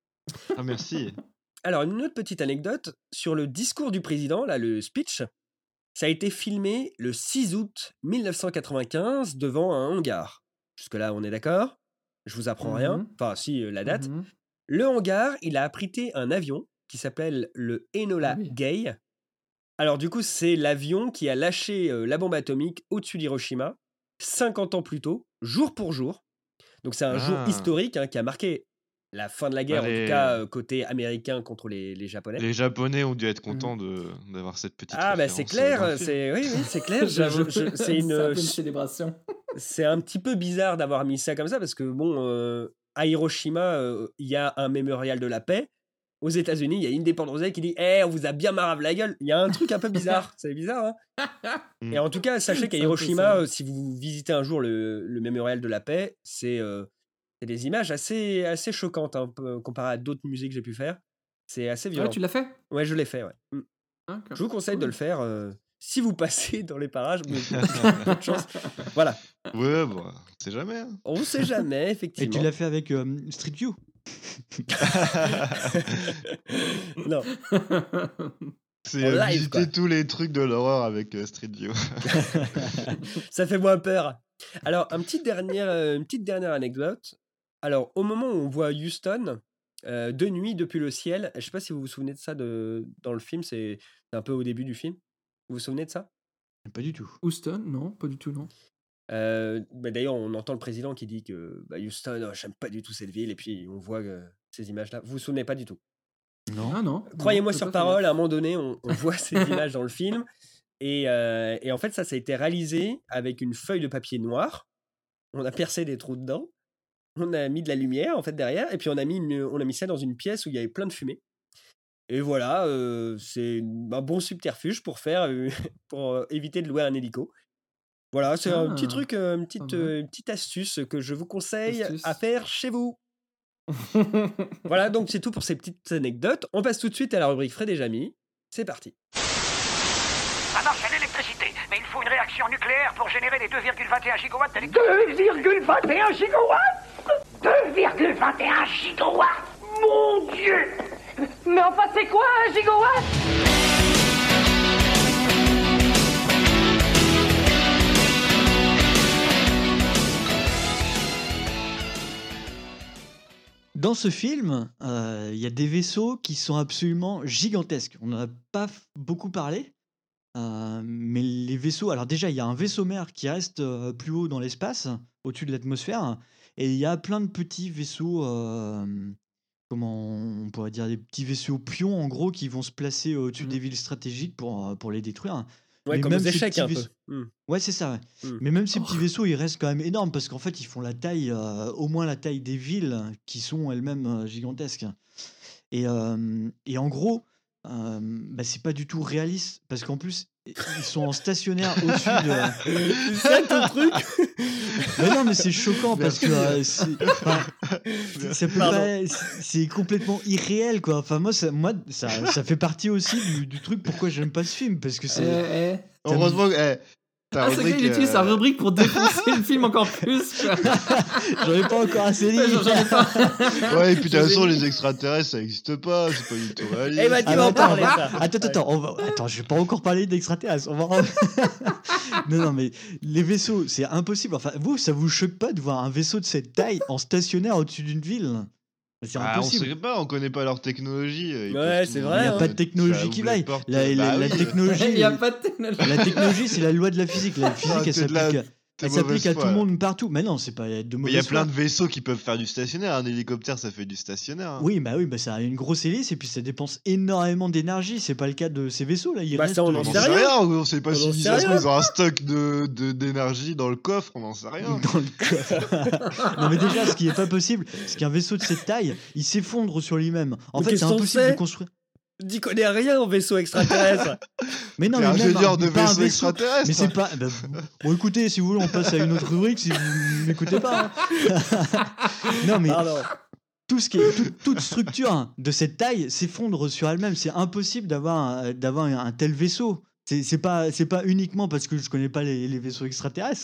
Speaker 5: Ah merci.
Speaker 11: Alors, une autre petite anecdote sur le discours du président, là, le speech. Ça a été filmé le six août mille neuf cent quatre-vingt-quinze devant un hangar. Jusque-là, on est d'accord? Je vous apprends rien.
Speaker 6: Mhm.
Speaker 11: Enfin, si, euh, la date.
Speaker 6: Mhm.
Speaker 11: Le hangar, il a abrité un avion qui s'appelle le Enola
Speaker 6: Ah oui.
Speaker 11: Gay. Alors, du coup, c'est l'avion qui a lâché euh, la bombe atomique au-dessus d'Hiroshima cinquante ans plus tôt, jour pour jour. Donc, c'est un jour
Speaker 5: Ah.
Speaker 11: historique hein, qui a marqué la fin de la guerre, en
Speaker 5: Allez.
Speaker 11: tout cas euh, côté américain contre les, les Japonais.
Speaker 5: Les Japonais ont dû être contents de d'avoir cette petite.
Speaker 11: Ah, bah c'est
Speaker 5: référence, euh, dans
Speaker 11: clair,
Speaker 5: le film.
Speaker 11: c'est oui, oui, c'est clair. je- je- je- c'est une,
Speaker 6: C'est un peu une célébration.
Speaker 11: c'est un petit peu bizarre d'avoir mis ça comme ça parce que bon, euh, à Hiroshima, euh, il y a un mémorial de la paix, aux États-Unis, il y a Independence Day qui dit Eh, on vous a bien marave la gueule. Il y a un truc un peu bizarre. C'est bizarre, hein. Et en tout cas, sachez qu'à
Speaker 6: C'est un peu
Speaker 11: Hiroshima,
Speaker 6: ça.
Speaker 11: euh, si vous visitez un jour le, le mémorial de la paix, c'est euh, c'est des images assez, assez choquantes hein, peu- comparé à d'autres musées que j'ai pu faire. C'est assez
Speaker 6: Ah,
Speaker 11: violent.
Speaker 6: tu l'as fait
Speaker 11: Ouais, je l'ai fait, ouais. Mm.
Speaker 6: D'accord.
Speaker 11: Je vous conseille de
Speaker 6: Cool.
Speaker 11: le faire euh, si vous passez dans les parages. Mais peu de chance. Voilà.
Speaker 5: Ouais, bah, on sait jamais. Hein.
Speaker 11: On ne sait jamais,
Speaker 7: Et
Speaker 11: effectivement.
Speaker 7: tu l'as fait avec euh, Street View.
Speaker 11: Non.
Speaker 5: C'est
Speaker 11: En
Speaker 5: euh,
Speaker 11: live,
Speaker 5: visiter
Speaker 11: quoi.
Speaker 5: tous les trucs de l'horreur avec euh, Street View.
Speaker 11: Ça fait moins peur. Alors, un petit dernière, euh, une petite dernière anecdote. Alors, au moment où on voit Houston, euh, de nuit depuis le ciel, je sais pas si vous vous souvenez de ça de, dans le film, c'est c'est un peu au début du film. Vous vous souvenez de ça?
Speaker 7: Pas du tout.
Speaker 6: Houston, non, pas du tout, non.
Speaker 11: Euh, bah, D'ailleurs, on entend le président qui dit que bah, Houston, oh, j'aime pas du tout cette ville, et puis on voit euh, ces images-là. Vous vous souvenez pas du tout?
Speaker 7: Non.
Speaker 6: Ah non.
Speaker 11: Croyez-moi
Speaker 6: non,
Speaker 11: sur
Speaker 6: j'ai pas fait
Speaker 11: parole,
Speaker 6: gaffe.
Speaker 11: à un moment donné, on, on voit ces images dans le film. Et, euh, et en fait, ça, ça a été réalisé avec une feuille de papier noir. On a percé des trous dedans. On a mis de la lumière, en fait, derrière. Et puis, on a mis, une- on a mis ça dans une pièce où il y avait plein de fumée. Et voilà, euh, c'est une- un bon subterfuge pour faire, euh, pour euh, éviter de louer un hélico. Voilà, c'est un petit
Speaker 6: Ah,
Speaker 11: truc, euh, une,
Speaker 6: pas
Speaker 11: petite,
Speaker 6: mal.
Speaker 11: euh, une petite astuce que je vous conseille
Speaker 6: Astuce.
Speaker 11: à faire chez vous. Voilà, donc c'est tout pour ces petites anecdotes. On passe tout de suite à la rubrique Fred et Jamy. C'est parti.
Speaker 14: Ça marche à l'électricité, mais il faut une réaction nucléaire pour générer les deux virgule vingt et un gigawatts d'électricité. deux virgule vingt et un gigawatts deux virgule vingt et un gigawatts Mon Dieu.
Speaker 19: Mais enfin, c'est quoi un gigawatt?
Speaker 7: Dans ce film, euh, il y a des vaisseaux qui sont absolument gigantesques. On n'en a pas f- beaucoup parlé, euh, mais les vaisseaux. Alors, déjà, il y a un vaisseau mère qui reste euh, plus haut dans l'espace, au-dessus de l'atmosphère, et il y a plein de petits vaisseaux. euh, comment on pourrait dire, des petits vaisseaux pions, en gros, qui vont se placer au-dessus des villes stratégiques pour, euh, pour les détruire.
Speaker 11: Ouais,
Speaker 7: Mais
Speaker 11: comme
Speaker 7: même
Speaker 11: aux
Speaker 7: ces
Speaker 11: échecs,
Speaker 7: petits
Speaker 11: un peu.
Speaker 7: vaisseaux-
Speaker 11: Hmm.
Speaker 7: Ouais, c'est ça, ouais.
Speaker 11: Mm.
Speaker 7: Mais même ces petits vaisseaux, ils restent quand même énormes parce qu'en fait, ils font la taille, euh, au moins la taille des villes qui sont elles-mêmes euh, gigantesques. Et, euh, et en gros, euh, bah, c'est pas du tout réaliste parce qu'en plus, ils sont en stationnaire au-dessus de.
Speaker 11: C'est ça ton truc?
Speaker 7: Mais non, mais c'est choquant parce que euh, c'est, enfin, ça peut
Speaker 11: Pardon.
Speaker 7: pas, c'est c'est complètement irréel quoi. Enfin moi, ça, moi, ça, ça fait partie aussi du, du truc pourquoi j'aime pas ce film parce que c'est.
Speaker 6: Eh, eh.
Speaker 7: ça me-
Speaker 5: Heureusement que. eh, ta
Speaker 6: Ah, c'est
Speaker 5: rubrique,
Speaker 6: qu'il utilise sa
Speaker 5: euh,
Speaker 6: rubrique pour défoncer le film encore plus. quoi.
Speaker 7: J'en ai pas encore assez dit.
Speaker 6: Ouais, j'en- j'en ai pas.
Speaker 5: Ouais, et puis de toute
Speaker 11: Je
Speaker 5: façon,
Speaker 11: sais.
Speaker 5: les extraterrestres, ça n'existe pas, c'est pas du tout réaliste.
Speaker 11: Eh bah, tu
Speaker 7: Ah,
Speaker 11: vas
Speaker 7: mais
Speaker 11: en
Speaker 7: attends,
Speaker 11: parler,
Speaker 7: on va-
Speaker 11: ça.
Speaker 7: Attends, attends, on va... attends, je vais pas encore parler d'extraterrestres. On va... non, non, mais les vaisseaux, c'est impossible. Enfin, vous, ça vous choque pas de voir un vaisseau de cette taille en stationnaire au-dessus d'une ville? C'est
Speaker 5: Ah, on
Speaker 7: impossible.
Speaker 5: sait pas, on connaît pas leur technologie. euh, ils
Speaker 11: Ouais,
Speaker 5: peuvent
Speaker 11: c'est
Speaker 5: tout-
Speaker 11: vrai,
Speaker 7: Il n'y a
Speaker 11: hein.
Speaker 7: pas de technologie
Speaker 5: ça
Speaker 7: qui
Speaker 5: ouvre les
Speaker 7: vaille.
Speaker 5: portes,
Speaker 7: La,
Speaker 5: euh,
Speaker 7: la-
Speaker 5: bah
Speaker 7: la
Speaker 5: oui.
Speaker 7: technologie,
Speaker 6: Il n'y a pas de technologie.
Speaker 7: la technologie, c'est la loi de la physique. La physique,
Speaker 5: Ah,
Speaker 7: elle
Speaker 5: t'es de la-
Speaker 7: s'applique,
Speaker 5: t'es
Speaker 7: elle s'applique
Speaker 5: mauvaise
Speaker 7: à tout
Speaker 5: foi,
Speaker 7: le
Speaker 5: là.
Speaker 7: monde partout. Mais non, c'est pas de
Speaker 5: Mais il y a
Speaker 7: mauvaise
Speaker 5: plein
Speaker 7: foi.
Speaker 5: de vaisseaux qui peuvent faire du stationnaire. Un hélicoptère, ça fait du stationnaire. hein.
Speaker 7: Oui, bah oui, bah ça a une grosse hélice et puis ça dépense énormément d'énergie. C'est pas le cas de ces vaisseaux là. Ils
Speaker 11: Bah,
Speaker 7: restent
Speaker 11: ça, on
Speaker 5: On
Speaker 11: en
Speaker 5: n'en
Speaker 11: sait
Speaker 5: sait
Speaker 11: rien.
Speaker 5: rien, on sait pas
Speaker 11: On en
Speaker 5: si
Speaker 11: sait
Speaker 5: ça se trouve,
Speaker 11: rien.
Speaker 5: ils ont un stock de, de- d'énergie dans le coffre, on n'en sait rien.
Speaker 7: dans le coffre. Non mais déjà, ce qui est pas possible, c'est qu'un vaisseau de cette taille, il s'effondre sur lui-même. En
Speaker 11: Mais
Speaker 7: fait,
Speaker 11: qu'est-ce
Speaker 7: c'est
Speaker 11: qu'on
Speaker 7: impossible
Speaker 11: sait
Speaker 7: de construire.
Speaker 11: T'y connais rien en vaisseau extraterrestre.
Speaker 7: Mais non,
Speaker 5: T'es
Speaker 7: mais même
Speaker 5: ingénieur
Speaker 7: un-
Speaker 5: de
Speaker 7: pas un
Speaker 5: vaisseaux
Speaker 7: vaisseau.
Speaker 5: extraterrestres.
Speaker 7: Mais c'est pas. bah, bon, écoutez, si vous voulez, on passe à une autre rubrique si vous m'écoutez pas. hein. Non, mais
Speaker 11: Pardon.
Speaker 7: tout ce qui est, tout- toute structure de cette taille s'effondre sur elle-même. C'est impossible d'avoir un, d'avoir un, un tel vaisseau. C'est c'est pas, c'est pas uniquement parce que je connais pas les, les vaisseaux extraterrestres.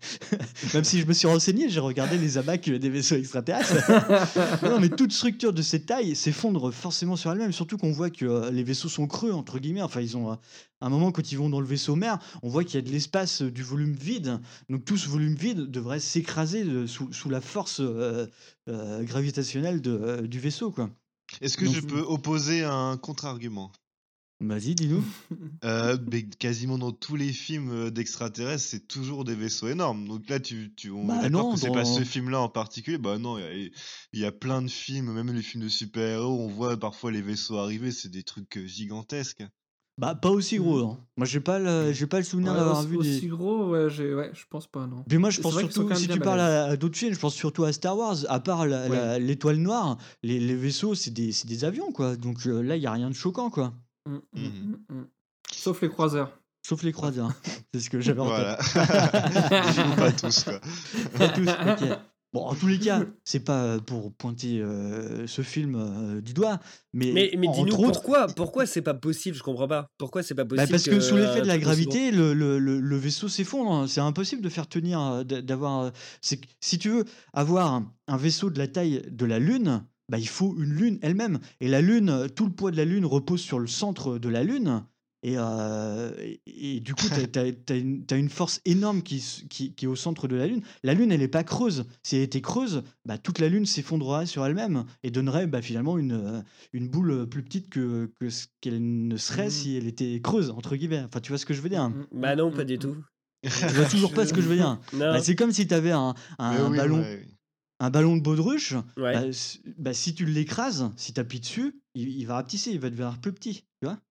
Speaker 7: Même si je me suis renseigné, j'ai regardé les abacs des vaisseaux extraterrestres. Mais non, mais toute structure de cette taille s'effondre forcément sur elle-même. Surtout qu'on voit que euh, les vaisseaux sont creux, entre guillemets. Enfin, ils ont. euh, à un moment, quand ils vont dans le vaisseau mère, on voit qu'il y a de l'espace, euh, du volume vide. Donc tout ce volume vide devrait s'écraser euh, sous, sous la force euh, euh, gravitationnelle de, euh, du vaisseau, quoi.
Speaker 5: Est-ce que
Speaker 7: Donc-
Speaker 5: je peux opposer un contre-argument?
Speaker 7: Vas-y, dis-nous.
Speaker 5: Euh, mais quasiment dans tous les films euh, d'extraterrestres, c'est toujours des vaisseaux énormes. Donc là, tu, tu, on
Speaker 7: Bah
Speaker 5: est d'accord
Speaker 7: non,
Speaker 5: que c'est pas
Speaker 7: dans-
Speaker 5: ce film-là en particulier. Bah non, il y a, il y a plein de films, même les films de super-héros, on voit parfois les vaisseaux arriver, c'est des trucs euh, gigantesques.
Speaker 7: Bah, pas aussi gros, hein. Moi, j'ai pas le, j'ai pas le souvenir
Speaker 6: Ouais,
Speaker 7: d'avoir
Speaker 6: aussi,
Speaker 7: vu
Speaker 6: aussi
Speaker 7: des.
Speaker 6: gros, ouais, j'ai- ouais, je pense pas, non.
Speaker 7: Puis moi, je
Speaker 6: C'est
Speaker 7: pense
Speaker 6: vrai qu'ils sont
Speaker 7: surtout,
Speaker 6: quand même
Speaker 7: si
Speaker 6: bien
Speaker 7: tu parles
Speaker 6: balèzes.
Speaker 7: à, à d'autres films, je pense surtout à Star Wars. À part la-
Speaker 6: Ouais.
Speaker 7: la- l'étoile noire, les, les vaisseaux, c'est des, c'est des avions, quoi. Donc euh, là, il y a rien de choquant, quoi.
Speaker 6: Mm, mm,
Speaker 5: Mhm.
Speaker 6: mm, mm. Sauf les croiseurs.
Speaker 7: Sauf les croiseurs. C'est ce que j'avais en
Speaker 5: Voilà.
Speaker 7: tête.
Speaker 5: Du coup, pas tous, quoi.
Speaker 7: Pas tous, ok. Bon, en tous les cas, c'est pas euh, pour pointer euh, ce film euh, du doigt, mais,
Speaker 11: Mais, mais dis-nous
Speaker 7: entre autres,
Speaker 11: pourquoi Pourquoi c'est pas possible Je comprends pas. Pourquoi c'est pas
Speaker 7: bah,
Speaker 11: possible
Speaker 7: parce que sous l'effet
Speaker 11: un
Speaker 7: de la
Speaker 11: truc aussi gros
Speaker 7: gravité, le, le, le, le vaisseau s'effondre. C'est impossible de faire tenir, euh, d- d'avoir. euh, c'est que si tu veux avoir un, un vaisseau de la taille de la Lune, bah, il faut une Lune elle-même. Et la Lune, euh, tout le poids de la Lune repose sur le centre de la Lune. Et, euh, et, et du coup, tu as, une, t'as une force énorme qui, s- qui, qui est au centre de la Lune. La Lune, elle n'est pas creuse. Si elle était creuse, bah, toute la Lune s'effondrerait sur elle-même et donnerait bah, finalement une, euh, une boule plus petite que, que ce qu'elle ne serait
Speaker 11: Mhm.
Speaker 7: si elle était creuse, entre guillemets. Enfin, tu vois ce que je veux dire?
Speaker 11: Bah non, pas du tout.
Speaker 7: Tu vois toujours pas ce que je veux dire. Bah,
Speaker 11: Non.
Speaker 7: c'est comme si tu avais un, un-
Speaker 5: Mais
Speaker 7: un
Speaker 5: oui,
Speaker 7: ballon.
Speaker 5: ouais, oui.
Speaker 7: Un ballon de baudruche,
Speaker 11: Ouais.
Speaker 7: bah, s- bah, si tu l'écrases, si tu appuies dessus, il, il va rapetisser, il va devenir plus petit. Tu vois?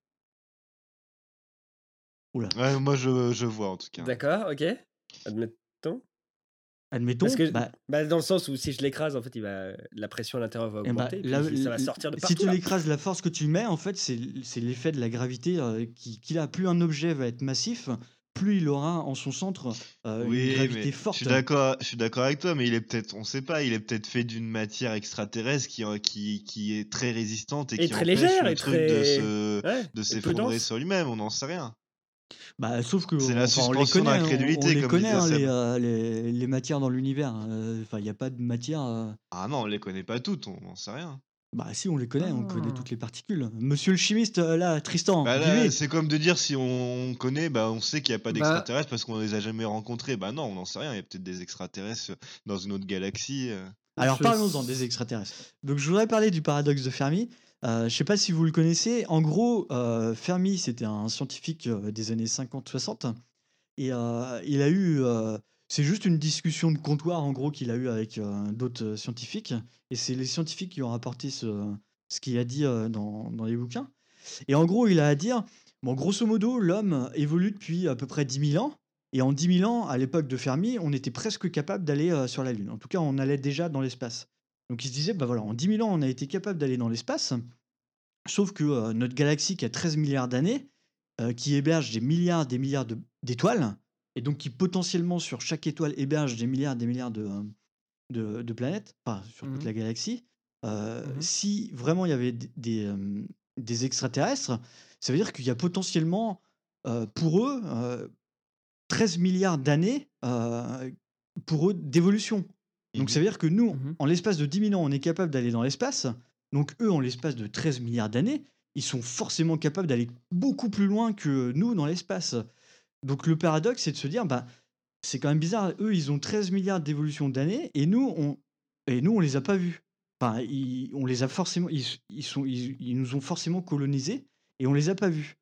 Speaker 7: Oula.
Speaker 5: Ouais, moi, je, je vois, en tout cas.
Speaker 11: D'accord, ok. Admettons.
Speaker 7: Admettons,
Speaker 11: Parce que,
Speaker 7: bah,
Speaker 11: bah, dans le sens où si je l'écrase, en fait, il va, la pression à l'intérieur va
Speaker 7: eh bah,
Speaker 11: augmenter, et
Speaker 7: la-
Speaker 11: puis ça va
Speaker 7: l-
Speaker 11: sortir de
Speaker 7: si
Speaker 11: partout.
Speaker 7: tu
Speaker 11: là.
Speaker 7: l'écrases, la force que tu mets, en fait, c'est c'est l'effet de la gravité euh, qui, qu'il a. Plus un objet va être massif, plus il aura en son centre euh, une
Speaker 5: Oui,
Speaker 7: gravité
Speaker 5: mais je
Speaker 7: forte.
Speaker 5: suis d'accord, je suis d'accord avec toi, mais il est peut-être, on sait pas, il est peut-être fait d'une matière extraterrestre qui, euh, qui, qui est très résistante et,
Speaker 11: Et
Speaker 5: qui
Speaker 11: très
Speaker 5: empêche
Speaker 11: légère,
Speaker 5: le
Speaker 11: et
Speaker 5: truc
Speaker 11: très.
Speaker 5: de se,
Speaker 11: Ouais,
Speaker 5: de
Speaker 11: et peu
Speaker 5: s'effondrer
Speaker 11: dense.
Speaker 5: sur lui-même, on n'en sait rien.
Speaker 7: Bah, sauf que
Speaker 5: C'est la
Speaker 7: enfin, on les
Speaker 5: suspension
Speaker 7: connaît, on, on
Speaker 5: d'incrédulité,
Speaker 7: les
Speaker 5: comme
Speaker 7: connaît
Speaker 5: disait
Speaker 7: hein, les,
Speaker 5: Seb.
Speaker 7: euh, les, les matières dans l'univers. euh, Enfin, il n'y a pas de matière. euh,
Speaker 5: Ah non, on les connaît pas toutes, on n'en sait rien.
Speaker 7: Bah, si, on les connaît, on connaît
Speaker 6: Ah.
Speaker 7: toutes les particules. Monsieur le chimiste, euh, là, Tristan,
Speaker 5: Bah là,
Speaker 7: dis-lui.
Speaker 5: c'est comme de dire si on connaît, bah on sait qu'il n'y a pas
Speaker 6: Bah,
Speaker 5: d'extraterrestres parce qu'on les a jamais rencontrés. Bah non, on n'en sait rien, il y a peut-être des extraterrestres dans une autre galaxie. euh.
Speaker 7: Alors
Speaker 6: je
Speaker 7: parlons-en des extraterrestres. Donc je voudrais parler du paradoxe de Fermi. Euh, je sais pas si vous le connaissez. En gros, euh, Fermi, c'était un scientifique euh, des années cinquante soixante. Et euh, il a eu... euh, c'est juste une discussion de comptoir, en gros, qu'il a eu avec euh, d'autres euh, scientifiques. Et c'est les scientifiques qui ont rapporté ce, ce qu'il a dit euh, dans, dans les bouquins. Et en gros, il a à dire, bon, grosso modo, l'homme évolue depuis à peu près dix mille ans. Et en dix mille ans, à l'époque de Fermi, on était presque capable d'aller euh, sur la Lune. En tout cas, on allait déjà dans l'espace. Donc il se disait, bah voilà, en dix mille ans, on a été capable d'aller dans l'espace. Sauf que euh, notre galaxie qui a treize milliards d'années, euh, qui héberge des milliards des milliards de- d'étoiles, et donc qui potentiellement sur chaque étoile héberge des milliards des milliards de, euh, de, de planètes, enfin sur toute
Speaker 6: Mhm.
Speaker 7: la galaxie, euh,
Speaker 6: Mhm.
Speaker 7: si vraiment il y avait d- des, euh, des extraterrestres, ça veut dire qu'il y a potentiellement euh, pour eux euh, treize milliards d'années euh, pour eux d'évolution. Donc ça veut dire que nous,
Speaker 6: Mhm.
Speaker 7: en l'espace de dix mille ans, on est capable d'aller dans l'espace. Donc eux, en l'espace de treize milliards d'années, ils sont forcément capables d'aller beaucoup plus loin que nous dans l'espace. Donc le paradoxe, c'est de se dire, bah, c'est quand même bizarre. Eux, ils ont treize milliards d'évolutions d'années et nous, on et nous, on les a pas vus. Enfin, ils- on les a forcément, ils, ils sont, ils, ils nous ont forcément colonisés et on les a pas vus.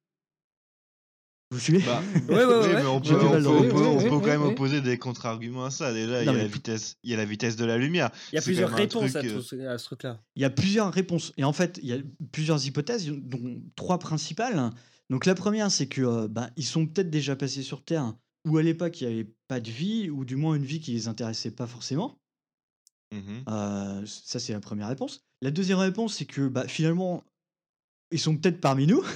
Speaker 7: Vous suivez?
Speaker 5: Bah,
Speaker 11: Ouais, ouais,
Speaker 5: oui,
Speaker 11: ouais.
Speaker 5: mais on
Speaker 7: J'ai
Speaker 5: peut,
Speaker 7: du
Speaker 5: on
Speaker 7: mal
Speaker 5: peut,
Speaker 7: dans
Speaker 5: on
Speaker 7: les
Speaker 5: peut,
Speaker 7: mots.
Speaker 5: on
Speaker 6: oui,
Speaker 5: peut
Speaker 6: oui,
Speaker 5: quand même
Speaker 6: oui.
Speaker 5: opposer des contre-arguments à ça. Déjà, il y
Speaker 7: Non,
Speaker 5: a
Speaker 7: mais
Speaker 5: la
Speaker 7: tout-
Speaker 5: vitesse, il y a la vitesse de la lumière.
Speaker 11: Il y a
Speaker 5: C'est
Speaker 11: plusieurs
Speaker 5: quand même un
Speaker 11: réponses
Speaker 5: truc,
Speaker 11: à,
Speaker 5: euh,
Speaker 11: tout ce- à ce truc-là.
Speaker 7: Il y a plusieurs réponses. Et en fait, il y a plusieurs hypothèses, dont trois principales. Donc la première, c'est que euh, bah, ils sont peut-être déjà passés sur Terre, où à l'époque, il n'y avait pas de vie, ou du moins une vie qui les intéressait pas forcément.
Speaker 5: mhm.
Speaker 7: Euh, ça, c'est la première réponse. La deuxième réponse, c'est que bah, finalement, ils sont peut-être parmi nous.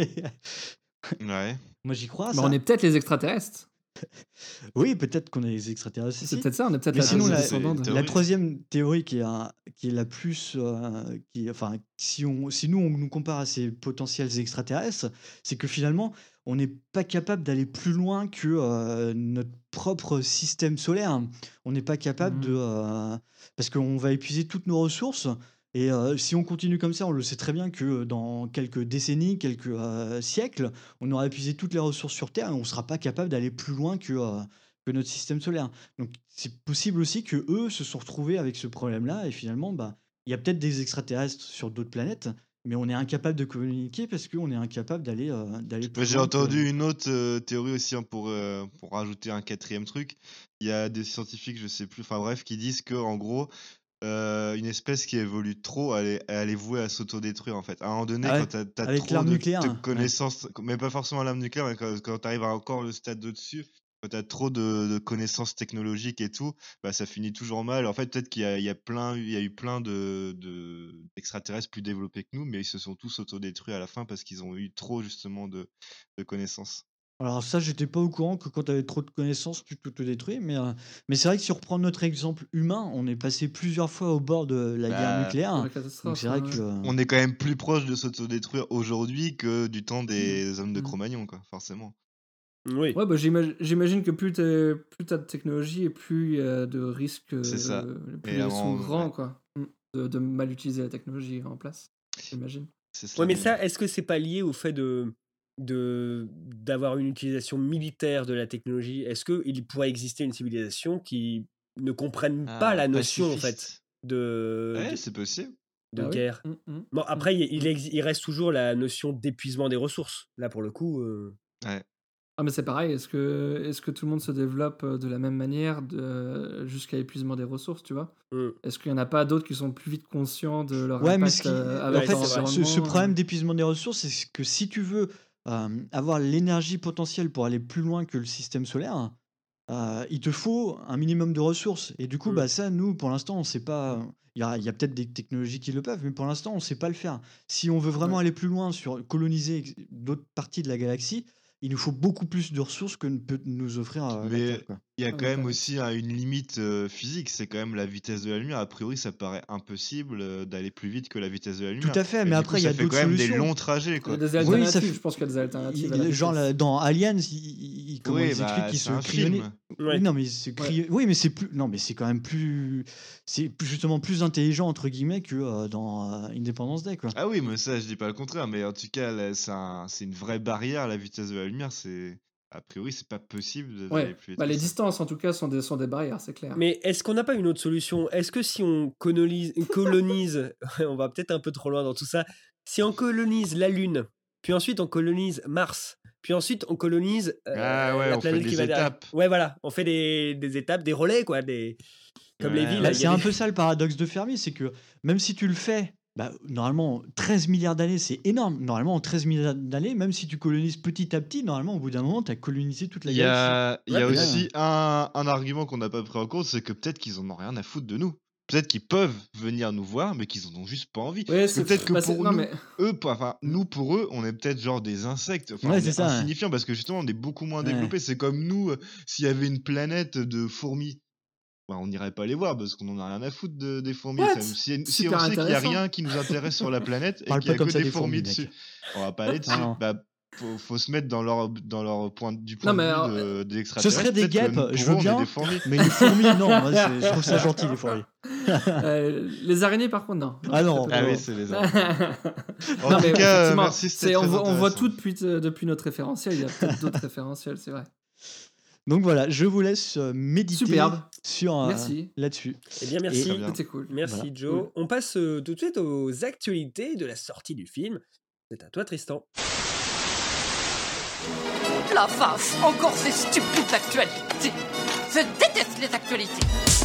Speaker 5: Ouais.
Speaker 7: Moi, j'y crois,
Speaker 6: bah,
Speaker 7: ça.
Speaker 6: on est peut-être les extraterrestres.
Speaker 7: Oui, peut-être qu'on est les extraterrestres
Speaker 6: C'est
Speaker 7: aussi.
Speaker 6: peut-être ça, on est peut-être
Speaker 7: Mais
Speaker 6: la,
Speaker 7: sinon,
Speaker 6: les
Speaker 7: la,
Speaker 6: descendants de-
Speaker 5: c'est-
Speaker 7: la
Speaker 5: théorie.
Speaker 7: troisième théorie qui est, un- qui est la plus. euh, qui, enfin, si, on, si nous, on nous compare à ces potentiels extraterrestres, c'est que finalement, on n'est pas capable d'aller plus loin que euh, notre propre système solaire. On n'est pas capable
Speaker 6: Mhm.
Speaker 7: de. euh, parce qu'on va épuiser toutes nos ressources. Et euh, si on continue comme ça, on le sait très bien que dans quelques décennies, quelques euh, siècles, on aura épuisé toutes les ressources sur Terre et on ne sera pas capable d'aller plus loin que, euh, que notre système solaire. Donc c'est possible aussi que eux se sont retrouvés avec ce problème-là et finalement, bah, il y a peut-être des extraterrestres sur d'autres planètes, mais on est incapable de communiquer parce qu'on est incapable d'aller euh, d'aller plus
Speaker 5: Mais j'ai
Speaker 7: loin que-
Speaker 5: entendu une autre euh, théorie aussi hein, pour, euh, pour rajouter un quatrième truc. Il y a des scientifiques, je sais plus, enfin bref, qui disent que en gros, euh, une espèce qui évolue trop, elle est, elle est vouée à s'autodétruire en fait. À un moment donné,
Speaker 7: Ah ouais,
Speaker 5: quand t'as, t'as
Speaker 7: avec
Speaker 5: trop
Speaker 7: l'arme
Speaker 5: de,
Speaker 7: nucléaire,
Speaker 5: de
Speaker 7: ouais.
Speaker 5: connaissances, mais pas forcément l'arme nucléaire, mais quand, quand t'arrives à encore le stade au-dessus, quand t'as trop de, de connaissances technologiques et tout, bah ça finit toujours mal. En fait, peut-être qu'il y a, il y a plein, il y a eu plein de, de d'extraterrestres plus développés que nous, mais ils se sont tous autodétruits à la fin parce qu'ils ont eu trop justement de, de connaissances.
Speaker 7: Alors ça, j'étais pas au courant que quand tu avais trop de connaissances, tu te détruis. Mais, euh, mais c'est vrai que si on reprend notre exemple humain, on est passé plusieurs fois au bord de la guerre
Speaker 5: Bah,
Speaker 7: nucléaire.
Speaker 6: La
Speaker 7: Donc
Speaker 6: catastrophe.
Speaker 7: c'est vrai
Speaker 6: ouais.
Speaker 7: que... euh,
Speaker 5: On est quand même plus proche de s'autodétruire aujourd'hui que du temps des hommes de
Speaker 6: Mm.
Speaker 5: Cro-Magnon, quoi, forcément.
Speaker 11: Oui.
Speaker 6: Ouais, bah j'imagine, j'imagine que plus t'es- plus t'as de technologie et plus il y a de risques,
Speaker 5: C'est ça.
Speaker 6: euh, plus
Speaker 5: Et
Speaker 6: ils
Speaker 5: là,
Speaker 6: sont
Speaker 5: on-
Speaker 6: grands,
Speaker 5: ouais.
Speaker 6: quoi, Mm. de, de mal utiliser la technologie en place, j'imagine.
Speaker 5: C'est
Speaker 11: Ouais,
Speaker 5: cela.
Speaker 11: mais ça, est-ce que c'est pas lié au fait de de d'avoir une utilisation militaire de la technologie? Est-ce qu'il pourrait exister une civilisation qui ne comprenne pas
Speaker 5: Ah,
Speaker 11: la notion en fait
Speaker 5: pacifiste.
Speaker 11: de,
Speaker 5: Ouais,
Speaker 11: de,
Speaker 5: c'est possible.
Speaker 11: de
Speaker 6: Ah oui.
Speaker 11: guerre?
Speaker 6: Mm, mm,
Speaker 11: Bon,
Speaker 6: mm,
Speaker 11: après, il, il
Speaker 6: mm.
Speaker 11: exi- il reste toujours la notion d'épuisement des ressources. Là, pour le coup, euh,
Speaker 5: Ouais.
Speaker 6: Ah, mais c'est pareil, est-ce que, est-ce que tout le monde se développe euh, de la même manière de, jusqu'à épuisement des ressources, tu vois?
Speaker 11: mm.
Speaker 6: Est-ce qu'il y en a pas d'autres qui sont plus vite conscients de leur
Speaker 7: Ouais, mais
Speaker 6: impact
Speaker 7: ce qui...
Speaker 6: euh,
Speaker 7: en
Speaker 6: avec
Speaker 7: fait,
Speaker 6: leur
Speaker 11: c'est
Speaker 7: ce,
Speaker 11: vrai.
Speaker 7: ce- ce
Speaker 6: environnement?
Speaker 7: problème
Speaker 6: euh,
Speaker 7: d'épuisement des ressources, c'est que si tu veux euh, avoir l'énergie potentielle pour aller plus loin que le système solaire, euh, il te faut un minimum de ressources. Et du coup,
Speaker 11: Mm.
Speaker 7: bah, ça, nous, pour l'instant, on sait pas. Il y a, il y a peut-être des technologies qui le peuvent, mais pour l'instant, on ne sait pas le faire. Si on veut vraiment
Speaker 6: Ouais.
Speaker 7: aller plus loin sur coloniser ex- d'autres parties de la galaxie, il nous faut beaucoup plus de ressources que ne peut nous offrir euh, la
Speaker 5: Mais
Speaker 7: Terre, quoi.
Speaker 5: il y a
Speaker 6: Ah,
Speaker 5: quand
Speaker 6: mais
Speaker 5: même
Speaker 6: t'as-
Speaker 5: aussi hein, une limite euh, physique, c'est quand même la vitesse de la lumière. A priori, ça paraît impossible euh, d'aller plus vite que la vitesse de la
Speaker 7: Tout
Speaker 5: lumière.
Speaker 7: à fait,
Speaker 5: Et
Speaker 7: mais
Speaker 5: du
Speaker 7: après,
Speaker 5: coup,
Speaker 7: il y
Speaker 5: ça
Speaker 7: a
Speaker 5: fait
Speaker 7: d'autres
Speaker 5: quand même des
Speaker 7: solutions.
Speaker 5: longs trajets,
Speaker 6: Il y a
Speaker 5: quoi.
Speaker 6: des
Speaker 7: Oui, ça
Speaker 6: alternatives,
Speaker 7: fait-
Speaker 6: je pense qu'il y a des alternatives à
Speaker 7: Il-
Speaker 6: la
Speaker 7: genre
Speaker 6: vitesse.
Speaker 7: là, dans Aliens, il, il- il- comment
Speaker 5: Oui,
Speaker 7: ils
Speaker 5: bah,
Speaker 7: expliquent qu'ils
Speaker 5: c'est
Speaker 7: se
Speaker 5: un
Speaker 7: cryonisent.
Speaker 5: film.
Speaker 11: Ouais.
Speaker 7: Oui, non, mais c'est cryo- oui, mais c'est plus, non, mais c'est quand même plus, c'est plus- justement plus intelligent entre guillemets que euh, dans euh, Independence Day, quoi.
Speaker 5: Ah oui, mais ça, je dis pas le contraire, mais en tout cas, là, c'est un- c'est une vraie barrière, la vitesse de la lumière. C'est A priori, c'est pas possible de- d'aller
Speaker 6: Ouais,
Speaker 5: plus vite
Speaker 6: bah,
Speaker 5: que
Speaker 6: les
Speaker 5: ça.
Speaker 6: distances en tout cas sont des, sont des barrières, c'est clair.
Speaker 11: Mais est-ce qu'on n'a pas une autre solution? Est-ce que si on colonise, colonise on va peut-être un peu trop loin dans tout ça, si on colonise la Lune, puis ensuite on colonise Mars, puis ensuite on colonise euh,
Speaker 5: Ah ouais,
Speaker 11: la
Speaker 5: on fait
Speaker 11: planète qui
Speaker 5: des
Speaker 11: va derrière.
Speaker 5: étapes.
Speaker 11: Ouais, voilà, on fait des, des étapes, des relais, quoi, des... comme les
Speaker 5: Ouais,
Speaker 11: villes.
Speaker 7: Bah,
Speaker 11: il y
Speaker 7: c'est
Speaker 11: a
Speaker 7: un
Speaker 11: des-
Speaker 7: peu ça le paradoxe de Fermi, c'est que même si tu le fais, bah, normalement treize milliards d'années, c'est énorme. Normalement, en treize milliards d'années, même si tu colonises petit à petit, normalement, au bout d'un moment, tu as colonisé toute la
Speaker 5: Il y
Speaker 7: galaxie.
Speaker 5: a, il y a
Speaker 7: Ouais,
Speaker 5: aussi un, un argument qu'on n'a pas pris en compte, c'est que peut-être qu'ils en ont rien à foutre de nous. Peut-être qu'ils peuvent venir nous voir, mais qu'ils en ont juste pas envie.
Speaker 6: Ouais,
Speaker 5: Parce que
Speaker 6: c'est-
Speaker 5: peut-être que
Speaker 6: bah, c'est-
Speaker 5: pour
Speaker 6: non,
Speaker 5: nous,
Speaker 6: mais-
Speaker 5: eux, pas- enfin, nous pour eux, on est peut-être genre des insectes. Enfin,
Speaker 7: Ouais,
Speaker 5: on
Speaker 7: c'est
Speaker 5: est
Speaker 7: ça, ouais.
Speaker 5: insignifiants parce que justement, on est beaucoup moins
Speaker 7: Ouais.
Speaker 5: développés. C'est comme nous, euh, s'il y avait une planète de fourmis. Bah, on n'irait pas les voir parce qu'on en a rien à foutre de- des fourmis.
Speaker 6: What
Speaker 5: Enfin, si, si
Speaker 6: Super
Speaker 5: on sait qu'il n'y a
Speaker 6: intéressant.
Speaker 5: rien qui nous intéresse sur la planète et
Speaker 7: Parle
Speaker 5: qu'il n'y
Speaker 7: pas
Speaker 5: a
Speaker 7: comme
Speaker 5: que
Speaker 7: ça
Speaker 5: des
Speaker 7: des
Speaker 5: fourmis
Speaker 7: fourmis,
Speaker 5: dessus,
Speaker 7: mec.
Speaker 5: on va pas aller dessus.
Speaker 7: Ah non.
Speaker 5: Bah, faut, faut se mettre dans leur, dans leur point, du
Speaker 6: Non,
Speaker 5: point
Speaker 6: mais
Speaker 5: de
Speaker 6: alors,
Speaker 5: vue de, des
Speaker 7: Ce
Speaker 5: extraterrestres.
Speaker 7: serait des
Speaker 5: Peut-être que
Speaker 7: guêpes,
Speaker 5: nous,
Speaker 7: je
Speaker 5: pour
Speaker 7: veux
Speaker 5: eux, on est
Speaker 7: bien,
Speaker 5: des fourmis.
Speaker 7: mais les fourmis, non, moi, c'est- je trouve ça gentil, les fourmis.
Speaker 6: Euh, les araignées, par contre, non.
Speaker 7: Ah non.
Speaker 5: Ah oui,
Speaker 7: non.
Speaker 5: c'est les araignées. En
Speaker 6: Non,
Speaker 5: tout
Speaker 6: mais
Speaker 5: cas, euh,
Speaker 6: effectivement,
Speaker 5: merci, c'était
Speaker 6: c'est- on,
Speaker 5: très
Speaker 6: voit, on voit
Speaker 5: intéressant.
Speaker 6: tout depuis, euh, depuis notre référentiel. Il y a peut-être d'autres référentiels, c'est vrai.
Speaker 7: Donc voilà, je vous laisse euh, méditer
Speaker 6: Superbe.
Speaker 7: sur euh,
Speaker 6: Merci.
Speaker 7: là-dessus.
Speaker 11: Eh bien, merci.
Speaker 5: Très bien.
Speaker 6: C'était cool.
Speaker 11: Merci,
Speaker 7: Voilà.
Speaker 11: Joe.
Speaker 6: Cool.
Speaker 11: On passe euh, tout de suite aux actualités de la sortie du film. C'est à toi, Tristan.
Speaker 19: La vache, encore ces stupides actualités. Je déteste les actualités.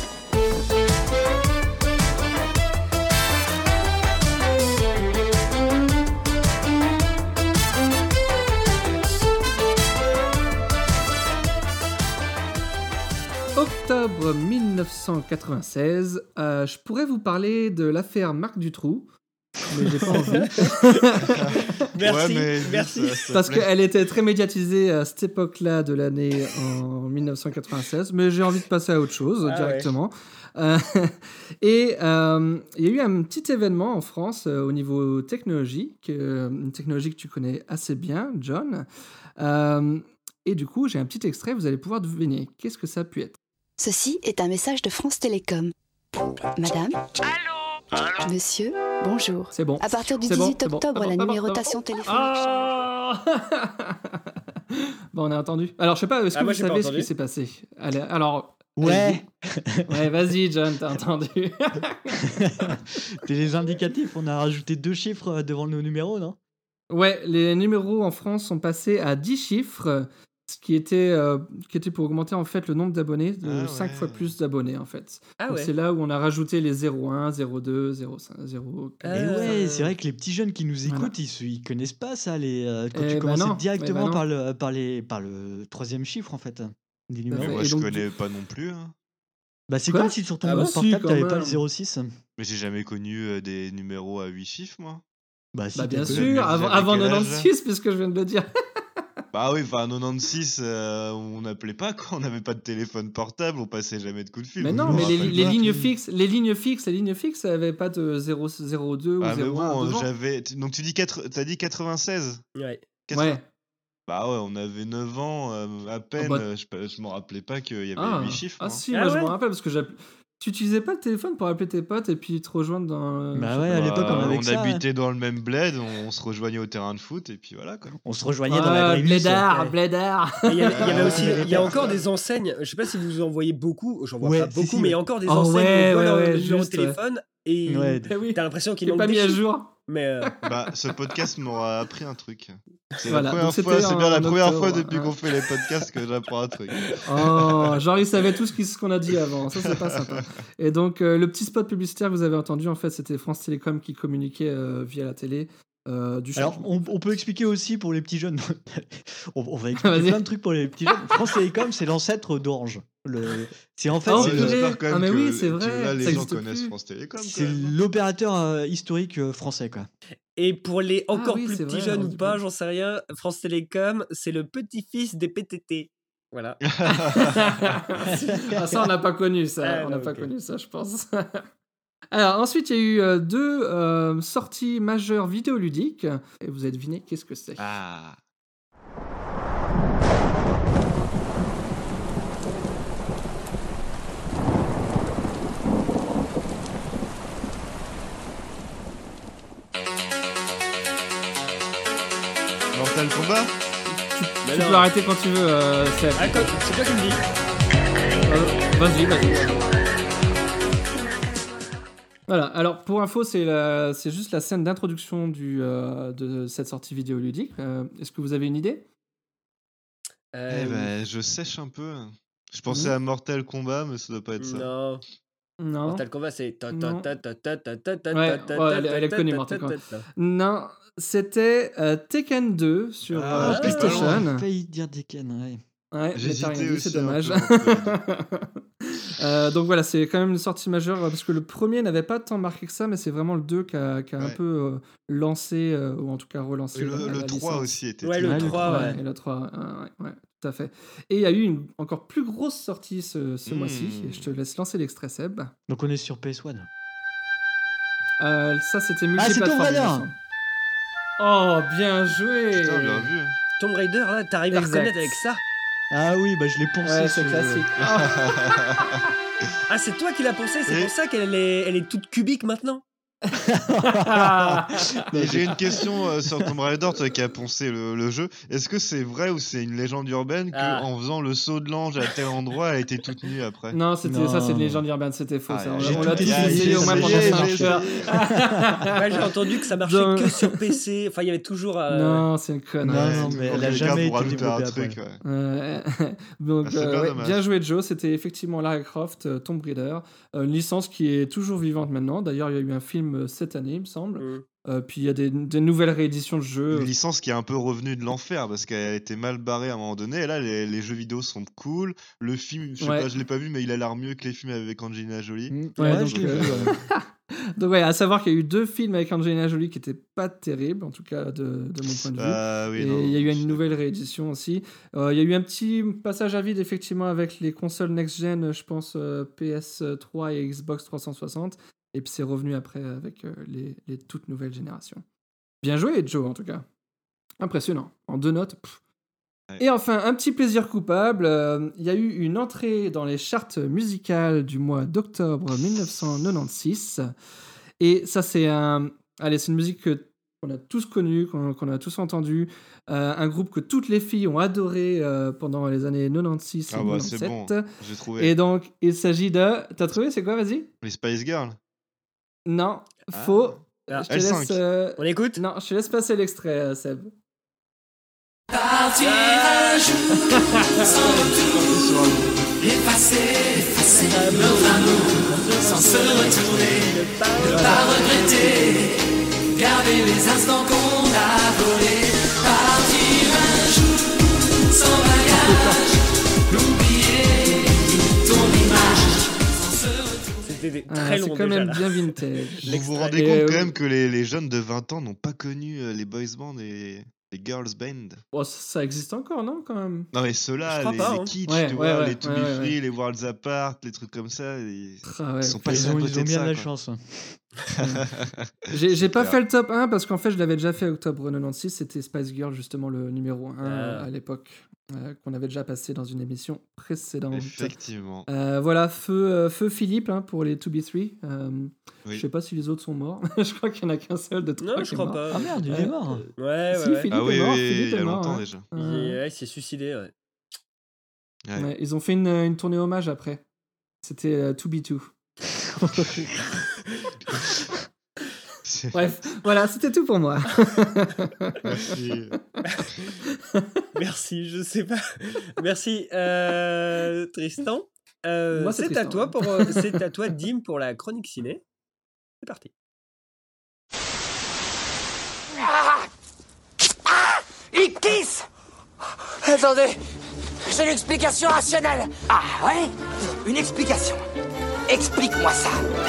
Speaker 6: Octobre mille neuf cent quatre-vingt-seize, euh, je pourrais vous parler de l'affaire Marc Dutroux, mais j'ai pas envie.
Speaker 11: Merci,
Speaker 5: Ouais, mais vite,
Speaker 11: merci.
Speaker 5: ça, s'il te
Speaker 6: Parce
Speaker 5: plaît.
Speaker 6: qu'elle était très médiatisée à cette époque-là de l'année en mille neuf cent quatre-vingt-seize, mais j'ai envie de passer à autre chose
Speaker 11: Ah
Speaker 6: directement. Euh, et euh, il y a eu un petit événement en France euh, au niveau technologique, euh, une technologie que tu connais assez bien, John. Euh, et du coup, j'ai un petit extrait, vous allez pouvoir deviner. Qu'est-ce que ça a pu être?
Speaker 20: Ceci est un message de France Télécom. Madame, monsieur, bonjour.
Speaker 6: C'est bon.
Speaker 20: À partir du
Speaker 6: C'est bon,
Speaker 20: dix-huit
Speaker 6: c'est bon.
Speaker 20: octobre,
Speaker 6: Ah bon,
Speaker 20: la
Speaker 6: ah bon,
Speaker 20: numérotation
Speaker 6: ah bon.
Speaker 20: téléphonique.
Speaker 6: Ah Bon, on a entendu. Alors, je sais pas, est-ce que
Speaker 11: Ah, moi,
Speaker 6: vous
Speaker 11: j'ai pas
Speaker 6: savez ce
Speaker 11: entendu.
Speaker 6: qui s'est passé? Allez, alors...
Speaker 7: Ouais.
Speaker 6: allez-y. Ouais, vas-y, John, t'as entendu.
Speaker 7: T'es les indicatifs, on a rajouté deux chiffres euh, devant nos numéros, non?
Speaker 6: Ouais, les numéros en France sont passés à dix chiffres, qui était, euh, qui était pour augmenter en fait le nombre d'abonnés de
Speaker 5: Ah
Speaker 6: cinq
Speaker 5: ouais.
Speaker 6: fois plus d'abonnés en fait.
Speaker 11: Ah
Speaker 6: Donc
Speaker 11: ouais.
Speaker 6: c'est là où on a rajouté les zéro un, zéro deux, zéro cinq, zéro quatre.
Speaker 7: Et
Speaker 11: Euh,
Speaker 7: ouais, c'est vrai que les petits jeunes qui nous écoutent,
Speaker 6: Voilà.
Speaker 7: ils, se- ils connaissent pas ça. Les, euh, quand
Speaker 6: Eh
Speaker 7: tu
Speaker 6: ben
Speaker 7: commences
Speaker 6: non,
Speaker 7: directement
Speaker 6: eh ben non.
Speaker 7: par, le, par, les, par le troisième chiffre, en fait, des
Speaker 6: Tout à
Speaker 7: numéros.
Speaker 6: fait.
Speaker 5: Moi,
Speaker 6: Et
Speaker 5: je
Speaker 6: donc,
Speaker 5: connais
Speaker 6: du-
Speaker 5: pas non plus. hein.
Speaker 7: Bah, c'est
Speaker 6: Quoi
Speaker 7: comme si sur ton
Speaker 6: Ah bah si,
Speaker 7: portable,
Speaker 6: quand
Speaker 7: t'avais pas le
Speaker 6: même.
Speaker 7: zéro six.
Speaker 5: Mais j'ai jamais connu euh, des numéros à huit chiffres, moi.
Speaker 7: Bah, si,
Speaker 6: Bah
Speaker 7: t'as
Speaker 6: bien
Speaker 7: connu.
Speaker 5: Mais
Speaker 6: sûr,
Speaker 5: vous
Speaker 6: avant,
Speaker 5: avez
Speaker 6: avant
Speaker 5: quel âge, là
Speaker 6: quatre-vingt-seize, puisque je viens de le dire.
Speaker 5: Bah oui, enfin, en quatre-vingt-seize, euh, on n'appelait pas quand on n'avait pas de téléphone portable, on passait jamais de coups de fil.
Speaker 6: Mais
Speaker 5: donc
Speaker 6: non,
Speaker 5: je me
Speaker 6: mais les,
Speaker 5: rappelle
Speaker 6: les
Speaker 5: pas.
Speaker 6: lignes fixes, les lignes fixes, les lignes fixes, elles avaient pas de zéro, zéro deux ou
Speaker 5: Ah, mais
Speaker 6: zéro un
Speaker 5: bon,
Speaker 6: devant.
Speaker 5: j'avais. Donc tu dis quatre... t'as dit quatre-vingt-seize
Speaker 11: Ouais.
Speaker 5: quatre-vingts
Speaker 6: Ouais.
Speaker 5: Bah ouais, on avait neuf ans, euh, à peine,
Speaker 6: bah-
Speaker 5: euh, je, je m'en rappelais pas qu'il y avait
Speaker 6: Ah,
Speaker 5: huit chiffres.
Speaker 6: ah
Speaker 5: moi.
Speaker 6: si,
Speaker 11: Ah
Speaker 6: moi je
Speaker 11: ouais
Speaker 6: me rappelle parce que j'app- tu utilisais pas le téléphone pour appeler tes potes et puis te rejoindre dans. euh,
Speaker 7: Bah
Speaker 6: je sais
Speaker 7: ouais,
Speaker 6: pas.
Speaker 7: à l'époque, on
Speaker 5: Bah,
Speaker 7: avait
Speaker 5: on
Speaker 7: que ça. hein.
Speaker 5: habitait dans le même bled, on, on se rejoignait au terrain de foot, et puis voilà quoi.
Speaker 7: On se rejoignait dans la
Speaker 6: Ah,
Speaker 7: vraie vie.
Speaker 6: blédard,
Speaker 11: Ouais.
Speaker 6: blédard.
Speaker 11: Et Il y, avait, il y avait
Speaker 5: Ah,
Speaker 11: aussi,
Speaker 5: ouais.
Speaker 11: il y a encore des enseignes. Je sais pas si vous en voyez beaucoup. J'en vois
Speaker 7: Ouais,
Speaker 11: pas
Speaker 7: si,
Speaker 11: beaucoup,
Speaker 7: si,
Speaker 11: mais il y a
Speaker 7: ouais.
Speaker 11: encore des
Speaker 6: Oh,
Speaker 11: enseignes
Speaker 6: ouais,
Speaker 11: où on voit
Speaker 6: ouais,
Speaker 11: leur
Speaker 6: ouais,
Speaker 11: numéro de
Speaker 6: juste, ouais.
Speaker 11: téléphone et
Speaker 7: Ouais.
Speaker 6: Eh oui.
Speaker 11: t'as l'impression qu'il
Speaker 6: T'es
Speaker 11: manque
Speaker 6: pas
Speaker 11: des
Speaker 6: mis à
Speaker 11: chiffres.
Speaker 6: jour.
Speaker 11: Mais euh,
Speaker 5: Bah, ce podcast m'aura appris un truc. C'est
Speaker 6: Voilà,
Speaker 5: la première
Speaker 6: donc
Speaker 5: fois,
Speaker 6: c'était
Speaker 5: c'est bien la
Speaker 6: en
Speaker 5: première
Speaker 6: octobre,
Speaker 5: fois depuis
Speaker 6: hein.
Speaker 5: qu'on fait les podcasts que j'apprends un truc.
Speaker 6: Oh, genre ils savaient tout ce qui- ce qu'on a dit avant, ça c'est pas sympa. Et donc euh, le petit spot publicitaire que vous avez entendu, en fait c'était France Télécom qui communiquait euh, via la télé euh, du
Speaker 7: Alors,
Speaker 6: changement.
Speaker 7: on, on peut expliquer aussi pour les petits jeunes. on, on va expliquer
Speaker 6: Vas-y.
Speaker 7: plein de trucs pour les petits jeunes. France Télécom, c'est l'ancêtre d'Orange. Le... C'est en fait,
Speaker 6: Ah,
Speaker 7: c'est
Speaker 6: on
Speaker 7: le-
Speaker 6: dirait-
Speaker 5: J'espère quand même
Speaker 6: Ah, mais
Speaker 5: que,
Speaker 6: oui, c'est
Speaker 5: que
Speaker 6: vrai,
Speaker 5: là,
Speaker 6: ça
Speaker 5: les gens
Speaker 6: existe
Speaker 5: connaissent
Speaker 6: plus.
Speaker 5: France Télécom. quand
Speaker 7: c'est
Speaker 5: même.
Speaker 7: l'opérateur euh, historique euh, français, quoi.
Speaker 11: et pour les encore
Speaker 6: oui,
Speaker 11: plus
Speaker 6: c'est
Speaker 11: petits
Speaker 6: vrai,
Speaker 11: jeunes
Speaker 6: on
Speaker 11: ou
Speaker 6: dit
Speaker 11: pas,
Speaker 6: pas.
Speaker 11: j'en sais rien. France Télécom, c'est le petit-fils des P T T. Voilà.
Speaker 6: Ah, ça on n'a pas connu ça,
Speaker 11: Ah,
Speaker 6: on n'a
Speaker 11: non,
Speaker 6: pas
Speaker 11: ok.
Speaker 6: connu ça je pense. Alors ensuite il y a eu euh, deux euh, sorties majeures vidéoludiques et vous avez deviné qu'est-ce que c'est.
Speaker 5: Ah. Mortal Kombat
Speaker 6: Tu peux arrêter quand tu veux, euh, Seb.
Speaker 11: Ah, quand- c'est toi qui me dis.
Speaker 6: Euh, vas-y, vas-y. Voilà, alors pour info, c'est la- c'est juste la scène d'introduction du, euh, de cette sortie vidéoludique. Euh, Est-ce que vous avez une idée?
Speaker 11: Euh,
Speaker 5: Eh ben, je sèche un peu. Je pensais
Speaker 6: Mhm.
Speaker 5: à Mortal Kombat, mais ça doit pas être ça.
Speaker 11: Non.
Speaker 6: Non.
Speaker 11: Mortal Kombat, c'est. ta- ta-
Speaker 6: Non.
Speaker 11: ta- ta- ta- ta- ta- ta-
Speaker 6: Ouais,
Speaker 11: ta-
Speaker 6: ouais,
Speaker 11: ta-
Speaker 6: elle, elle est
Speaker 11: ta-
Speaker 6: connue,
Speaker 11: ta-
Speaker 6: Mortal
Speaker 11: ta-
Speaker 6: Kombat.
Speaker 11: ta- ta-
Speaker 6: Non, c'était euh, Tekken deux sur
Speaker 5: Ah,
Speaker 6: euh,
Speaker 5: j'étais pas loin.
Speaker 6: PlayStation.
Speaker 7: J'ai failli dire Tekken, ouais.
Speaker 6: Ouais, mais t'as
Speaker 5: J'hésitais
Speaker 6: rien dit, c'est
Speaker 5: aussi un
Speaker 6: dommage.
Speaker 5: peu entre les deux.
Speaker 6: Euh, donc voilà, c'est quand même une sortie majeure euh, parce que le premier n'avait pas tant marqué que ça, mais c'est vraiment le deux qui a, qui a un
Speaker 5: Ouais.
Speaker 6: peu euh, lancé, euh, ou en tout cas relancé.
Speaker 5: Et
Speaker 6: la-
Speaker 5: le,
Speaker 6: la
Speaker 5: le trois
Speaker 6: licence.
Speaker 5: aussi était
Speaker 11: Ouais,
Speaker 5: très
Speaker 11: le
Speaker 5: bien.
Speaker 11: trois,
Speaker 6: Ouais,
Speaker 11: ouais.
Speaker 6: et le trois, euh, ouais, ouais, tout à fait. Et il y a eu une encore plus grosse sortie ce, ce
Speaker 5: Mmh.
Speaker 6: mois-ci. Et je te laisse lancer l'extrait, Seb.
Speaker 7: Donc on est sur P S un.
Speaker 6: Euh, ça, c'était
Speaker 7: Ah, c'est Tomb
Speaker 6: multiplateforme.
Speaker 7: Raider.
Speaker 6: il me semble. Oh, bien joué.
Speaker 5: Putain, bien vu.
Speaker 11: Tomb Raider, là, t'arrives à
Speaker 6: Exact.
Speaker 11: reconnaître avec ça.
Speaker 7: Ah oui, bah je l'ai poncé.
Speaker 6: Ouais,
Speaker 7: ce
Speaker 6: c'est
Speaker 7: jeu.
Speaker 6: classique.
Speaker 11: Ah, c'est toi qui l'as pensé, c'est
Speaker 5: Et-
Speaker 11: pour ça qu'elle est, elle est toute cubique maintenant.
Speaker 5: Et j'ai une question euh, sur Tomb Raider, toi qui as poncé le, le jeu. Est-ce que c'est vrai ou c'est une légende urbaine
Speaker 11: Ah.
Speaker 5: qu'en faisant le saut de l'ange à tel endroit, elle a été toute nue après?
Speaker 6: Non, c'était
Speaker 7: Non.
Speaker 6: ça, c'est une légende urbaine, c'était faux.
Speaker 5: Ah,
Speaker 6: ça. On,
Speaker 5: j'ai
Speaker 6: on
Speaker 5: tout
Speaker 6: l'a tous
Speaker 5: essayé,
Speaker 6: essayé
Speaker 5: j'ai
Speaker 6: au moins pendant
Speaker 5: essayé,
Speaker 6: cinq
Speaker 5: j'ai
Speaker 6: heures.
Speaker 11: Ouais, j'ai entendu que ça marchait
Speaker 6: Donc-
Speaker 11: que sur P C. Enfin, il y avait toujours. euh,
Speaker 6: Non, c'est une connerie.
Speaker 7: Non,
Speaker 5: Ouais,
Speaker 7: non,
Speaker 5: c'est
Speaker 7: mais
Speaker 5: pour
Speaker 7: elle a
Speaker 5: quelqu'un
Speaker 7: jamais
Speaker 5: pour
Speaker 7: été
Speaker 5: rajouter un
Speaker 7: développée
Speaker 5: truc,
Speaker 7: après.
Speaker 5: ouais.
Speaker 6: Ouais. Donc,
Speaker 5: Ah, c'est
Speaker 6: euh,
Speaker 5: bien
Speaker 6: ouais,
Speaker 5: dommage.
Speaker 6: bien joué, Joe. C'était effectivement Lara Croft, euh, Tomb Raider. Euh, une licence qui est toujours vivante maintenant. D'ailleurs, il y a eu un film euh, cette année, il me semble.
Speaker 11: Mm.
Speaker 6: Euh, puis il y a des, des nouvelles rééditions de jeux.
Speaker 5: Une licence qui est un peu revenue de l'enfer parce qu'elle était mal barrée à un moment donné. Et là, les, les jeux vidéo sont cool. Le film, je sais
Speaker 6: Ouais.
Speaker 5: pas, je l'ai pas vu, mais il a l'air mieux que les films avec Angelina Jolie.
Speaker 7: Mm.
Speaker 6: Ouais,
Speaker 7: Ouais,
Speaker 6: donc,
Speaker 7: je l'ai
Speaker 6: euh,
Speaker 7: vu, ouais.
Speaker 6: Donc, ouais, à savoir qu'il y a eu deux films avec Angelina Jolie qui n'étaient pas terribles, en tout cas de, de mon point de vue.
Speaker 5: Ah oui,
Speaker 6: Et
Speaker 5: non,
Speaker 6: il y a eu
Speaker 5: je
Speaker 6: une
Speaker 5: suis
Speaker 6: nouvelle
Speaker 5: d'accord.
Speaker 6: réédition aussi. Euh, il y a eu un petit passage à vide, effectivement, avec les consoles next-gen, je pense euh, P S trois et Xbox trois cent soixante. Et puis c'est revenu après avec euh, les, les toutes nouvelles générations. Bien joué, Joe, en tout cas. Impressionnant. En deux notes. pff.
Speaker 5: Ouais.
Speaker 6: Et enfin, un petit plaisir coupable. euh, Il y a eu une entrée dans les charts musicales du mois d'octobre mille neuf cent quatre-vingt-seize. Et ça, c'est un... Allez, c'est une musique que qu'on a tous connue, qu'on qu'on a tous entendue. Euh, un groupe que toutes les filles ont adoré euh, pendant les années quatre-vingt-seize et
Speaker 5: Ah bah c'est bon,
Speaker 6: quatre-vingt-dix-sept.
Speaker 5: j'ai trouvé.
Speaker 6: Et donc, il s'agit de... T'as trouvé, c'est quoi, vas-y?
Speaker 5: Les Spice Girls.
Speaker 6: Non,
Speaker 5: Ah.
Speaker 6: faux.
Speaker 11: Ah.
Speaker 6: Je te
Speaker 5: L cinq.
Speaker 6: laisse... euh,
Speaker 11: On écoute.
Speaker 6: Non, je te laisse passer l'extrait, euh, Seb.
Speaker 21: Partir un jour sans retour, effacer, effacer notre amour, sans se retourner, ne pas regretter, garder les instants qu'on a volés. Partir un jour sans bagage, oublier ton image, sans se retourner.
Speaker 11: C'était des
Speaker 6: Ah,
Speaker 11: très
Speaker 6: c'est
Speaker 11: longs
Speaker 6: quand
Speaker 11: déjà,
Speaker 6: même
Speaker 11: là.
Speaker 6: bien vintage.
Speaker 5: Vous vous rendez
Speaker 6: Et,
Speaker 5: compte
Speaker 6: euh,
Speaker 5: quand même que les, les jeunes de vingt ans n'ont pas connu euh, les boys bands et les girls band.
Speaker 6: Oh, ça, ça existe encore, non, quand même?
Speaker 5: Non mais ceux-là,
Speaker 11: Je crois
Speaker 5: les,
Speaker 11: pas,
Speaker 5: les
Speaker 11: hein.
Speaker 5: kitsch,
Speaker 6: Ouais,
Speaker 5: tu
Speaker 6: ouais,
Speaker 5: vois,
Speaker 6: ouais,
Speaker 5: les To
Speaker 6: ouais,
Speaker 5: Be
Speaker 6: ouais,
Speaker 5: Free,
Speaker 6: ouais.
Speaker 5: les Worlds Apart, les trucs comme ça, ils,
Speaker 6: Ah ouais,
Speaker 5: ils sont
Speaker 6: faut-
Speaker 5: pas
Speaker 7: Ils ont,
Speaker 5: à
Speaker 7: ils
Speaker 5: côté
Speaker 7: ont
Speaker 5: de
Speaker 7: bien
Speaker 5: ça,
Speaker 7: de la
Speaker 5: quoi.
Speaker 7: chance.
Speaker 6: J'ai j'ai
Speaker 5: C'est
Speaker 6: pas
Speaker 5: clair.
Speaker 6: fait le top un parce qu'en fait, je l'avais déjà fait octobre quatre-vingt-seize. C'était Spice Girl, justement, le numéro un
Speaker 11: Ah.
Speaker 6: à l'époque, euh, qu'on avait déjà passé dans une émission précédente.
Speaker 5: Effectivement.
Speaker 6: Euh, voilà, feu, euh, feu Philippe hein, pour les To Be Three. Euh,
Speaker 5: Oui.
Speaker 6: Je sais pas si les autres sont morts. Je crois qu'il y en a qu'un seul de trois
Speaker 11: Non,
Speaker 6: qui
Speaker 11: je
Speaker 6: est
Speaker 11: crois
Speaker 6: mort.
Speaker 11: pas.
Speaker 7: Ah merde, il
Speaker 6: Euh,
Speaker 7: est mort.
Speaker 11: Ouais, ouais,
Speaker 6: Si,
Speaker 11: ouais.
Speaker 6: Philippe
Speaker 5: Ah oui,
Speaker 6: est mort.
Speaker 5: oui,
Speaker 6: Philippe
Speaker 5: il y a
Speaker 6: est mort.
Speaker 5: longtemps
Speaker 6: hein.
Speaker 5: déjà.
Speaker 11: Il,
Speaker 6: Euh,
Speaker 11: est- ouais, il s'est suicidé, ouais.
Speaker 5: Ouais.
Speaker 6: ouais, ils ont fait une, une tournée hommage après. C'était euh, To Be Two.
Speaker 5: C'est-
Speaker 6: Bref, voilà, c'était tout pour moi.
Speaker 5: Merci.
Speaker 11: Merci, je sais pas. Merci, euh, Tristan. Euh,
Speaker 6: Moi, c'est
Speaker 11: c'est à
Speaker 6: Tristan,
Speaker 11: toi
Speaker 6: hein.
Speaker 11: pour, euh, c'est à toi, Dim, pour la chronique ciné. C'est parti.
Speaker 14: Ah Ah Ictis Attendez, j'ai une explication rationnelle. Ah ouais Une explication. Explique-moi ça.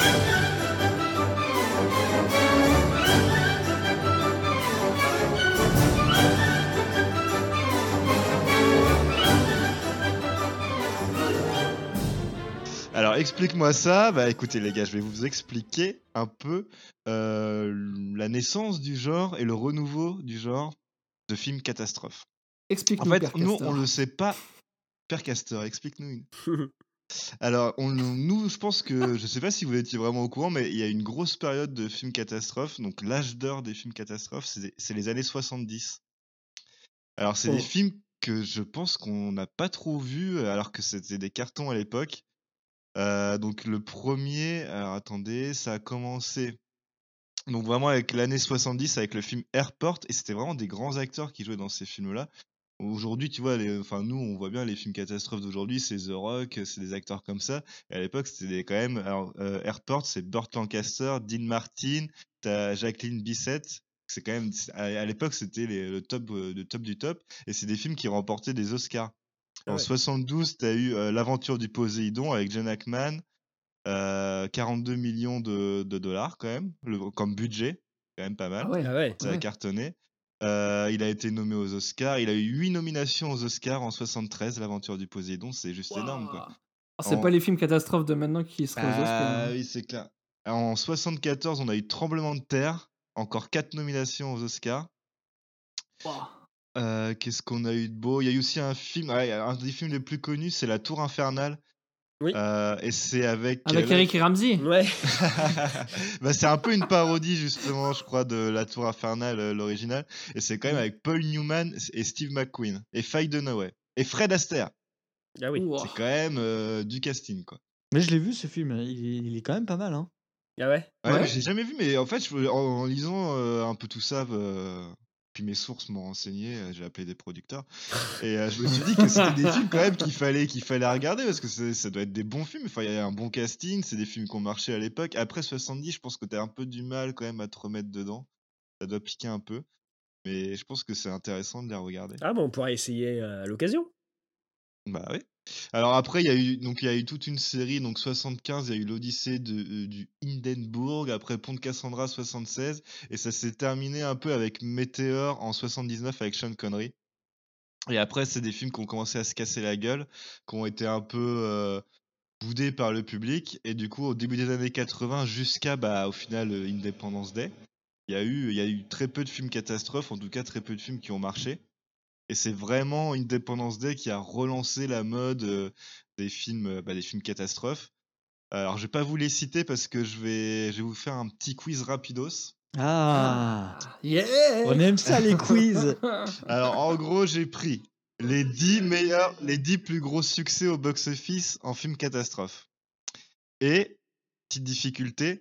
Speaker 5: Alors explique-moi ça. Bah écoutez les gars, je vais vous expliquer un peu euh, la naissance du genre et le renouveau du genre de films catastrophes. En
Speaker 6: Explique-nous,
Speaker 5: fait,
Speaker 6: Père
Speaker 5: nous
Speaker 6: Castor.
Speaker 5: on le sait pas. Père Castor, explique-nous une. Alors, on, nous, je pense que, je sais pas si vous étiez vraiment au courant, mais il y a une grosse période de films catastrophes. Donc, l'âge d'or des films catastrophes, c'est c'est les années soixante-dix. Alors, c'est
Speaker 11: Oh.
Speaker 5: des films que je pense qu'on n'a pas trop vus, alors que c'était des cartons à l'époque. Euh, donc, le premier, alors attendez, ça a commencé. Donc, vraiment avec l'année soixante-dix, avec le film Airport, et c'était vraiment des grands acteurs qui jouaient dans ces films-là. Aujourd'hui, tu vois, les, enfin nous, on voit bien les films catastrophes d'aujourd'hui, c'est The Rock, c'est des acteurs comme ça. Et à l'époque, c'était des- quand même. Alors, euh, Airport, c'est Burt Lancaster, Dean Martin, t'as Jacqueline Bisset. C'est quand même. c'est- À, à l'époque, c'était les- le top, euh, le top du top. Et c'est des films qui remportaient des Oscars.
Speaker 11: Ah
Speaker 5: En
Speaker 11: ouais.
Speaker 5: soixante-douze, t'as eu euh, L'aventure du Poséidon avec Gene Hackman, euh, quarante-deux millions de, de dollars quand même, le- comme budget, quand même pas mal.
Speaker 6: Ah ouais.
Speaker 11: Ah ouais.
Speaker 5: Ça a
Speaker 6: Ouais.
Speaker 5: cartonné. Euh, il a été nommé aux Oscars. Il a eu huit nominations aux Oscars en soixante-treize. L'aventure du Poséidon, c'est juste énorme, quoi.
Speaker 6: Ah, c'est
Speaker 5: En-
Speaker 6: pas les films catastrophes de maintenant qui seraient aux Oscars.
Speaker 5: Ah
Speaker 6: hein.
Speaker 5: oui, c'est clair. En soixante-quatorze, on a eu Tremblement de terre. Encore quatre nominations aux Oscars. Euh, Qu'est-ce qu'on a eu de beau? Il y a eu aussi un film, ouais, un des films les plus connus, c'est La Tour Infernale.
Speaker 11: Oui.
Speaker 5: Euh, et c'est avec.
Speaker 6: Avec
Speaker 5: euh,
Speaker 6: Eric et Ramsey.
Speaker 11: Ouais.
Speaker 5: bah, c'est un peu une parodie, justement, je crois, de La Tour Infernale, euh, l'original. Et c'est quand même avec Paul Newman et Steve McQueen. Et Faye Dunaway. Et Fred Astaire.
Speaker 11: Ah oui.
Speaker 5: C'est quand même euh, du casting, quoi.
Speaker 7: Mais je l'ai vu ce film, il est, il est quand même pas mal. Hein.
Speaker 11: Ah ouais.
Speaker 5: Ouais,
Speaker 6: Ouais.
Speaker 5: mais j'ai jamais vu, mais en fait, je- en, en lisant euh, un peu tout ça, euh, puis mes sources m'ont renseigné, euh, j'ai appelé des producteurs, et euh, je me suis dit que c'était des films quand même qu'il fallait, qu'il fallait regarder, parce que c'est- ça doit être des bons films, enfin, il y a un bon casting, c'est des films qui ont marché à l'époque. Après soixante-dix, je pense que t'as un peu du mal quand même à te remettre dedans, ça doit piquer un peu, mais je pense que c'est intéressant de les regarder.
Speaker 11: Ah bon, on pourra essayer euh, à l'occasion.
Speaker 5: Bah oui. Alors après, il y a eu donc il y a eu toute une série. Donc soixante-quinze, il y a eu l'Odyssée de, euh, du Hindenburg. Après Pont de Cassandra, soixante-seize, et ça s'est terminé un peu avec Météore en soixante-dix-neuf avec Sean Connery. Et après, c'est des films qui ont commencé à se casser la gueule, qui ont été un peu euh, boudés par le public. Et du coup, au début des années quatre-vingts, jusqu'à bah au final euh, Independence Day, il y a eu il y a eu très peu de films catastrophes, en tout cas très peu de films qui ont marché. Et c'est vraiment Independence Day qui a relancé la mode euh, des films, euh, bah, des films catastrophes. Alors, je vais pas vous les citer parce que je vais, je vais vous faire un petit quiz rapidos.
Speaker 7: Ah,
Speaker 6: Yeah.
Speaker 7: on aime ça les quiz.
Speaker 5: Alors, en gros, j'ai pris les dix meilleurs, les dix plus gros succès au box-office en films catastrophes. Et, petite difficulté,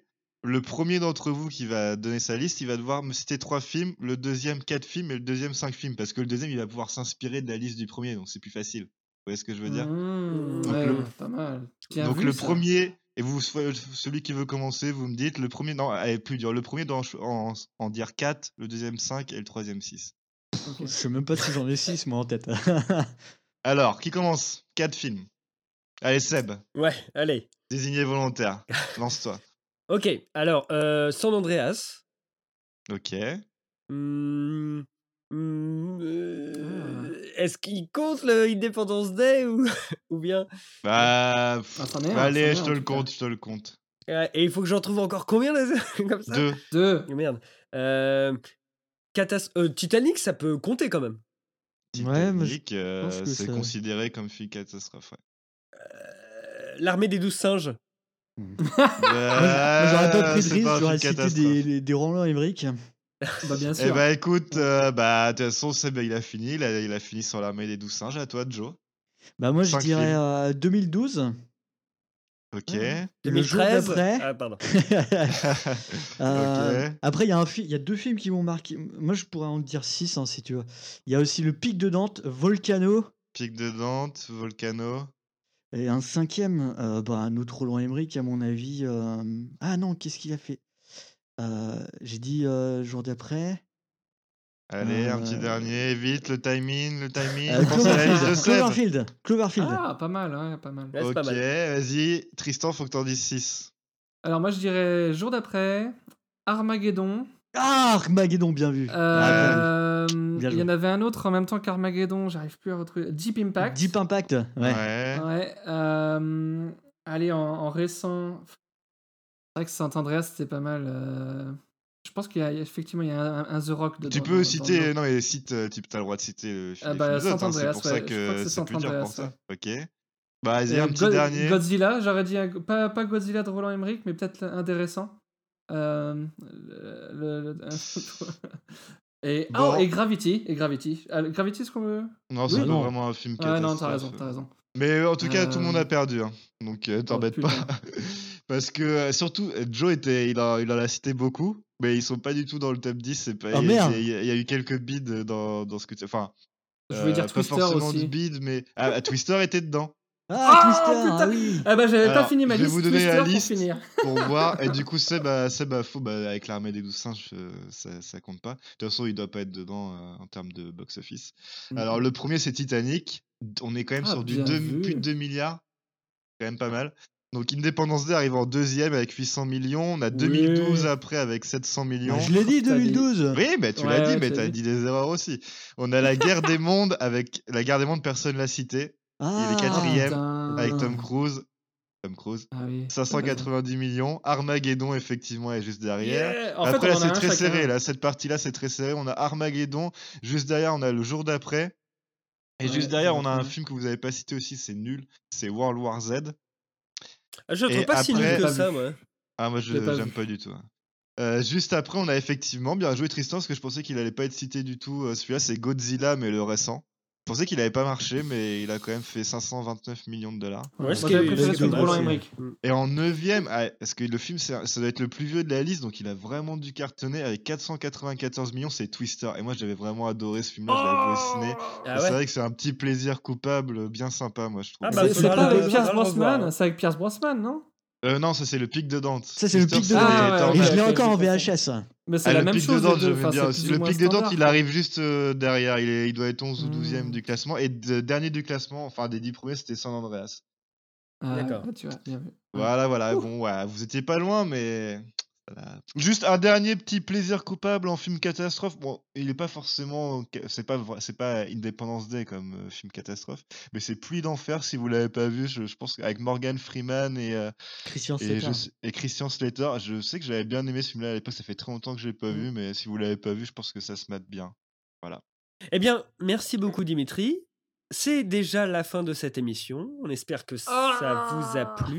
Speaker 5: le premier d'entre vous qui va donner sa liste, il va devoir me citer trois films, le deuxième quatre films et le deuxième cinq films, parce que le deuxième il va pouvoir s'inspirer de la liste du premier, donc c'est plus facile. Vous voyez ce que je veux dire?
Speaker 6: Mmh,
Speaker 5: Donc
Speaker 6: ouais,
Speaker 5: le,
Speaker 6: pas mal. Bien
Speaker 5: donc
Speaker 6: vu,
Speaker 5: le
Speaker 6: ça.
Speaker 5: premier, et vous, celui qui veut commencer, vous me dites, le premier, non, allez, plus dur, le premier doit en, en, en dire quatre, le deuxième cinq et le troisième six.
Speaker 7: Je sais même pas si j'en ai six moi en tête.
Speaker 5: Alors, qui commence? Quatre films. Allez, Seb.
Speaker 11: Ouais, allez.
Speaker 5: Désigné volontaire. Lance-toi.
Speaker 11: Ok, alors, euh, San Andreas.
Speaker 5: Ok.
Speaker 11: Mmh, mmh, euh, Est-ce qu'il compte le Independence Day ou, ou bien
Speaker 5: Bah, pff,
Speaker 6: Ah, c'en est un,
Speaker 5: allez,
Speaker 6: c'en est
Speaker 5: je
Speaker 6: un,
Speaker 5: te
Speaker 6: en
Speaker 5: le
Speaker 6: tout cas.
Speaker 5: compte, je te le compte.
Speaker 11: Euh, Et il faut que j'en trouve encore combien là, comme ça?
Speaker 5: Deux.
Speaker 6: Deux.
Speaker 11: Oh, merde. Euh, catas- euh, Titanic, ça peut compter quand même.
Speaker 7: Ouais, mais je
Speaker 5: Titanic, euh,
Speaker 7: pense que
Speaker 5: c'est
Speaker 7: ça.
Speaker 5: considéré comme film catastrophe. Ouais.
Speaker 11: Euh, L'armée des douze singes.
Speaker 7: Moi, moi, j'aurais pas
Speaker 5: Bah,
Speaker 7: pris de
Speaker 5: c'est pas
Speaker 7: risque,
Speaker 5: un
Speaker 7: j'aurais
Speaker 5: film
Speaker 7: cité
Speaker 5: catastrophe.
Speaker 7: des, des, des Roland Emmerich.
Speaker 6: Bah, bien
Speaker 5: Eh
Speaker 6: sûr.
Speaker 5: bah écoute, euh, bah de toute façon, Seb, il a fini, il a, il a fini sur l'armée des douze singes. À toi, Joe.
Speaker 7: Bah, moi, je
Speaker 5: Cinq
Speaker 7: dirais
Speaker 5: films.
Speaker 7: euh, deux mille douze.
Speaker 5: Ok.
Speaker 7: Le jour
Speaker 11: deux mille treize.
Speaker 7: d'après.
Speaker 11: Ah, pardon.
Speaker 7: Euh,
Speaker 5: Ok.
Speaker 7: Après, il y, a un fi- il y a deux films qui m'ont marqué. Moi, je pourrais en dire six, hein, si tu veux. Il y a aussi Le Pic de Dante, Volcano,
Speaker 5: Pic de Dante, Volcano.
Speaker 7: et un cinquième, euh, bah, un autre Roland Emmerich, à mon avis. euh, Ah non, qu'est-ce qu'il a fait? Euh, J'ai dit euh, jour d'après.
Speaker 5: Allez, un petit
Speaker 7: Euh,
Speaker 5: dernier, vite, le timing, le timing.
Speaker 7: euh,
Speaker 5: Pense à la liste de
Speaker 7: Cloverfield,
Speaker 5: Seb.
Speaker 7: Cloverfield, Cloverfield.
Speaker 6: Ah, pas mal, ouais, pas mal.
Speaker 11: Ouais, c'est
Speaker 5: Ok,
Speaker 11: pas mal.
Speaker 5: vas-y. Tristan, faut que t'en dises six.
Speaker 6: Alors, moi, je dirais jour d'après, Armageddon.
Speaker 7: Ah, Armageddon, bien vu.
Speaker 6: Euh,
Speaker 7: Bien
Speaker 6: Il y
Speaker 7: joué.
Speaker 6: en avait un autre en même temps qu'Armageddon, j'arrive plus à retrouver. Deep Impact.
Speaker 7: Deep Impact, ouais.
Speaker 5: Ouais.
Speaker 6: Ouais. euh, Allez, en, en récent. C'est vrai que Saint Andreas, c'était pas mal. euh, Je pense qu'il y a il y a- effectivement il y a un, un The Rock dedans.
Speaker 5: Tu peux
Speaker 6: dans- dans
Speaker 5: citer,
Speaker 6: le lot.
Speaker 5: non mais cite, euh, tu as le droit de citer le film.
Speaker 6: Ah
Speaker 5: les
Speaker 6: bah,
Speaker 5: films des autres,
Speaker 6: Saint
Speaker 5: hein, c'est
Speaker 6: Andreas,
Speaker 5: pour ça
Speaker 6: ouais, je crois que
Speaker 5: que
Speaker 6: c'est
Speaker 5: c'est
Speaker 6: Saint
Speaker 5: plus dur
Speaker 6: Andreas,
Speaker 5: pour ça.
Speaker 6: ouais.
Speaker 5: Ok. Bah vas-y,
Speaker 6: Et
Speaker 5: un petit
Speaker 6: God-
Speaker 5: dernier.
Speaker 6: Godzilla, j'aurais dit un- pas, pas Godzilla de Roland Emmerich, mais peut-être un des récents. Euh, le- le- le- et,
Speaker 5: Bon.
Speaker 6: oh, et Gravity. Et Gravity. Ah, Gravity, est-ce qu'on veut.
Speaker 5: Non, c'est
Speaker 6: Oui,
Speaker 5: pas
Speaker 6: non.
Speaker 5: vraiment un film
Speaker 6: Ouais, non,
Speaker 5: catastrophe.
Speaker 6: t'as raison, t'as raison.
Speaker 5: Mais en tout cas, tout le monde
Speaker 6: Euh,
Speaker 5: a perdu, hein. Donc euh, t'embête pas.
Speaker 6: putain.
Speaker 5: Parce que euh, surtout, euh, Joe était, il, en, il en a cité beaucoup, mais ils sont pas du tout dans le top dix. C'est pas,
Speaker 7: Oh,
Speaker 5: il, y a-
Speaker 7: merde.
Speaker 5: il y a, il y a eu quelques bids dans, dans ce que tu. Enfin,
Speaker 6: Je voulais dire
Speaker 5: euh, pas
Speaker 6: Twister
Speaker 5: forcément
Speaker 6: aussi.
Speaker 5: de bids, mais. Ah, ah, Twister était dedans.
Speaker 7: Ah, Twister,
Speaker 6: putain.
Speaker 7: ah oui.
Speaker 6: Ah bah, j'avais pas
Speaker 5: Alors,
Speaker 6: fini ma
Speaker 5: je vais
Speaker 6: liste.
Speaker 5: vous donner
Speaker 6: Twister
Speaker 5: la
Speaker 6: pour
Speaker 5: liste
Speaker 6: finir.
Speaker 5: pour voir. Et du coup, Seb a, Seb a faux, bah, avec l'armée des douze singes, euh, ça, ça compte pas. De toute façon, il doit pas être dedans euh, en termes de box-office.
Speaker 6: Mhm.
Speaker 5: Alors, le premier, c'est Titanic. On est quand même
Speaker 6: Ah,
Speaker 5: sur du
Speaker 6: bien
Speaker 5: deux-
Speaker 6: vu.
Speaker 5: plus de deux milliards. Quand même pas mal. Donc, Independence Day arrive en deuxième avec huit cents millions. On a deux mille douze
Speaker 6: Oui.
Speaker 5: après avec sept cents millions.
Speaker 7: Bah, je l'ai dit,
Speaker 6: T'as
Speaker 7: deux mille douze.
Speaker 5: Oui, mais tu
Speaker 6: Ouais,
Speaker 5: l'as dit,
Speaker 6: ouais,
Speaker 5: mais
Speaker 6: tu l'as
Speaker 5: t'as
Speaker 6: dit.
Speaker 5: dit des erreurs aussi. On a la guerre des mondes avec la guerre des mondes, personne l'a cité. Il est
Speaker 7: Ah,
Speaker 5: quatrième
Speaker 6: putain.
Speaker 5: avec Tom Cruise. Tom Cruise.
Speaker 6: Ah oui.
Speaker 5: cinq cent quatre-vingt-dix millions. Armageddon, effectivement, est juste derrière.
Speaker 6: Yeah. En fait,
Speaker 5: Après,
Speaker 6: on
Speaker 5: là,
Speaker 6: en a
Speaker 5: c'est
Speaker 6: un
Speaker 5: très
Speaker 6: chacun.
Speaker 5: serré. Là, cette partie-là, c'est très serré. On a Armageddon. Juste derrière, on a le jour d'après. Et
Speaker 6: Ouais,
Speaker 5: juste
Speaker 6: je
Speaker 5: derrière,
Speaker 6: vais
Speaker 5: on a un
Speaker 6: retrouver.
Speaker 5: film que vous avez pas cité aussi, c'est nul. C'est World War Z.
Speaker 11: Ah, je le
Speaker 5: Et
Speaker 11: trouve pas si nul
Speaker 5: après-
Speaker 11: que
Speaker 6: Pas
Speaker 11: ça,
Speaker 6: vu.
Speaker 11: moi.
Speaker 5: Ah, moi, je
Speaker 6: Je l'ai pas
Speaker 5: j'aime
Speaker 6: vu.
Speaker 5: pas du tout. hein. Euh, juste après, on a effectivement bien joué Tristan, parce que je pensais qu'il allait pas être cité du tout. Euh, Celui-là, c'est Godzilla, mais le récent. Je pensais qu'il avait pas marché, mais il a quand même fait cinq cent vingt-neuf millions de dollars.
Speaker 11: Ouais,
Speaker 6: Moi,
Speaker 11: ce qui
Speaker 6: j'avais
Speaker 11: est-
Speaker 6: préféré
Speaker 11: ce qui est
Speaker 6: celui de
Speaker 11: dommage,
Speaker 6: Roland
Speaker 11: c'est-
Speaker 6: Emmerich.
Speaker 5: Et en neuvième, ah, parce que le film, c'est- ça doit être le plus vieux de la liste, donc il a vraiment dû cartonner avec quatre cent quatre-vingt-quatorze millions, c'est Twister. Et moi, j'avais vraiment adoré ce film-là, je l'avais vu au ciné.
Speaker 11: Ah
Speaker 5: Et c'est
Speaker 11: ouais.
Speaker 5: vrai que c'est un petit plaisir coupable bien sympa, moi, je trouve.
Speaker 11: Ah bah,
Speaker 6: C'est
Speaker 11: faudra
Speaker 6: c'est pas
Speaker 11: le-
Speaker 6: avec Pierce
Speaker 11: faudra le revoir,
Speaker 6: Brosnan,
Speaker 11: hein.
Speaker 6: c'est avec Pierce Brosnan, non?
Speaker 5: Euh, non, ça c'est le Pic de Dante.
Speaker 7: Ça, c'est le
Speaker 5: Twister,
Speaker 7: pic de
Speaker 5: c'est
Speaker 6: Ah,
Speaker 7: Dante.
Speaker 6: ouais,
Speaker 5: Turner.
Speaker 7: Et
Speaker 6: ok,
Speaker 7: je l'ai
Speaker 6: ok,
Speaker 7: encore en
Speaker 6: j'ai compris.
Speaker 7: V H S.
Speaker 6: Mais c'est
Speaker 5: Ah,
Speaker 6: la
Speaker 5: le
Speaker 6: même
Speaker 5: Pic de
Speaker 6: chose, les
Speaker 5: Dante,
Speaker 6: deux.
Speaker 5: j'aime
Speaker 6: Enfin,
Speaker 5: bien
Speaker 6: c'est
Speaker 5: aussi.
Speaker 6: plus ou
Speaker 5: Le
Speaker 6: moins
Speaker 5: Pic de Dante,
Speaker 6: standard.
Speaker 5: il arrive juste euh, derrière, il, est, il doit être onze ou
Speaker 6: Hmm.
Speaker 5: douzième du classement. Et de- dernier du classement, enfin des dix premiers, c'était San Andreas.
Speaker 6: Ah,
Speaker 11: D'accord.
Speaker 6: ouais, tu vois, bien vu. Ouais.
Speaker 5: Voilà, voilà,
Speaker 6: Ouh.
Speaker 5: bon, ouais, vous étiez pas loin, mais. Voilà. Juste un dernier petit plaisir coupable en film catastrophe. Bon, il est pas forcément. C'est pas, vra- c'est pas Independence Day comme euh, film catastrophe, mais c'est Pluie d'enfer si vous l'avez pas vu. Je, je pense qu'avec Morgan Freeman et, euh,
Speaker 7: Christian
Speaker 5: et, je
Speaker 7: Slater.
Speaker 5: sais- et Christian Slater, je sais que j'avais bien aimé ce film-là à l'époque. Ça fait très longtemps que je l'ai pas
Speaker 6: Mm.
Speaker 5: vu, mais si vous l'avez pas vu, je pense que ça se mate bien. Voilà.
Speaker 11: Eh bien, merci beaucoup, Dimitri. C'est déjà la fin de cette émission. On espère que ça vous a plu.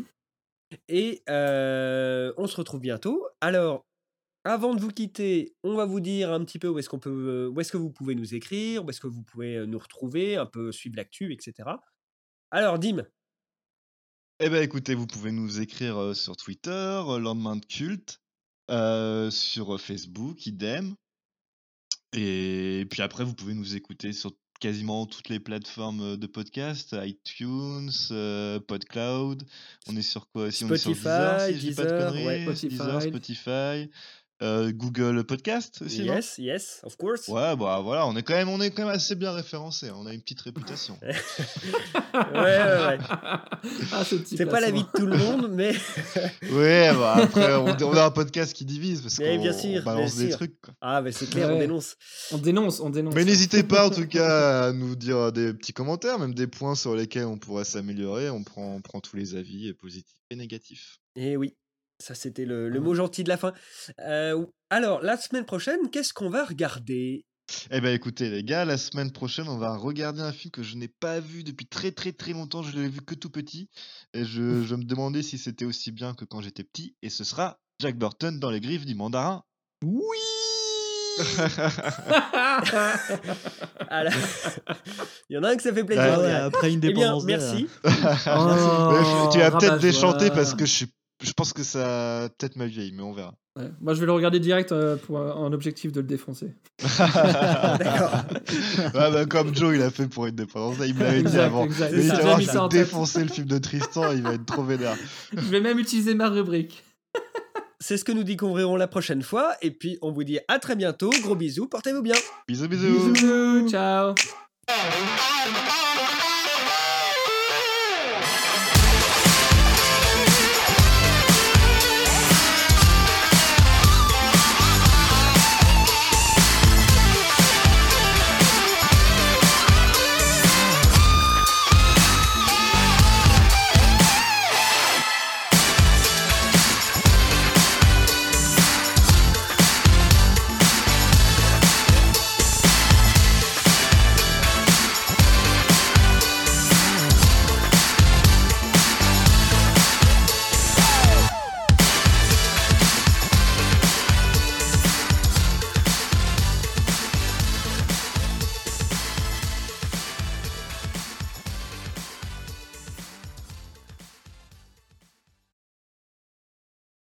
Speaker 11: Et euh, on se retrouve bientôt. Alors, avant de vous quitter, on va vous dire un petit peu où est-ce qu'on peut, où est-ce que vous pouvez nous écrire, où est-ce que vous pouvez nous retrouver, un peu suivre l'actu, et cetera. Alors, Dim.
Speaker 5: Eh ben écoutez, vous pouvez nous écrire euh, sur Twitter, euh, Lendemain de Culte. Euh, sur Facebook, idem. Et puis après, vous pouvez nous écouter sur quasiment toutes les plateformes de podcast, iTunes, euh, PodCloud. On est sur quoi aussi? On est sur Deezer, si je dis pas de
Speaker 11: Deezer,
Speaker 5: conneries.
Speaker 11: ouais,
Speaker 5: Deezer,
Speaker 6: Spotify.
Speaker 5: Spotify. Euh, Google Podcast aussi, non?
Speaker 11: Yes, yes, of course.
Speaker 5: Ouais, bah voilà, on est quand même, on est quand même assez bien référencé. On a une petite réputation.
Speaker 11: ouais, ouais, ouais.
Speaker 6: Ah, ce petit
Speaker 11: C'est pas
Speaker 6: placement.
Speaker 11: l'avis de tout le monde, mais.
Speaker 5: Ouais, bah après, on, on a un podcast qui divise parce
Speaker 11: Mais
Speaker 5: qu'on
Speaker 11: bien sûr,
Speaker 5: on balance
Speaker 11: bien
Speaker 5: des
Speaker 11: sûr.
Speaker 5: trucs. Quoi.
Speaker 11: Ah, mais c'est clair, on
Speaker 6: Ouais.
Speaker 11: dénonce.
Speaker 6: On dénonce, on dénonce.
Speaker 5: Mais n'hésitez pas en tout cas à nous dire des petits commentaires, même des points sur lesquels on pourrait s'améliorer. On prend, on prend tous les avis, positifs et négatifs.
Speaker 11: Et oui, ça c'était le, le mot gentil de la fin. Euh, alors, la semaine prochaine, qu'est-ce qu'on va regarder?
Speaker 5: Eh ben écoutez les gars, la semaine prochaine, on va regarder un film que je n'ai pas vu depuis très très très longtemps. Je l'ai vu que tout petit. Et je, je me demandais si c'était aussi bien que quand j'étais petit. Et ce sera Jack Burton dans les griffes du mandarin.
Speaker 7: Oui.
Speaker 11: Alors, il y en a un que ça fait plaisir.
Speaker 7: Ah ouais,
Speaker 11: direct.
Speaker 7: après
Speaker 11: Eh bien,
Speaker 7: Independence Day,
Speaker 11: merci.
Speaker 6: Oh,
Speaker 5: Mais je- tu vas peut-être
Speaker 6: rabat-joie.
Speaker 5: déchanter parce que je, suis- je pense que ça a peut-être mal vieilli, mais on verra.
Speaker 6: Ouais. Moi, je vais le regarder direct euh, pour un, un objectif de le défoncer.
Speaker 11: D'accord.
Speaker 5: Ouais, bah, comme Joe, il a fait pour Independence Day, il me l'avait dit
Speaker 6: Exact,
Speaker 5: avant.
Speaker 6: exact.
Speaker 5: Mais
Speaker 6: J'ai
Speaker 5: tu vas
Speaker 6: déjà
Speaker 5: voir,
Speaker 6: mis
Speaker 5: je
Speaker 6: ça en
Speaker 5: vais
Speaker 6: tête.
Speaker 5: défoncer le film de Tristan, il va être trop vénère.
Speaker 6: Je vais même utiliser ma rubrique.
Speaker 11: C'est ce que nous découvrirons la prochaine fois. Et puis, on vous dit à très bientôt. Gros bisous, portez-vous bien.
Speaker 5: Bisous, bisous.
Speaker 6: Bisous, ciao.
Speaker 21: Thank you.